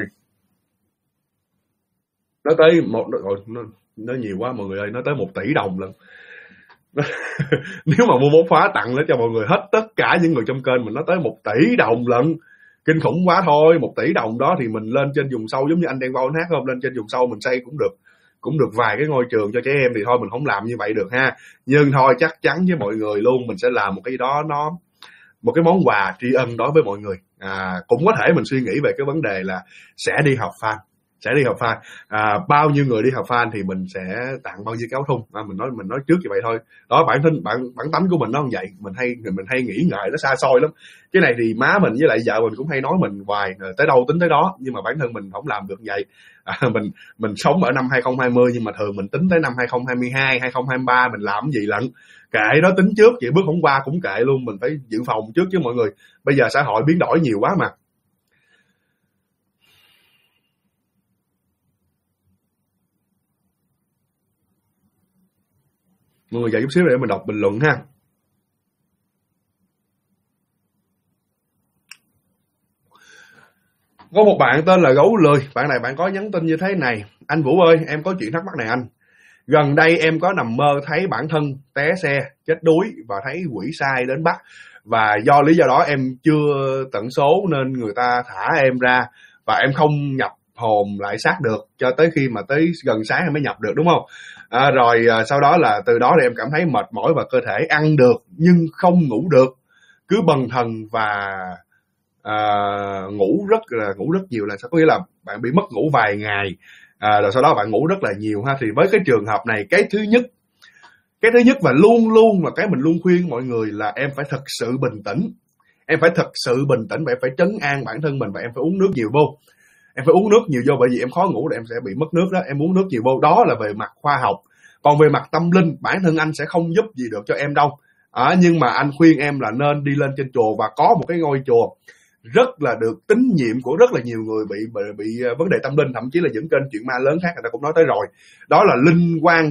A: nó tới nó nhiều quá mọi người ơi, nó tới 1 tỷ đồng lần. Nếu mà mua móc khóa tặng nó cho mọi người hết tất cả những người trong kênh mình, nó tới 1 tỷ đồng lận, kinh khủng quá thôi. 1 tỷ đồng đó thì mình lên trên vùng sâu giống như anh đang vào hát không, lên trên vùng sâu mình xây cũng được vài cái ngôi trường cho trẻ em, thì thôi mình không làm như vậy được ha. Nhưng thôi chắc chắn với mọi người luôn, mình sẽ làm một cái đó, một cái món quà tri ân đối với mọi người. Cũng có thể mình suy nghĩ về cái vấn đề là sẽ đi học fan, bao nhiêu người đi học fan thì mình sẽ tặng bao nhiêu cái áo thun. Mình nói trước như vậy thôi. Đó, bản tánh của mình nó như vậy, mình hay nghĩ ngợi nó xa xôi lắm. Cái này thì má mình với lại vợ mình cũng hay nói mình hoài, tới đâu tính tới đó, nhưng mà bản thân mình không làm được vậy. Mình sống ở năm 2020 nhưng mà thường mình tính tới năm 2022, 2023 mình làm cái gì lận. Kệ đó, tính trước vậy, bước hôm qua cũng kệ luôn, mình phải dự phòng trước chứ mọi người. Bây giờ xã hội biến đổi nhiều quá mà. Mọi người chờ chút xíu để mình đọc bình luận ha. Có một bạn tên là Gấu Lười, bạn này bạn có nhắn tin như thế này: anh Vũ ơi, em có chuyện thắc mắc này anh. Gần đây em có nằm mơ thấy bản thân té xe, chết đuối và thấy quỷ sai đến bắt. Và do lý do đó em chưa tận số nên người ta thả em ra, và em không nhập hồn lại xác được cho tới khi mà tới gần sáng em mới nhập được, đúng không? Rồi sau đó là từ đó thì em cảm thấy mệt mỏi và cơ thể ăn được nhưng không ngủ được, cứ bần thần và ngủ rất nhiều. Là sao? Có nghĩa là bạn bị mất ngủ vài ngày, rồi sau đó bạn ngủ rất là nhiều ha. Thì với cái trường hợp này, cái thứ nhất và luôn luôn là cái mình luôn khuyên mọi người là em phải thật sự bình tĩnh. Và em phải trấn an bản thân mình, và em phải uống nước nhiều vô. Bởi vì em khó ngủ là em sẽ bị mất nước đó. Em uống nước nhiều vô, đó là về mặt khoa học. Còn về mặt tâm linh, bản thân anh sẽ không giúp gì được cho em đâu. Nhưng mà anh khuyên em là nên đi lên trên chùa, và có một cái ngôi chùa rất là được tín nhiệm của rất là nhiều người bị vấn đề tâm linh, thậm chí là những kênh chuyện ma lớn khác người ta cũng nói tới rồi. Đó là Linh Quang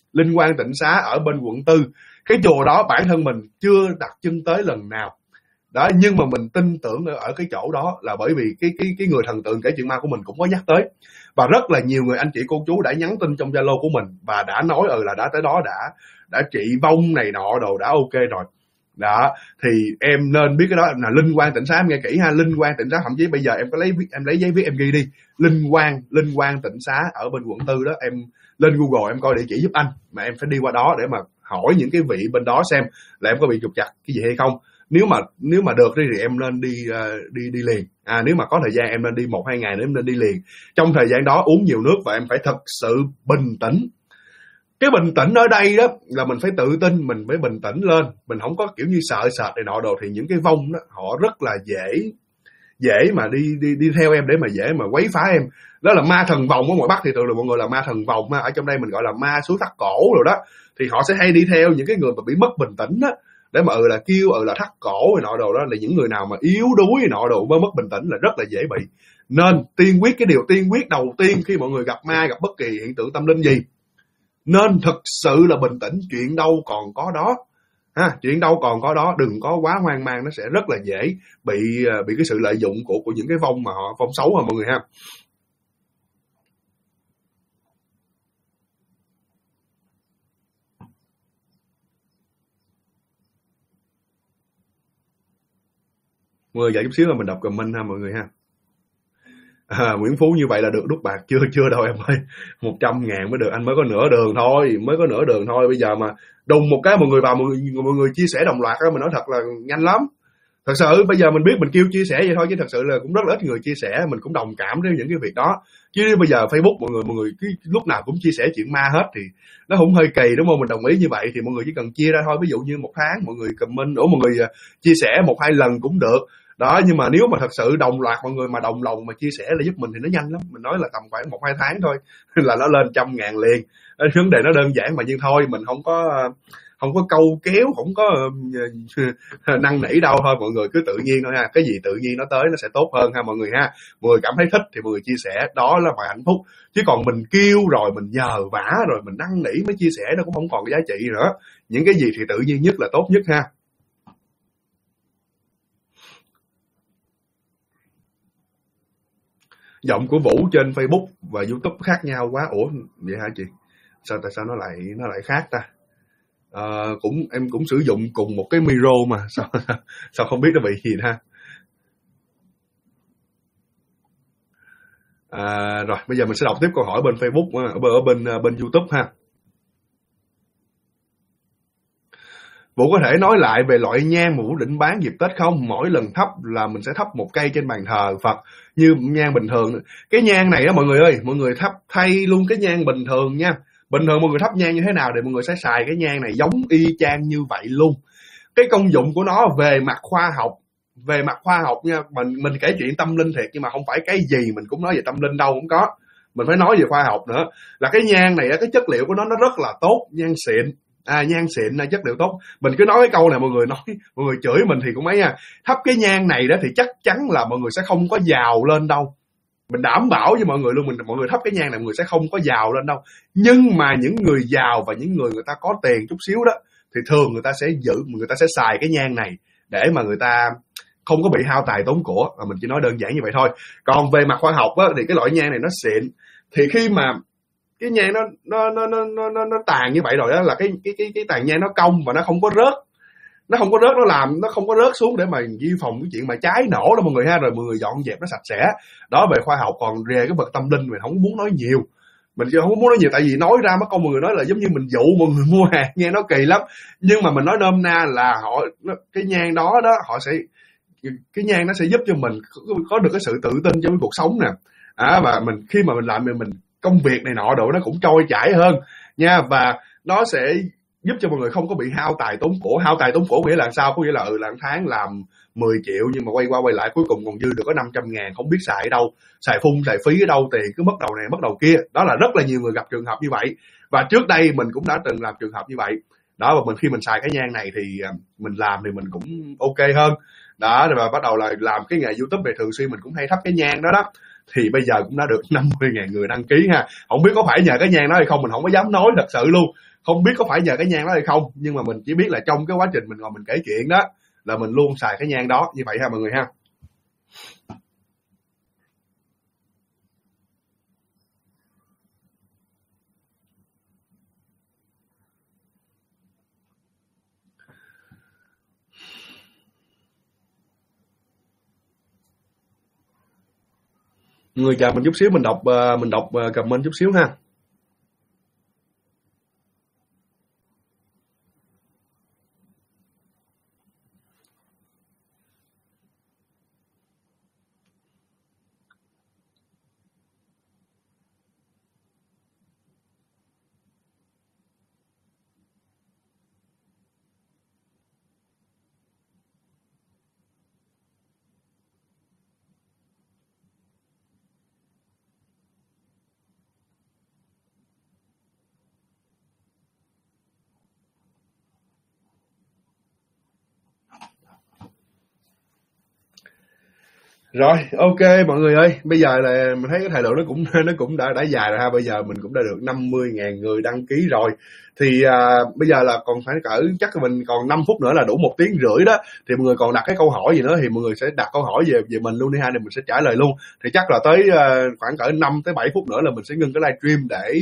A: Tịnh Xá ở bên quận 4. Cái chùa đó bản thân mình chưa đặt chân tới lần nào, đó. Nhưng mà mình tin tưởng ở cái chỗ đó là bởi vì cái người thần tượng kể chuyện ma của mình cũng có nhắc tới, và rất là nhiều người anh chị cô chú đã nhắn tin trong Zalo của mình và đã nói là đã tới đó, đã trị vong này nọ đồ, đã ok rồi. Đó thì em nên biết cái đó là Linh Quang Tịnh Xá, em nghe kỹ ha, Linh Quang Tịnh Xá, thậm chí bây giờ em có lấy giấy viết em ghi đi, Linh Quang Tịnh Xá ở bên quận 4 đó, em lên Google em coi địa chỉ giúp anh, mà em phải đi qua đó để mà hỏi những cái vị bên đó xem là em có bị trục trặc cái gì hay không. Nếu mà được thì em nên đi liền. Nếu mà có thời gian em nên đi 1-2 ngày nữa, em nên đi liền. Trong thời gian đó uống nhiều nước và em phải thật sự bình tĩnh. Cái bình tĩnh ở đây đó là mình phải tự tin, mình phải bình tĩnh lên, mình không có kiểu như sợ sệt này nọ đồ, thì những cái vong đó họ rất là dễ mà đi theo em để mà dễ mà quấy phá em. Đó là ma thần vòng ở ngoài Bắc thì thường là mọi người là ma thần vòng, ở trong đây mình gọi là ma suối thắt cổ rồi đó. Thì họ sẽ hay đi theo những cái người mà bị mất bình tĩnh đó, để mà là kêu là thắt cổ này nọ đồ, đó là những người nào mà yếu đuối này nọ đồ, mới mất bình tĩnh là rất là dễ bị. Nên cái điều tiên quyết đầu tiên khi mọi người gặp ma, gặp bất kỳ hiện tượng tâm linh gì, nên thực sự là bình tĩnh, chuyện đâu còn có đó. Chuyện đâu còn có đó, đừng có quá hoang mang, nó sẽ rất là dễ bị cái sự lợi dụng của những cái vong mà họ vong xấu mọi người ha. Mọi người dạy chút xíu là mình đọc comment ha mọi người ha. Nguyễn Phú như vậy là được đút bạc chưa đâu em ơi, 100.000 mới được, anh mới có nửa đường thôi. Bây giờ mà đùng một cái mọi người vào, mọi người chia sẻ đồng loạt đó, mình nói thật là nhanh lắm. Thật sự bây giờ mình biết mình kêu chia sẻ vậy thôi, chứ thật sự là cũng rất là ít người chia sẻ. Mình cũng đồng cảm với những cái việc đó, chứ bây giờ Facebook mọi người cứ lúc nào cũng chia sẻ chuyện ma hết thì nó cũng hơi kỳ, đúng không? Mình đồng ý như vậy thì mọi người chỉ cần chia ra thôi. Ví dụ như một tháng mọi người comment, mọi người chia sẻ 1-2 lần cũng được đó. Nhưng mà nếu mà thật sự đồng loạt mọi người mà đồng lòng mà chia sẻ là giúp mình thì nó nhanh lắm. Mình nói là tầm khoảng 1-2 tháng thôi là nó lên 100.000 liền. Vấn đề nó đơn giản mà, nhưng thôi mình không có câu kéo, không có năn nỉ đâu, thôi mọi người cứ tự nhiên thôi ha. Cái gì tự nhiên nó tới nó sẽ tốt hơn ha mọi người ha. Mọi người cảm thấy thích thì mọi người chia sẻ, đó là phải hạnh phúc. Chứ còn mình kêu rồi mình nhờ vả rồi mình năn nỉ mới chia sẻ, nó cũng không còn cái giá trị nữa. Những cái gì thì tự nhiên nhất là tốt nhất ha. Giọng của Vũ trên Facebook và YouTube khác nhau quá. Ủa vậy hả chị? Tại sao nó lại khác ta? Em cũng sử dụng cùng một cái micro mà sao không biết nó bị gì ha. Rồi bây giờ mình sẽ đọc tiếp câu hỏi bên Facebook, ở bên YouTube ha. Vũ có thể nói lại về loại nhang mà Vũ định bán dịp Tết không? Mỗi lần thắp là mình sẽ thắp một cây trên bàn thờ Phật như nhang bình thường. Cái nhang này đó mọi người ơi, mọi người thắp thay luôn cái nhang bình thường nha. Bình thường mọi người thắp nhang như thế nào thì mọi người sẽ xài cái nhang này giống y chang như vậy luôn. Cái công dụng của nó về mặt khoa học nha, mình kể chuyện tâm linh thiệt, nhưng mà không phải cái gì mình cũng nói về tâm linh đâu, không có. Mình phải nói về khoa học nữa. Là cái nhang này, cái chất liệu của nó rất là tốt, nhang xịn. Nhang xịn là chất liệu tốt. Mình cứ nói cái câu này mọi người chửi mình thì cũng ấy nha. Thắp cái nhang này đó thì chắc chắn là mọi người sẽ không có giàu lên đâu. Mình đảm bảo với mọi người luôn, mọi người thắp cái nhang này mọi người sẽ không có giàu lên đâu. Nhưng mà những người giàu và những người ta có tiền chút xíu đó thì thường người ta sẽ xài cái nhang này để mà người ta không có bị hao tài tốn của. Mình chỉ nói đơn giản như vậy thôi. Còn về mặt khoa học á, thì cái loại nhang này nó xịn. Thì khi mà cái nhang nó tàn như vậy rồi đó, là cái tàn nhang nó cong và nó không có rớt, nó không có rớt xuống để mà di phòng cái chuyện mà cháy nổ đó mọi người ha. Rồi mọi người dọn dẹp nó sạch sẽ đó, về khoa học. Còn về cái bậc tâm linh mình không muốn nói nhiều, tại vì nói ra mất công mọi người nói là giống như mình dụ mọi người mua hàng, nghe nó kỳ lắm. Nhưng mà mình nói nôm na là cái nhang đó cái nhang nó sẽ giúp cho mình có được cái sự tự tin trong cái cuộc sống nè. Và khi mà mình làm mình công việc này nọ đồ nó cũng trôi chảy hơn nha. Và nó sẽ giúp cho mọi người không có bị hao tài tốn của. Hao tài tốn của nghĩa là sao? Có nghĩa là là tháng làm 10 triệu nhưng mà quay qua quay lại cuối cùng còn dư được có 500.000, không biết xài ở đâu, xài phí ở đâu, tiền cứ mất đầu này mất đầu kia. Đó là rất là nhiều người gặp trường hợp như vậy, và trước đây mình cũng đã từng làm trường hợp như vậy đó. Và khi mình xài cái nhang này thì mình làm thì mình cũng ok hơn đó. Và bắt đầu là làm cái nghề YouTube này, thường xuyên mình cũng hay thắp cái nhang đó. Thì bây giờ cũng đã được 50.000 người đăng ký ha. Không biết có phải nhờ cái nhang đó hay không, mình không có dám nói thật sự luôn. Không biết có phải nhờ cái nhang đó hay không, nhưng mà mình chỉ biết là trong cái quá trình mình ngồi mình kể chuyện đó, là mình luôn xài cái nhang đó như vậy ha mọi người ha. Người chờ mình chút xíu, mình đọc comment chút xíu ha. Rồi, ok mọi người ơi, bây giờ là mình thấy cái thời lượng nó cũng đã dài rồi ha. Bây giờ mình cũng đã được 50.000 người đăng ký rồi. Thì bây giờ là còn phải chắc là mình còn 5 phút nữa là đủ 1 tiếng rưỡi đó. Thì mọi người còn đặt cái câu hỏi gì nữa thì mọi người sẽ đặt câu hỏi về mình luôn đi ha, thì mình sẽ trả lời luôn. Thì chắc là tới khoảng cỡ 5 tới 7 phút nữa là mình sẽ ngưng cái livestream để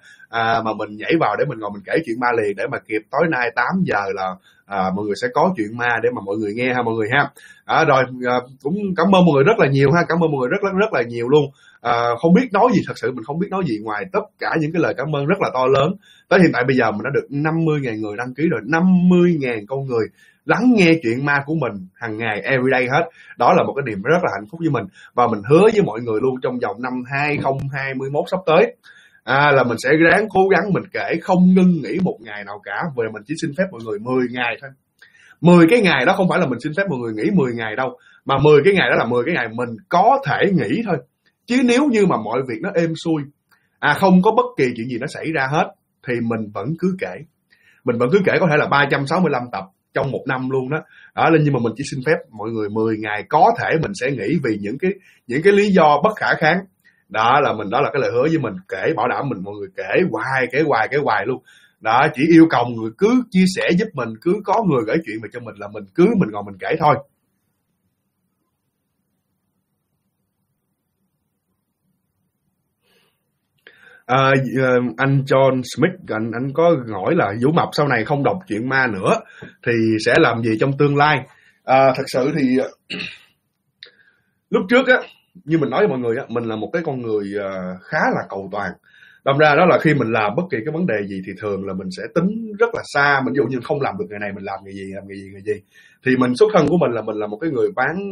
A: mà mình nhảy vào để mình ngồi mình kể chuyện ma liền, để mà kịp tối nay 8 giờ là mọi người sẽ có chuyện ma để mà mọi người nghe ha mọi người ha. Rồi cũng cảm ơn mọi người rất là nhiều ha, cảm ơn mọi người rất là nhiều luôn. Không biết nói gì, thật sự mình không biết nói gì ngoài tất cả những cái lời cảm ơn rất là to lớn. Tới hiện tại bây giờ mình đã được 50.000 người đăng ký rồi, 50.000 con người lắng nghe chuyện ma của mình hàng ngày everyday hết. Đó là một cái niềm rất là hạnh phúc với mình, và mình hứa với mọi người luôn trong vòng năm 2021 sắp tới là mình sẽ ráng cố gắng mình kể không ngưng nghỉ một ngày nào cả. Về mình chỉ xin phép mọi người 10 ngày thôi. 10 cái ngày đó không phải là mình xin phép mọi người nghỉ 10 ngày đâu, mà 10 cái ngày đó là 10 cái ngày mình có thể nghỉ thôi. Chứ nếu như mà mọi việc nó êm xuôi, không có bất kỳ chuyện gì nó xảy ra hết, thì mình vẫn cứ kể. Mình vẫn cứ kể, có thể là 365 tập trong một năm luôn đó. Nhưng mà mình chỉ xin phép mọi người 10 ngày có thể mình sẽ nghỉ vì những cái lý do bất khả kháng. Đó là cái lời hứa với mình, kể bảo đảm mọi người kể hoài luôn. Đó, chỉ yêu cầu người cứ chia sẻ giúp mình, cứ có người gửi chuyện về cho mình là mình ngồi mình kể thôi. Anh John Smith anh có hỏi là Vũ Mập sau này không đọc chuyện ma nữa thì sẽ làm gì trong tương lai? Thật sự thì lúc trước á, như mình nói với mọi người á, mình là một cái con người khá là cầu toàn. Đâm ra đó là khi mình làm bất kỳ cái vấn đề gì thì thường là mình sẽ tính rất là xa. Mình ví dụ như không làm được ngày này mình làm ngày gì. Thì mình xuất thân của mình là một cái người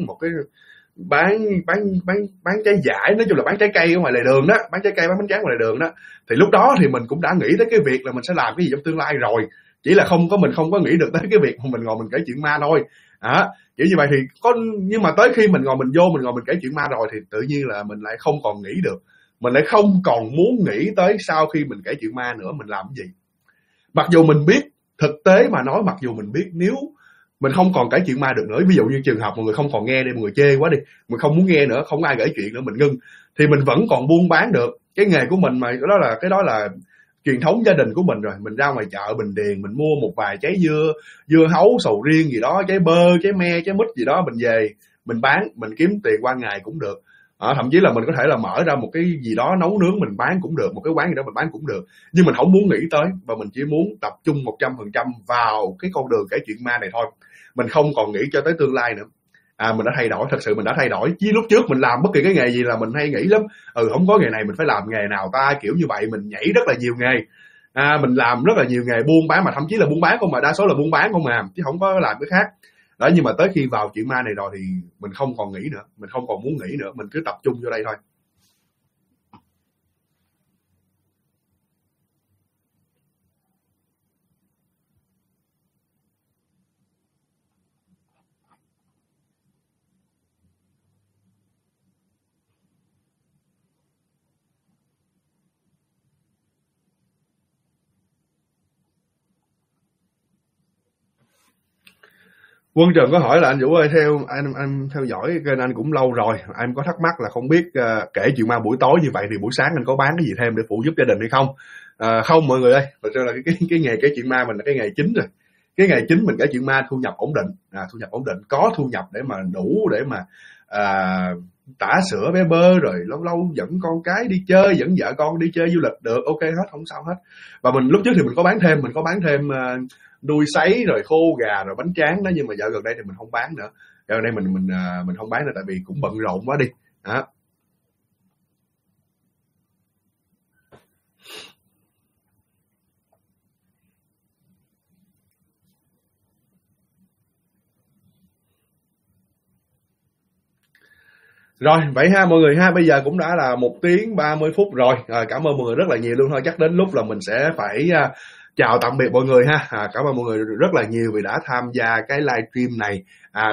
A: bán trái vải, nói chung là bán trái cây ở ngoài lề đường đó, bán trái cây bán bánh tráng ngoài lề đường đó. Thì lúc đó thì mình cũng đã nghĩ tới cái việc là mình sẽ làm cái gì trong tương lai rồi, chỉ là mình không có nghĩ được tới cái việc mà mình ngồi mình kể chuyện ma thôi. Kiểu như vậy thì nhưng mà tới khi mình ngồi mình kể chuyện ma rồi thì tự nhiên là mình lại không còn nghĩ được, mình lại không còn muốn nghĩ tới sau khi mình kể chuyện ma nữa mình làm cái gì. Mặc dù mình biết, thực tế mà nói, mặc dù mình biết nếu mình không còn kể chuyện ma được nữa, ví dụ như trường hợp mọi người không còn nghe đi, mọi người chê quá đi, mình không muốn nghe nữa, không ai kể chuyện nữa, mình ngưng, thì mình vẫn còn buôn bán được. Cái nghề của mình mà cái đó là truyền thống gia đình của mình rồi. Mình ra ngoài chợ Bình Điền mình mua một vài trái dưa hấu, sầu riêng gì đó, trái bơ, trái me, trái mít gì đó, mình về mình bán, mình kiếm tiền qua ngày cũng được. Thậm chí là mình có thể là mở ra một cái gì đó nấu nướng mình bán cũng được, một cái quán gì đó mình bán cũng được. Nhưng mình không muốn nghĩ tới, và mình chỉ muốn tập trung 100% vào cái con đường kể chuyện ma này thôi. Mình không còn nghĩ cho tới tương lai nữa. Mình đã thay đổi, thật sự mình đã thay đổi. Chứ lúc trước mình làm bất kỳ cái nghề gì là mình hay nghĩ lắm, không có nghề này mình phải làm nghề nào ta, kiểu như vậy. Mình nhảy rất là nhiều nghề, mình làm rất là nhiều nghề buôn bán, mà thậm chí là buôn bán không, mà đa số là buôn bán không mà, chứ không có làm cái khác đó. Nhưng mà tới khi vào chuyện ma này rồi thì mình không còn nghĩ nữa, mình không còn muốn nghĩ nữa, mình cứ tập trung vô đây thôi. Quân Trần có hỏi là anh Vũ ơi, anh theo dõi kênh anh cũng lâu rồi, anh có thắc mắc là không biết kể chuyện ma buổi tối như vậy thì buổi sáng anh có bán cái gì thêm để phụ giúp gia đình hay không? Không mọi người ơi, thật ra là cái nghề kể chuyện ma mình là cái nghề chính rồi. cái ngày chính mình kể chuyện ma, thu nhập ổn định, thu nhập ổn định, có thu nhập để mà đủ để mà tã sữa bé bơ, rồi lâu lâu dẫn con cái đi chơi, dẫn vợ con đi chơi du lịch được, ok hết, không sao hết. Và mình lúc trước thì mình có bán thêm nuôi sấy rồi khô gà rồi bánh tráng đó, nhưng mà dạo gần đây thì mình không bán nữa. Dạo gần đây mình không bán nữa tại vì cũng bận rộn quá đi đó. Rồi, vậy ha mọi người ha, bây giờ cũng đã là 1 tiếng 30 phút rồi. Cảm ơn mọi người rất là nhiều luôn thôi. Chắc đến lúc là mình sẽ phải chào tạm biệt mọi người ha. Cảm ơn mọi người rất là nhiều vì đã tham gia cái livestream này,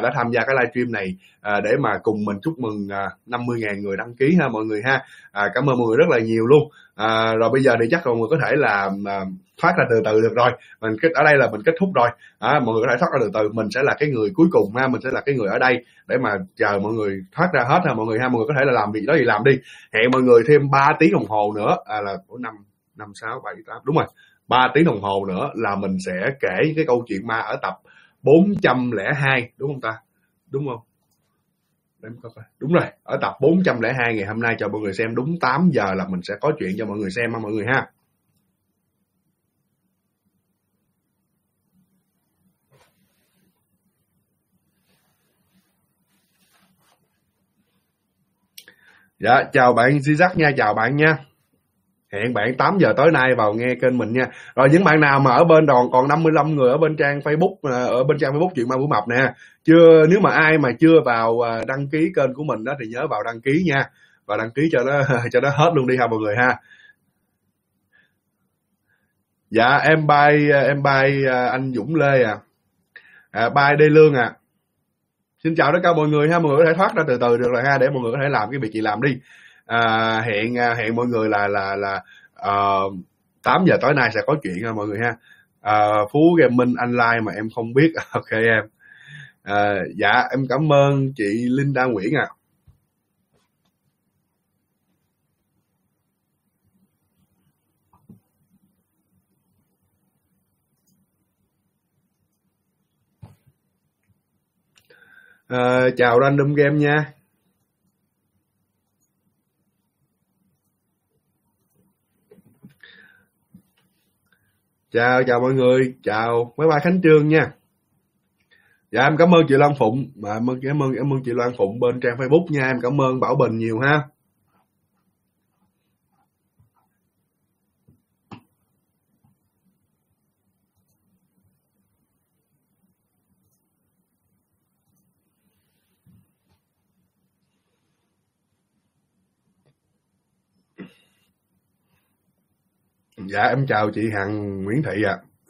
A: để mà cùng mình chúc mừng 50.000 người đăng ký ha mọi người ha. Cảm ơn mọi người rất là nhiều luôn. Rồi bây giờ thì chắc mọi người có thể là thoát ra từ từ được rồi. Ở đây là mình kết thúc rồi. Mọi người có thể thoát ra từ từ, mình sẽ là cái người cuối cùng ha, mình sẽ là cái người ở đây để mà chờ mọi người thoát ra hết ha mọi người ha. Mọi người có thể là làm việc đó thì làm đi. Hẹn mọi người thêm 3 tiếng đồng hồ nữa, là 5, 6, 7, 8, đúng rồi, 3 tiếng đồng hồ nữa là mình sẽ kể cái câu chuyện ma ở tập 402, đúng không ta? Đúng không? Đúng rồi, ở tập 402 ngày hôm nay cho mọi người xem đúng 8 giờ là mình sẽ có chuyện cho mọi người xem ha mọi người ha. Dạ, chào bạn Zizak nha, chào bạn nha. Hẹn bạn 8 giờ tối nay vào nghe kênh mình nha. Rồi những bạn nào mà ở bên còn 55 người ở bên trang Facebook, chuyện ma Vũ Mập nè. Nếu mà ai mà chưa vào đăng ký kênh của mình đó thì nhớ vào đăng ký nha. Và đăng ký cho nó hết luôn đi ha mọi người ha. Dạ em bye anh Dũng Lê bye Đê Lương Xin chào tất cả mọi người ha, mọi người có thể thoát ra từ từ được rồi ha, để mọi người có thể làm cái việc gì làm đi. Hẹn mọi người là 8 giờ tối nay sẽ có chuyện ha mọi người ha. Phú Gaming anh like mà em không biết. Ok em. Dạ em cảm ơn chị Linda Nguyễn chào Random Game nha. Chào mọi người, chào máy bay Khánh Trương nha. Dạ em cảm ơn chị Loan Phụng, cảm ơn chị Loan Phụng bên trang Facebook nha, em cảm ơn Bảo Bình nhiều ha. Dạ em chào chị Hằng Nguyễn Thị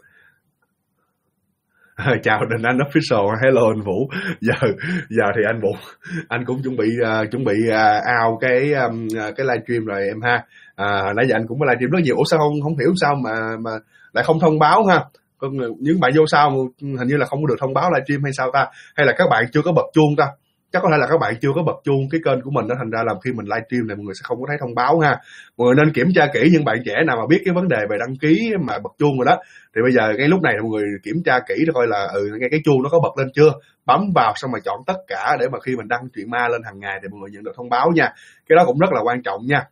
A: chào Đình Anh Official, hello anh Vũ. Giờ thì anh Vũ anh cũng chuẩn bị out cái livestream rồi em ha. Nãy giờ anh cũng có livestream rất nhiều. Ủa sao không hiểu sao mà lại không thông báo ha? Những bạn vô sao hình như là không có được thông báo livestream hay sao ta? Hay là các bạn chưa có bật chuông ta? Chắc có thể là các bạn chưa có bật chuông cái kênh của mình đó, thành ra là khi mình livestream này mọi người sẽ không có thấy thông báo ha. Mọi người nên kiểm tra kỹ, những bạn trẻ nào mà biết cái vấn đề về đăng ký mà bật chuông rồi đó, thì bây giờ ngay lúc này mọi người kiểm tra kỹ để coi là ngay cái chuông nó có bật lên chưa, bấm vào xong mà chọn tất cả để mà khi mình đăng chuyện ma lên hàng ngày thì mọi người nhận được thông báo nha. Cái đó cũng rất là quan trọng nha.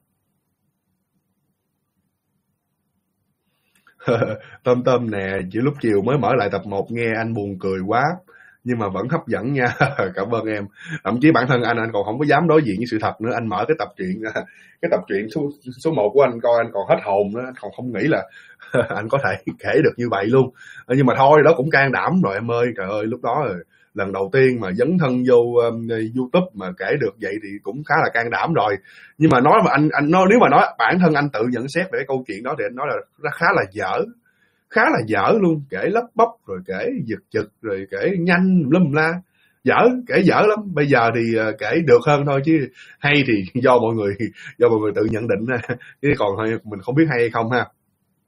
A: Tôm nè, chỉ lúc chiều mới mở lại tập 1 nghe anh buồn cười quá nhưng mà vẫn hấp dẫn nha. Cảm ơn em. Thậm chí bản thân anh còn không có dám đối diện với sự thật nữa. Anh mở cái tập truyện số 1 của anh coi anh còn hết hồn nữa, anh còn không nghĩ là anh có thể kể được như vậy luôn. Nhưng mà thôi, đó cũng can đảm rồi em ơi. Trời ơi, lúc đó lần đầu tiên mà dấn thân vô YouTube mà kể được vậy thì cũng khá là can đảm rồi. Nhưng mà nói mà anh nói, nếu mà nói bản thân anh tự nhận xét về cái câu chuyện đó thì anh nói là khá là dở luôn, kể lấp bấp rồi kể giật chực rồi kể nhanh lum la, kể dở lắm. Bây giờ thì kể được hơn thôi, chứ hay thì do mọi người tự nhận định chứ còn mình không biết hay hay không ha.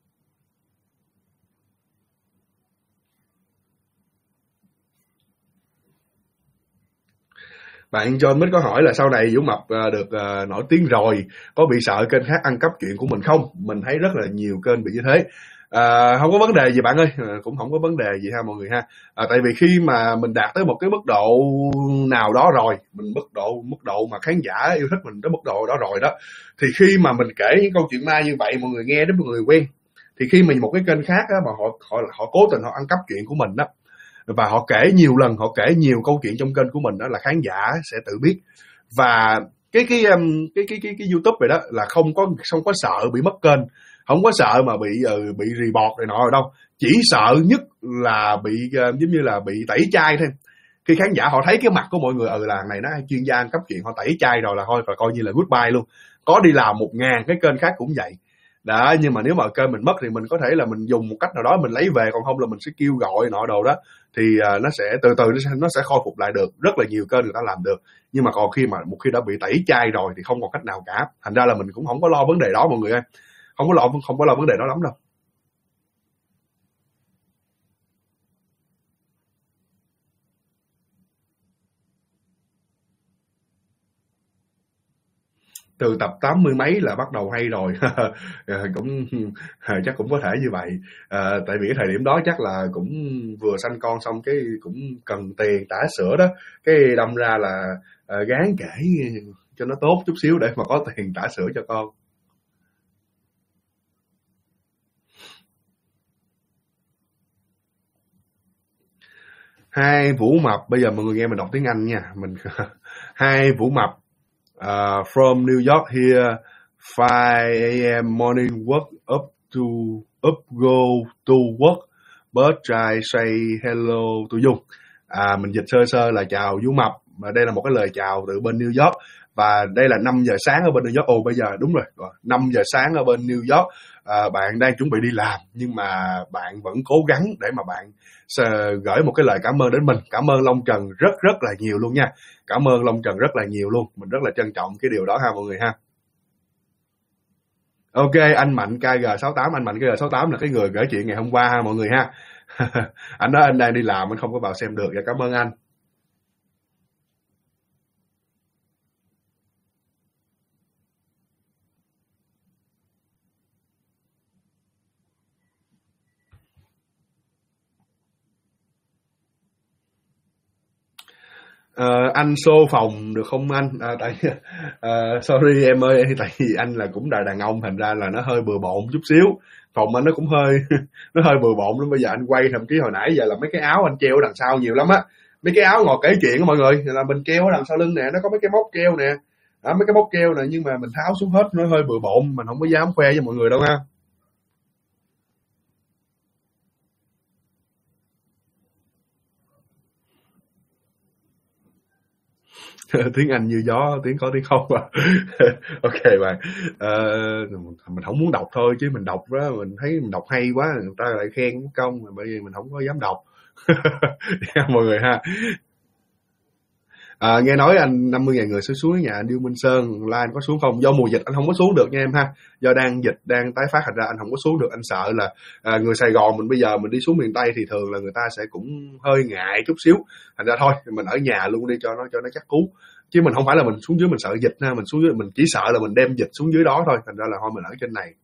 A: Bạn John Mít có hỏi là sau này Vũ Mập được nổi tiếng rồi có bị sợ kênh khác ăn cắp chuyện của mình không? Mình thấy rất là nhiều kênh bị như thế. Không có vấn đề gì bạn ơi, cũng không có vấn đề gì ha mọi người ha. Tại vì khi mà mình đạt tới một cái mức độ nào đó rồi, mình mức độ mà khán giả yêu thích mình tới mức độ đó rồi đó, thì khi mà mình kể những câu chuyện ma như vậy mọi người nghe đến mọi người quen, thì khi mà một cái kênh khác á, mà họ cố tình họ ăn cắp chuyện của mình đó, và họ kể nhiều lần, họ kể nhiều câu chuyện trong kênh của mình đó, là khán giả sẽ tự biết. Và cái YouTube vậy đó là không có sợ bị mất kênh, không có sợ mà bị report này nọ rồi đâu, chỉ sợ nhất là bị giống như là bị tẩy chay thêm. Khi khán giả họ thấy cái mặt của mọi người là này nó chuyên gia ăn cắp chuyện, họ tẩy chay rồi là thôi, và coi như là goodbye luôn. Có đi làm 1000 cái kênh khác cũng vậy đó, nhưng mà nếu mà kênh mình mất thì mình có thể là mình dùng một cách nào đó mình lấy về, còn không là mình sẽ kêu gọi nọ đồ đó, thì nó sẽ từ từ nó sẽ khôi phục lại được. Rất là nhiều kênh người ta làm được, nhưng mà còn một khi đã bị tẩy chay rồi thì không còn cách nào cả. Thành ra là mình cũng không có lo vấn đề đó mọi người ơi, không có lo vấn đề đó lắm đâu. Từ tập 80 mấy là bắt đầu hay rồi. Cũng chắc cũng có thể như vậy. Tại vì cái thời điểm đó chắc là cũng vừa sanh con xong cái cũng cần tiền trả sữa đó, cái đâm ra là gán kể cho nó tốt chút xíu để mà có tiền trả sữa cho con. Hai Vũ Mập, bây giờ mọi người nghe mình đọc tiếng Anh nha. Hai Vũ Mập, from New York here, 5 a.m. morning work up go to work, but I say hello to you. Mình dịch sơ sơ là chào Vũ Mập, mà đây là một cái lời chào từ bên New York, và đây là 5 giờ sáng ở bên New York. Bây giờ đúng rồi, 5 giờ sáng ở bên New York. Bạn đang chuẩn bị đi làm, nhưng mà bạn vẫn cố gắng để mà bạn gửi một cái lời cảm ơn đến mình. Cảm ơn Long Trần rất rất là nhiều luôn nha. Cảm ơn Long Trần rất là nhiều luôn. Mình rất là trân trọng cái điều đó ha mọi người ha. Ok, anh Mạnh KG68, anh Mạnh KG68 là cái người gửi chuyện ngày hôm qua ha mọi người ha. Anh nói anh đang đi làm, anh không có vào xem được. Và cảm ơn anh. Anh xô phòng được không anh? Sorry em ơi, tại vì anh là cũng là đàn ông, thành ra là nó hơi bừa bộn chút xíu. Phòng anh nó cũng hơi nó hơi bừa bộn lắm. Bây giờ anh quay, thậm chí hồi nãy giờ là mấy cái áo anh treo đằng sau nhiều lắm á. Mấy cái áo ngồi kể chuyện á mọi người, là mình treo ở đằng sau lưng nè, nó có mấy cái móc treo nè. Mấy cái móc treo nè, nhưng mà mình tháo xuống hết, nó hơi bừa bộn, mình không có dám khoe với mọi người đâu ha. Tiếng Anh như gió, tiếng có tiếng không à. Ok bạn. Mình không muốn đọc thôi, chứ mình đọc đó mình thấy mình đọc hay quá, người ta lại khen công, bởi vì mình không có dám đọc. Mọi người ha. Nghe nói anh 50.000 người sẽ xuống nhà anh Điêu Minh Sơn, là anh có xuống không? Do mùa dịch anh không có xuống được nha em ha. Do đang dịch, đang tái phát, thành ra anh không có xuống được. Anh sợ là người Sài Gòn mình bây giờ mình đi xuống miền Tây thì thường là người ta sẽ cũng hơi ngại chút xíu. Thành ra thôi, mình ở nhà luôn đi cho nó chắc cú. Chứ mình không phải là mình xuống dưới mình sợ dịch ha, mình xuống dưới mình chỉ sợ là mình đem dịch xuống dưới đó thôi. Thành ra là thôi mình ở trên này.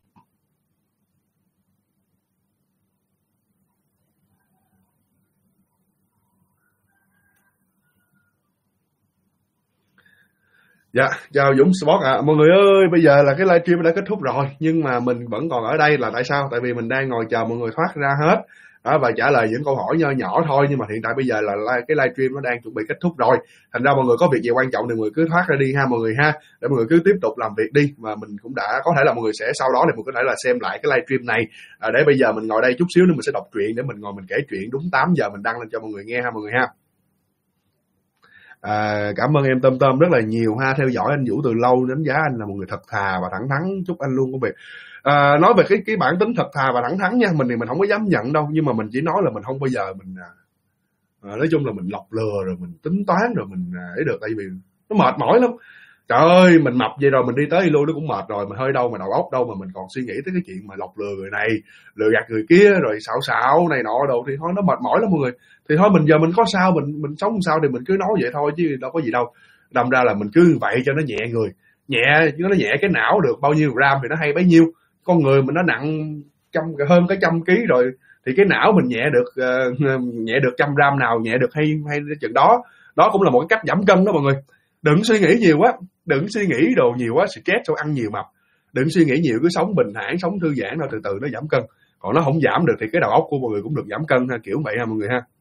A: Dạ, chào Dũng Sport ạ. Mọi người ơi, bây giờ là cái livestream đã kết thúc rồi, nhưng mà mình vẫn còn ở đây là tại sao? Tại vì mình đang ngồi chờ mọi người thoát ra hết đó, và trả lời những câu hỏi nho nhỏ thôi. Nhưng mà hiện tại bây giờ là cái livestream nó đang chuẩn bị kết thúc rồi. Thành ra mọi người có việc gì quan trọng thì mọi người cứ thoát ra đi ha mọi người ha, để mọi người cứ tiếp tục làm việc đi. Mà mình cũng đã có thể là mọi người sẽ sau đó thì mình có thể là xem lại cái livestream này, để bây giờ mình ngồi đây chút xíu nữa mình sẽ đọc truyện, để mình ngồi mình kể chuyện đúng 8 giờ mình đăng lên cho mọi người nghe ha mọi người ha. Cảm ơn em Tâm Tâm rất là nhiều ha, theo dõi anh Vũ từ lâu, đánh giá anh là một người thật thà và thẳng thắn, chúc anh luôn công việc. Nói về cái bản tính thật thà và thẳng thắn nha, mình thì mình không có dám nhận đâu, nhưng mà mình chỉ nói là mình không bao giờ mình nói chung là mình lọc lừa rồi mình tính toán rồi mình ấy được, tại vì nó mệt mỏi lắm. Trời ơi, mình mập vậy rồi mình đi tới đi lui nó cũng mệt rồi, mà hơi đâu mà đầu óc đâu mà mình còn suy nghĩ tới cái chuyện mà lọc lừa người này, lừa gạt người kia, rồi xạo này nọ đâu, thì thôi nó mệt mỏi lắm mọi người. Thì thôi mình giờ mình có sao mình sống sao thì mình cứ nói vậy thôi chứ đâu có gì đâu. Đâm ra là mình cứ vậy cho nó nhẹ người, nhẹ chứ nó nhẹ cái não được bao nhiêu gram thì nó hay bấy nhiêu. Con người mình nó nặng hơn cái 100 kg rồi, thì cái não mình nhẹ được 100 gram nào nhẹ được hay chừng đó. Đó cũng là một cái cách giảm cân đó mọi người. Đừng suy nghĩ nhiều quá, đừng suy nghĩ đồ nhiều quá, stress rồi ăn nhiều mập. Đừng suy nghĩ nhiều, cứ sống bình thản, sống thư giãn, rồi từ từ nó giảm cân. Còn nó không giảm được thì cái đầu óc của mọi người cũng được giảm cân ha, kiểu vậy ha mọi người ha.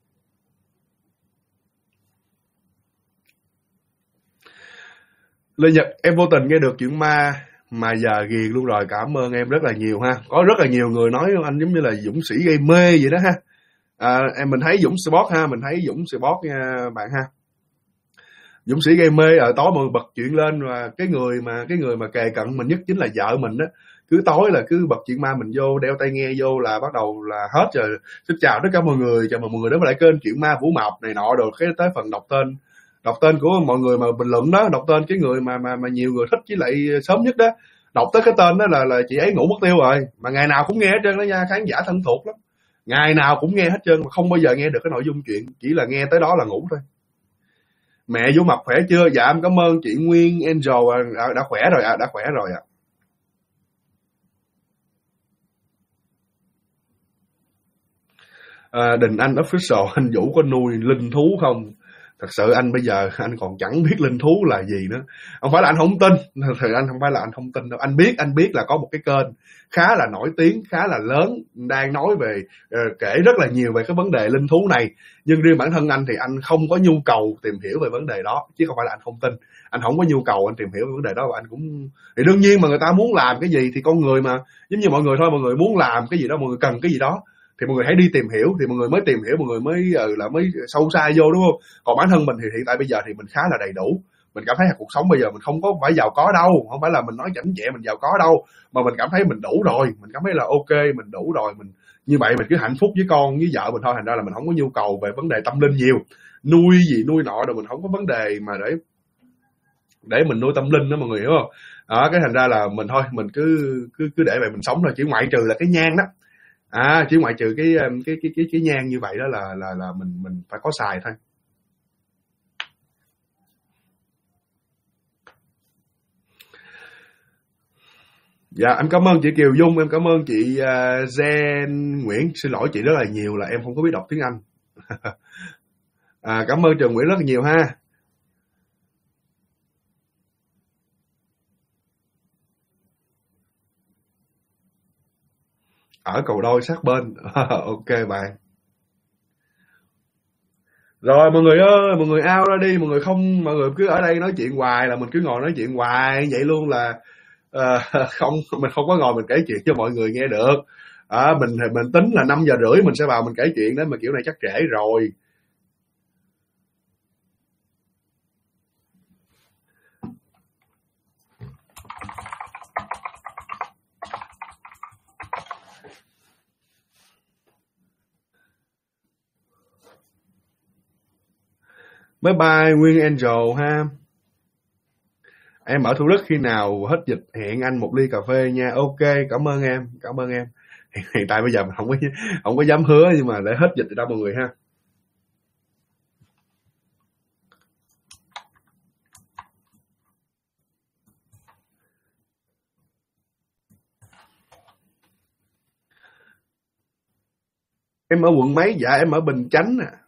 A: Lê Nhật, em vô tình nghe được chuyện ma mà giờ ghiền luôn rồi, cảm ơn em rất là nhiều ha. Có rất là nhiều người nói anh giống như là dũng sĩ gây mê vậy đó ha. Mình thấy Dũng Sport ha, mình thấy Dũng Sport nha bạn ha. Dũng sĩ gây mê, tối mọi người bật chuyện lên, và cái người mà kề cận mình nhất chính là vợ mình đó. Cứ tối là cứ bật chuyện ma mình vô, đeo tai nghe vô là bắt đầu là hết rồi. Xin chào tất cả mọi người, chào mừng mọi người đến với lại kênh chuyện ma Vũ Mộc này nọ, rồi cái tới phần đọc tên của mọi người mà bình luận đó, đọc tên cái người mà nhiều người thích với lại sớm nhất đó. Đọc tới cái tên đó là chị ấy ngủ mất tiêu rồi, mà ngày nào cũng nghe hết trơn đó nha, khán giả thân thuộc lắm. Ngày nào cũng nghe hết trơn mà không bao giờ nghe được cái nội dung chuyện, chỉ là nghe tới đó là ngủ thôi. Mẹ Vũ Mộc khỏe chưa? Dạ em cảm ơn chị Nguyên Angel, đã khỏe rồi ạ, đã khỏe rồi ạ. Đình Anh Official, anh Vũ có nuôi linh thú không? Thật sự anh bây giờ anh còn chẳng biết linh thú là gì nữa. Không phải là anh không tin, thật sự anh không phải là anh không tin đâu. Anh biết là có một cái kênh khá là nổi tiếng, khá là lớn, đang nói về kể rất là nhiều về cái vấn đề linh thú này. Nhưng riêng bản thân anh thì anh không có nhu cầu tìm hiểu về vấn đề đó, chứ không phải là anh không tin. Anh không có nhu cầu anh tìm hiểu về vấn đề đó, và anh cũng thì đương nhiên mà người ta muốn làm cái gì thì con người mà giống như mọi người thôi, mọi người muốn làm cái gì đó, mọi người cần cái gì đó thì mọi người hãy đi tìm hiểu, thì mọi người mới tìm hiểu, mọi người mới sâu xa vô, đúng không? Còn bản thân mình thì hiện tại bây giờ thì mình khá là đầy đủ. Mình cảm thấy là cuộc sống bây giờ mình không có phải giàu có đâu, không phải là mình nói chảnh chẹ mình giàu có đâu, mà mình cảm thấy mình đủ rồi, mình cảm thấy là ok, mình đủ rồi, mình như vậy mình cứ hạnh phúc với con với vợ mình thôi. Thành ra là mình không có nhu cầu về vấn đề tâm linh nhiều, nuôi gì nuôi nọ rồi mình không có vấn đề mà để mình nuôi tâm linh đó mọi người hiểu không? Đó, cái thành ra là mình thôi, mình cứ để vậy mình sống thôi, chỉ ngoại trừ là cái nhang đó. Chỉ ngoại trừ cái nhang như vậy đó là mình phải có xài thôi. Dạ em cảm ơn chị Kiều Dung, em cảm ơn chị Jen Nguyễn, xin lỗi chị rất là nhiều là em không có biết đọc tiếng Anh. Cảm ơn Trần Nguyễn rất là nhiều ha. Ở cầu đôi sát bên. Ok bạn. Rồi mọi người ơi, mọi người out ra đi, mọi người cứ ở đây nói chuyện hoài là mình cứ ngồi nói chuyện hoài vậy luôn là không, mình không có ngồi mình kể chuyện cho mọi người nghe được. Mình tính là 5:30 mình sẽ vào mình kể chuyện đó, mà kiểu này chắc trễ rồi. Bye bye Nguyên Angel ha. Em ở Thủ Đức, khi nào hết dịch hẹn anh một ly cà phê nha. Ok, cảm ơn em, cảm ơn em. Hiện tại bây giờ mình không có dám hứa, nhưng mà để hết dịch thì đâu mọi người ha. Em ở quận mấy? Dạ em ở Bình Chánh à.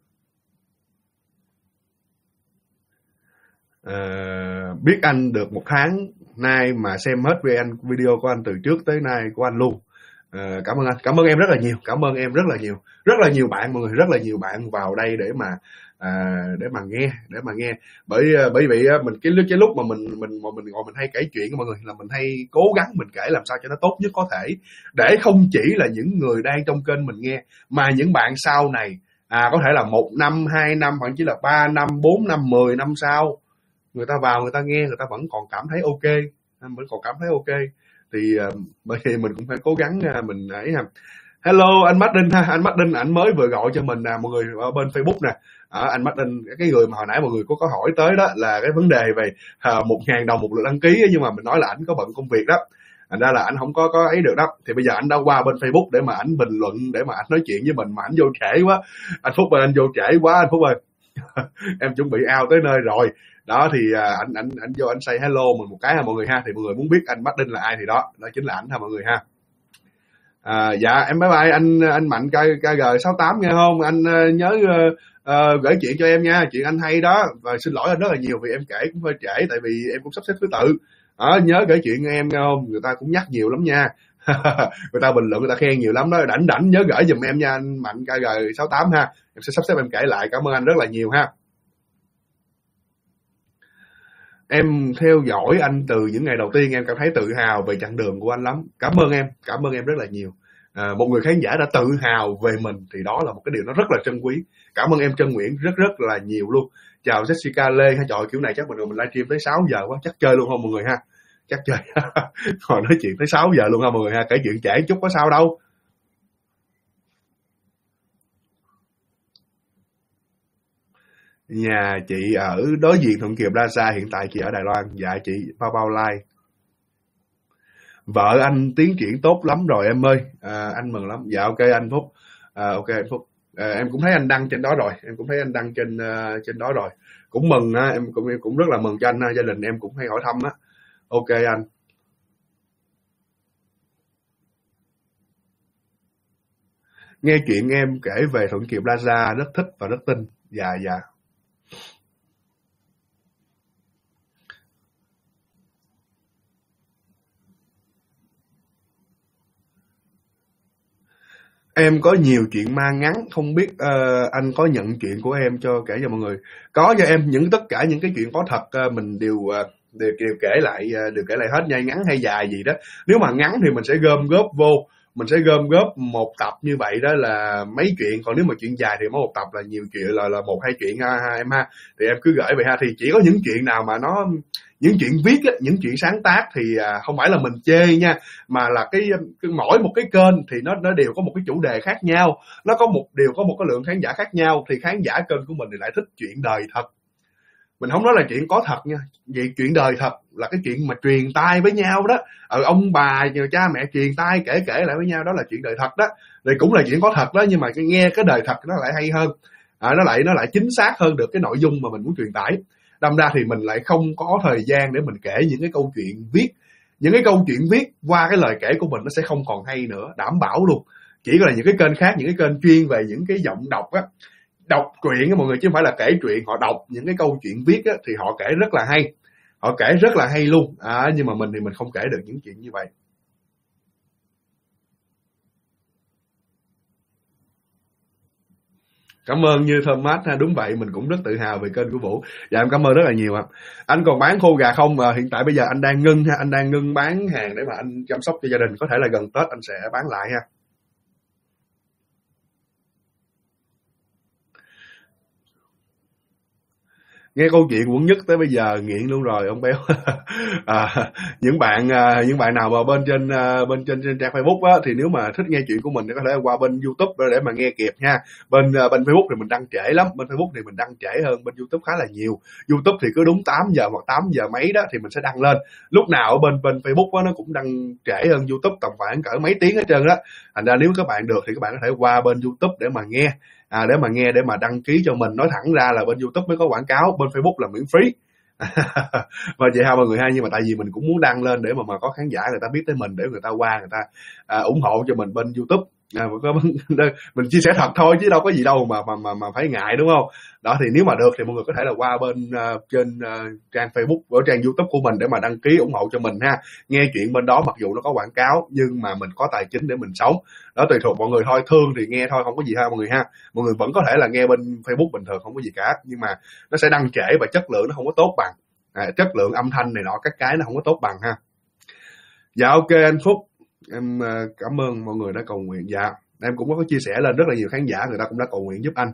A: Biết anh được 1 tháng nay mà xem hết video của anh từ trước tới nay của anh luôn. Cảm ơn anh, cảm ơn em rất là nhiều, cảm ơn em rất là nhiều bạn, mọi người rất là nhiều bạn vào đây để mà nghe, bởi vì mình cái lúc mà mình ngồi mình hay kể chuyện của mọi người, là mình hay cố gắng mình kể làm sao cho nó tốt nhất có thể, để không chỉ là những người đang trong kênh mình nghe, mà những bạn sau này có thể là 1 năm 2 năm, hoặc chỉ là 3 năm 4 năm 10 năm sau, người ta vào người ta nghe, người ta vẫn còn cảm thấy ok, thì bởi vì mình cũng phải cố gắng mình ấy ha. Hello anh Martin ha, anh Martin ảnh mới vừa gọi cho mình nè mọi người, ở bên Facebook nè. Anh Martin, cái người mà hồi nãy mọi người có hỏi tới đó là cái vấn đề về 1.000 đồng một lượt đăng ký, nhưng mà mình nói là ảnh có bận công việc đó, thành ra là ảnh không có ấy được đó. Thì bây giờ ảnh đã qua bên Facebook để mà ảnh bình luận, để mà ảnh nói chuyện với mình, mà ảnh vô trễ quá. Anh Phúc ơi, anh vô trễ quá anh Phúc ơi. Em chuẩn bị out tới nơi rồi đó, thì anh vô anh say hello mình một cái ha mọi người ha. Thì mọi người muốn biết anh Martin là ai thì đó chính là ảnh ha mọi người ha. Dạ em bye bye anh Mạnh KG68 nghe không anh, nhớ gửi chuyện cho em nha, chuyện anh hay đó. Và xin lỗi anh rất là nhiều vì em kể cũng hơi trễ, tại vì em cũng sắp xếp thứ tự. Nhớ gửi chuyện cho em nghe không, người ta cũng nhắc nhiều lắm nha. Người ta bình luận, người ta khen nhiều lắm đó, đảnh nhớ gửi giùm em nha anh Mạnh KG68 ha, em sẽ sắp xếp em kể lại. Cảm ơn anh rất là nhiều ha. Em theo dõi anh từ những ngày đầu tiên, em cảm thấy tự hào về chặng đường của anh lắm. Cảm ơn em rất là nhiều. Một người khán giả đã tự hào về mình thì đó là một cái điều nó rất là trân quý. Cảm ơn em Trân Nguyễn rất là nhiều luôn. Chào Jessica Lê ha. Trời, kiểu này chắc mình livestream tới 6 giờ quá, chắc chơi luôn không mọi người ha, chắc chơi. Hồi nói chuyện tới 6 giờ luôn ha mọi người ha, kể chuyện trễ chút có sao đâu. Nhà chị ở đối diện Thuận Kiệp Plaza, hiện tại chị ở Đài Loan. Dạ chị Bao Lai. Vợ anh tiến triển tốt lắm rồi em ơi. Anh mừng lắm. Dạ ok anh Phúc. Ok anh Phúc. Em cũng thấy anh đăng trên đó rồi, trên đó rồi. Cũng mừng á, em cũng rất là mừng cho anh ha. Gia đình em cũng hay hỏi thăm á. Ok anh. Nghe chuyện em kể về Thuận Kiệp Plaza rất thích và rất tin. Dạ. Em có nhiều chuyện ma ngắn, không biết anh có nhận chuyện của em cho kể cho mọi người. Có cho em, tất cả những cái chuyện có thật mình đều kể lại hết nha, ngắn hay dài gì đó. Nếu mà ngắn thì mình sẽ gom góp vô, mình sẽ gom góp một tập như vậy đó là mấy chuyện, còn nếu mà chuyện dài thì mỗi một tập là nhiều chuyện, là một hai chuyện ha em ha. Thì em cứ gửi về ha. Thì chỉ có những chuyện nào mà những chuyện viết á, những chuyện sáng tác thì không phải là mình chê nha, mà là cái mỗi một cái kênh thì nó đều có một cái chủ đề khác nhau, nó đều có một cái lượng khán giả khác nhau. Thì khán giả kênh của mình thì lại thích chuyện đời thật. Mình không nói là chuyện có thật nha, vậy chuyện đời thật là cái chuyện mà truyền tai với nhau đó. Ông bà cha mẹ truyền tai kể lại với nhau, đó là chuyện đời thật đó. Đây cũng là chuyện có thật đó, nhưng mà nghe cái đời thật nó lại hay hơn. Nó lại chính xác hơn được cái nội dung mà mình muốn truyền tải. Đâm ra thì mình lại không có thời gian để mình kể những cái câu chuyện viết. Những cái câu chuyện viết qua cái lời kể của mình nó sẽ không còn hay nữa, đảm bảo luôn. Chỉ là những cái kênh khác, những cái kênh chuyên về những cái giọng đọc á, đọc truyện á mọi người, chứ không phải là kể truyện. Họ đọc những cái câu chuyện viết á, thì họ kể rất là hay luôn. Nhưng mà mình thì mình không kể được những chuyện như vậy. Cảm ơn Như Thomas ha. Đúng vậy, mình cũng rất tự hào về kênh của Vũ. Dạ em cảm ơn rất là nhiều ạ. Anh còn bán khô gà không? Hiện tại bây giờ anh đang ngưng ha, anh đang ngưng bán hàng để mà anh chăm sóc cho gia đình. Có thể là gần Tết anh sẽ bán lại ha. Nghe câu chuyện Quận Nhất tới bây giờ nghiện luôn rồi ông Béo. à, những bạn nào mà trên trang Facebook á, thì nếu mà thích nghe chuyện của mình thì có thể qua bên YouTube để mà nghe kịp nha. Bên Facebook thì mình đăng trễ lắm, bên Facebook thì mình đăng trễ hơn bên YouTube khá là nhiều. YouTube thì cứ đúng 8 giờ hoặc 8 giờ mấy đó thì mình sẽ đăng lên. Lúc nào ở bên Facebook á, nó cũng đăng trễ hơn YouTube tầm khoảng cỡ mấy tiếng hết trơn đó. Thành ra nếu các bạn được thì các bạn có thể qua bên YouTube để mà nghe. Để mà đăng ký cho mình. Nói thẳng ra là bên YouTube mới có quảng cáo, bên Facebook là miễn phí. Và vậy ha mọi người ha. Nhưng mà tại vì mình cũng muốn đăng lên để mà có khán giả người ta biết tới mình, để người ta qua người ta ủng hộ cho mình bên YouTube. Mình chia sẻ thật thôi chứ đâu có gì đâu mà phải ngại, đúng không? Đó, thì nếu mà được thì mọi người có thể là qua bên trên trang Facebook, ở trang YouTube của mình để mà đăng ký ủng hộ cho mình ha. Nghe chuyện bên đó mặc dù nó có quảng cáo nhưng mà mình có tài chính để mình sống. Đó, tùy thuộc mọi người thôi, thương thì nghe thôi, không có gì ha mọi người ha. Mọi người vẫn có thể là nghe bên Facebook bình thường, không có gì cả, nhưng mà nó sẽ đăng trễ và chất lượng nó không có tốt bằng. Chất lượng âm thanh này nọ các cái nó không có tốt bằng ha. Dạ ok anh Phúc, em cảm ơn mọi người đã cầu nguyện. Dạ em cũng có chia sẻ lên, rất là nhiều khán giả người ta cũng đã cầu nguyện giúp anh.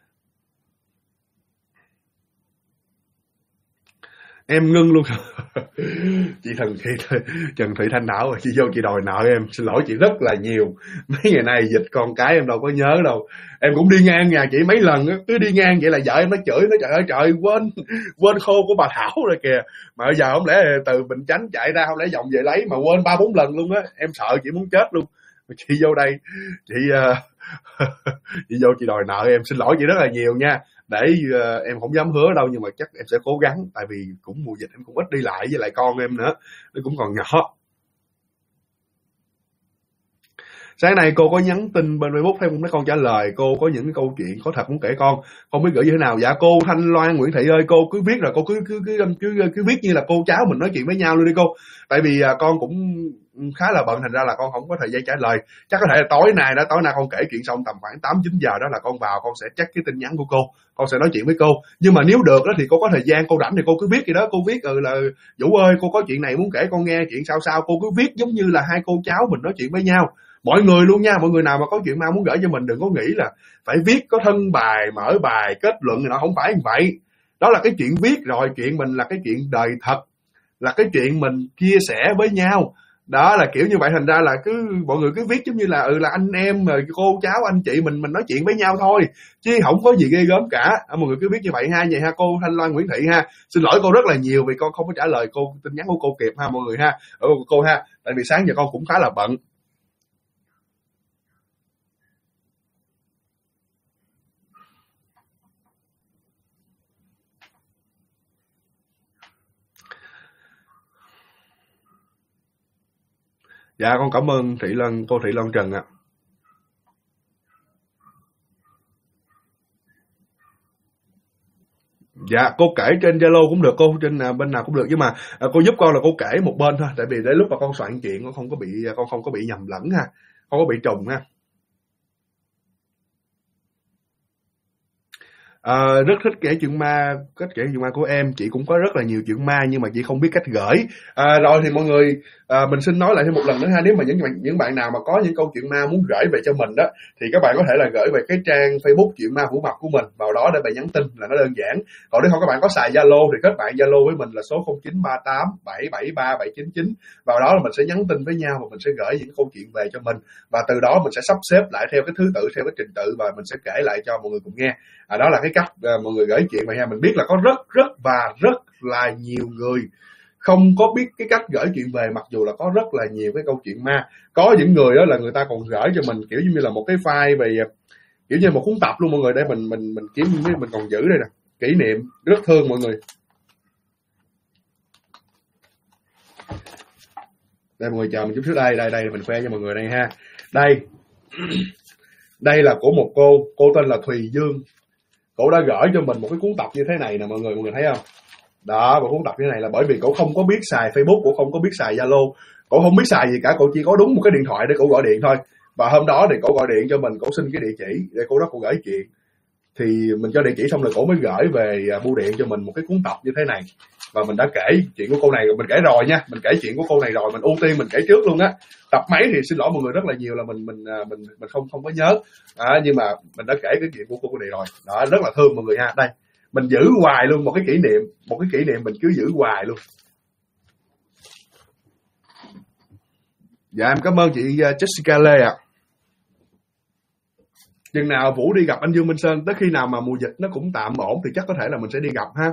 A: Em ngưng luôn. Chị Trần Thị Thanh Thảo, chị vô chị đòi nợ em, xin lỗi chị rất là nhiều. Mấy ngày nay dịch con cái em đâu có nhớ đâu. Em cũng đi ngang nhà chị mấy lần, cứ đi ngang vậy là vợ em nó chửi, nó trời ơi trời, quên khô của bà Thảo rồi kìa. Mà bây giờ không lẽ từ Bình Chánh chạy ra, không lẽ vòng về lấy mà quên 3-4 lần luôn á. Em sợ chị muốn chết luôn. Chị vô đây chị chị vô chị đòi nợ em, xin lỗi chị rất là nhiều nha. Để em không dám hứa đâu, nhưng mà chắc em sẽ cố gắng. Tại vì cũng mùa dịch em cũng ít đi lại, với lại con em nữa, nó cũng còn nhỏ. Sáng nay cô có nhắn tin bên Facebook thấy cũng nói con trả lời, cô có những cái câu chuyện có thật muốn kể con, không biết gửi như thế nào. Dạ cô Thanh Loan Nguyễn Thị ơi, cô cứ viết rồi cô cứ viết như là cô cháu mình nói chuyện với nhau luôn đi cô. Tại vì con cũng khá là bận, thành ra là con không có thời gian trả lời. Chắc có thể là tối nay con kể chuyện xong tầm khoảng 8-9 giờ đó là con vào, con sẽ check cái tin nhắn của cô, con sẽ nói chuyện với cô. Nhưng mà nếu được đó thì cô có thời gian, cô rảnh thì cô cứ viết gì đó, cô viết là Vũ ơi cô có chuyện này muốn kể con nghe, chuyện sao cô cứ viết giống như là hai cô cháu mình nói chuyện với nhau. Mọi người luôn nha, mọi người nào mà có chuyện ma muốn gửi cho mình đừng có nghĩ là phải viết có thân bài, mở bài, kết luận, nó không phải như vậy. Đó là cái chuyện viết rồi, chuyện mình là cái chuyện đời thật, là cái chuyện mình chia sẻ với nhau. Đó là kiểu như vậy, thành ra là mọi người cứ viết giống như là là anh em rồi cô cháu anh chị mình nói chuyện với nhau thôi, chứ không có gì ghê gớm cả. Mọi người cứ viết như vậy ha, vậy ha cô Thanh Loan Nguyễn Thị ha. Xin lỗi cô rất là nhiều vì con không có trả lời cô tin nhắn của cô kịp ha mọi người ha, cô ha, tại vì sáng giờ con cũng khá là bận. Dạ con cảm ơn cô Thị Loan Trần ạ. Dạ cô kể trên Zalo cũng được cô, trên bên nào cũng được, nhưng mà cô giúp con là cô kể một bên thôi, tại vì đến lúc mà con soạn chuyện con không có bị nhầm lẫn ha, không có bị trùng ha. Rất thích kể chuyện ma, cách kể chuyện ma của em. Chị cũng có rất là nhiều chuyện ma nhưng mà chị không biết cách gửi. Rồi thì mọi người, mình xin nói lại thêm một lần nữa ha, nếu mà những bạn nào mà có những câu chuyện ma muốn gửi về cho mình đó, thì các bạn có thể là gửi về cái trang Facebook Chuyện Ma Vũ Mặt của mình, vào đó để bạn nhắn tin là nó đơn giản. Còn nếu không các bạn có xài Zalo thì kết bạn Zalo với mình là số 0938773799. Vào đó là mình sẽ nhắn tin với nhau và mình sẽ gửi những câu chuyện về cho mình, và từ đó mình sẽ sắp xếp lại theo cái thứ tự, theo cái trình tự, và mình sẽ kể lại cho mọi người cùng nghe. Đó là cái cách mọi người gửi chuyện về ha. Mình biết là có rất là nhiều người không có biết cái cách gửi chuyện về, mặc dù là có rất là nhiều cái câu chuyện ma. Có những người đó là người ta còn gửi cho mình kiểu như là một cái file về kiểu như một cuốn tập luôn mọi người, để mình kiếm, mình còn giữ đây nè, kỷ niệm rất thương mọi người. Đây mọi người chờ mình chút xíu, đây mình khoe cho mọi người đây ha. Đây là của một cô tên là Thùy Dương. Cổ đã gửi cho mình một cái cuốn tập như thế này nè mọi người thấy không? Đó, một cuốn tập như thế này là bởi vì cổ không có biết xài Facebook, cổ không có biết xài Zalo, cổ không biết xài gì cả, cổ chỉ có đúng một cái điện thoại để cổ gọi điện thôi. Và hôm đó thì cổ gọi điện cho mình, cổ xin cái địa chỉ để cổ đó cổ gửi chuyện. Thì mình cho địa chỉ xong rồi cổ mới gửi về bưu điện cho mình một cái cuốn tập như thế này. Và mình đã kể chuyện của cô này, mình kể rồi nha, mình kể chuyện của cô này rồi, mình ưu tiên mình kể trước luôn á. Tập mấy thì xin lỗi mọi người rất là nhiều là mình không có nhớ. Nhưng mà mình đã kể cái chuyện của cô này rồi. Đó, rất là thương mọi người ha. Đây, mình giữ hoài luôn, một cái kỷ niệm mình cứ giữ hoài luôn. Dạ em cảm ơn chị Jessica Lê ạ. Chừng nào Vũ đi gặp anh Dương Minh Sơn, tới khi nào mà mùa dịch nó cũng tạm ổn thì chắc có thể là mình sẽ đi gặp ha.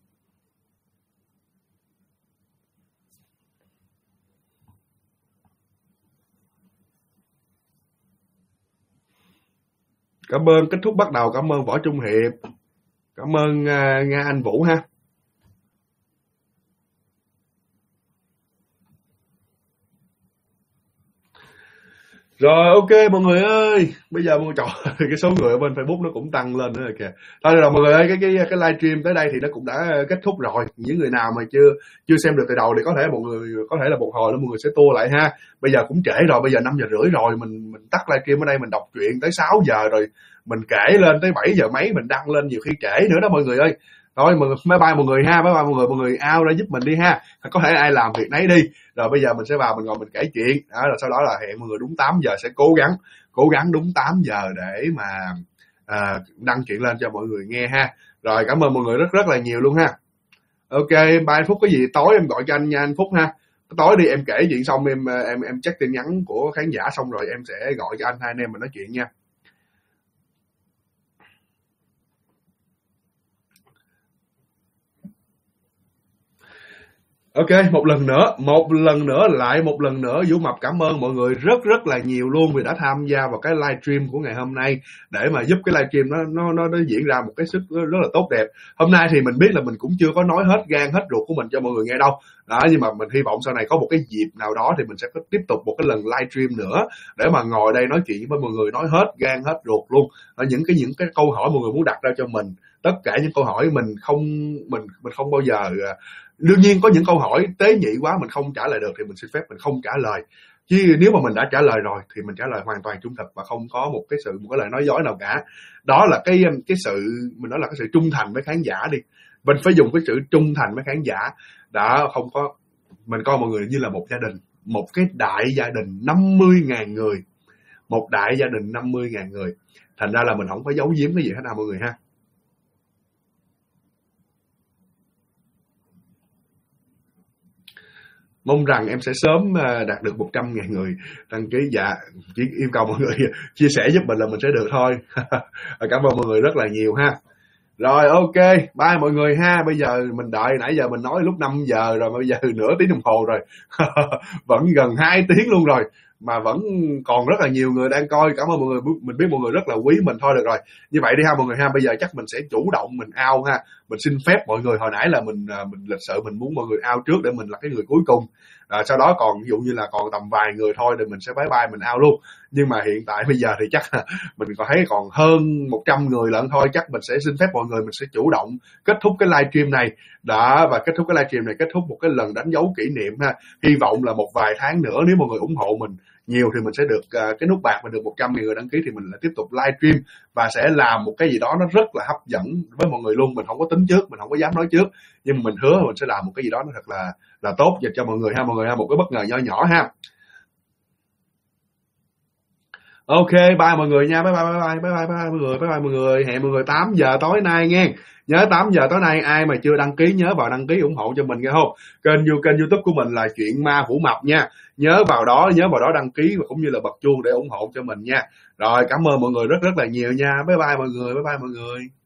A: Cảm ơn kết thúc bắt đầu, cảm ơn Võ Trung Hiệp, cảm ơn Nga Anh Vũ ha. Rồi ok mọi người ơi, bây giờ mọi người trời cái số người ở bên Facebook nó cũng tăng lên nữa rồi kìa. Thôi rồi mọi người ơi, cái livestream tới đây thì nó cũng đã kết thúc rồi. Những người nào mà chưa xem được từ đầu thì có thể có thể là một hồi nữa mọi người sẽ tua lại ha. Bây giờ cũng trễ rồi, bây giờ 5:30 rồi, mình tắt livestream ở đây, mình đọc truyện tới 6 giờ rồi mình kể lên tới 7 giờ mấy mình đăng lên, nhiều khi trễ nữa đó mọi người ơi. Thôi bye bye mọi người ha, bye bye mọi người out ra giúp mình đi ha. Có thể ai làm việc nấy đi. Rồi bây giờ mình sẽ vào mình ngồi mình kể chuyện. Đó, rồi sau đó là hẹn mọi người đúng 8 giờ sẽ cố gắng đúng 8 giờ để mà đăng chuyện lên cho mọi người nghe ha. Rồi cảm ơn mọi người rất là nhiều luôn ha. Ok, bye anh Phúc, có gì tối em gọi cho anh nha anh Phúc ha. Tối đi em kể chuyện xong em check tin nhắn của khán giả xong rồi em sẽ gọi cho anh, hai anh em mình nói chuyện nha. Ok, một lần nữa Vũ Mập cảm ơn mọi người rất là nhiều luôn vì đã tham gia vào cái livestream của ngày hôm nay để mà giúp cái livestream nó diễn ra một cái sức rất là tốt đẹp. Hôm nay thì mình biết là mình cũng chưa có nói hết gan hết ruột của mình cho mọi người nghe đâu. Đó, nhưng mà mình hy vọng sau này có một cái dịp nào đó thì mình sẽ có tiếp tục một cái lần livestream nữa để mà ngồi đây nói chuyện với mọi người, nói hết gan hết ruột luôn. Những cái câu hỏi mọi người muốn đặt ra cho mình, tất cả những câu hỏi mình không bao giờ, đương nhiên có những câu hỏi tế nhị quá mình không trả lời được thì mình xin phép mình không trả lời, chứ nếu mà mình đã trả lời rồi thì mình trả lời hoàn toàn trung thực và không có một cái lời nói dối nào cả. Đó là cái sự mình nói là cái sự trung thành với khán giả đi, mình phải dùng cái sự trung thành với khán giả. Đã không có, mình coi mọi người như là một gia đình, một cái đại gia đình 50.000 người, một đại gia đình 50.000 người, thành ra là mình không có giấu giếm cái gì hết nào mọi người ha. Mong rằng em sẽ sớm đạt được 100.000 người đăng ký. Dạ, chỉ yêu cầu mọi người chia sẻ giúp mình là mình sẽ được thôi. Cảm ơn mọi người rất là nhiều ha. Rồi ok, bye mọi người ha. Bây giờ mình đợi, nãy giờ mình nói lúc 5 giờ rồi, bây giờ nửa tiếng đồng hồ rồi. Vẫn gần 2 tiếng luôn rồi mà vẫn còn rất là nhiều người đang coi. Cảm ơn mọi người, mình biết mọi người rất là quý mình. Thôi được rồi, như vậy đi ha mọi người ha. Bây giờ chắc mình sẽ chủ động mình out ha. Mình xin phép mọi người, hồi nãy là mình lịch sự mình muốn mọi người out trước để mình là cái người cuối cùng. Sau đó còn ví dụ như là còn tầm vài người thôi thì mình sẽ bye bye mình out luôn. Nhưng mà hiện tại bây giờ thì chắc là mình còn thấy còn hơn 100 người lận thôi, chắc mình sẽ xin phép mọi người, mình sẽ chủ động kết thúc cái livestream này. Đó, và kết thúc cái livestream này, kết thúc một cái lần đánh dấu kỷ niệm ha. Hy vọng là một vài tháng nữa nếu mọi người ủng hộ mình nhiều thì mình sẽ được cái nút bạc, mình được 100.000 người đăng ký thì mình lại tiếp tục livestream và sẽ làm một cái gì đó nó rất là hấp dẫn với mọi người luôn. Mình không có tính trước, mình không có dám nói trước, nhưng mà mình hứa mình sẽ làm một cái gì đó nó thật là tốt dành cho mọi người ha. Mọi người ha, một cái bất ngờ nho nhỏ ha. Ok, bye mọi người nha. Bye bye mọi người. Hẹn mọi người 8 giờ tối nay nghe. Nhớ 8 giờ tối nay ai mà chưa đăng ký nhớ vào đăng ký ủng hộ cho mình nghe không? Kênh YouTube của mình là Chuyện Ma Vũ Mập nha. Nhớ vào đó đăng ký và cũng như là bật chuông để ủng hộ cho mình nha. Rồi, cảm ơn mọi người rất là nhiều nha. Bye bye mọi người.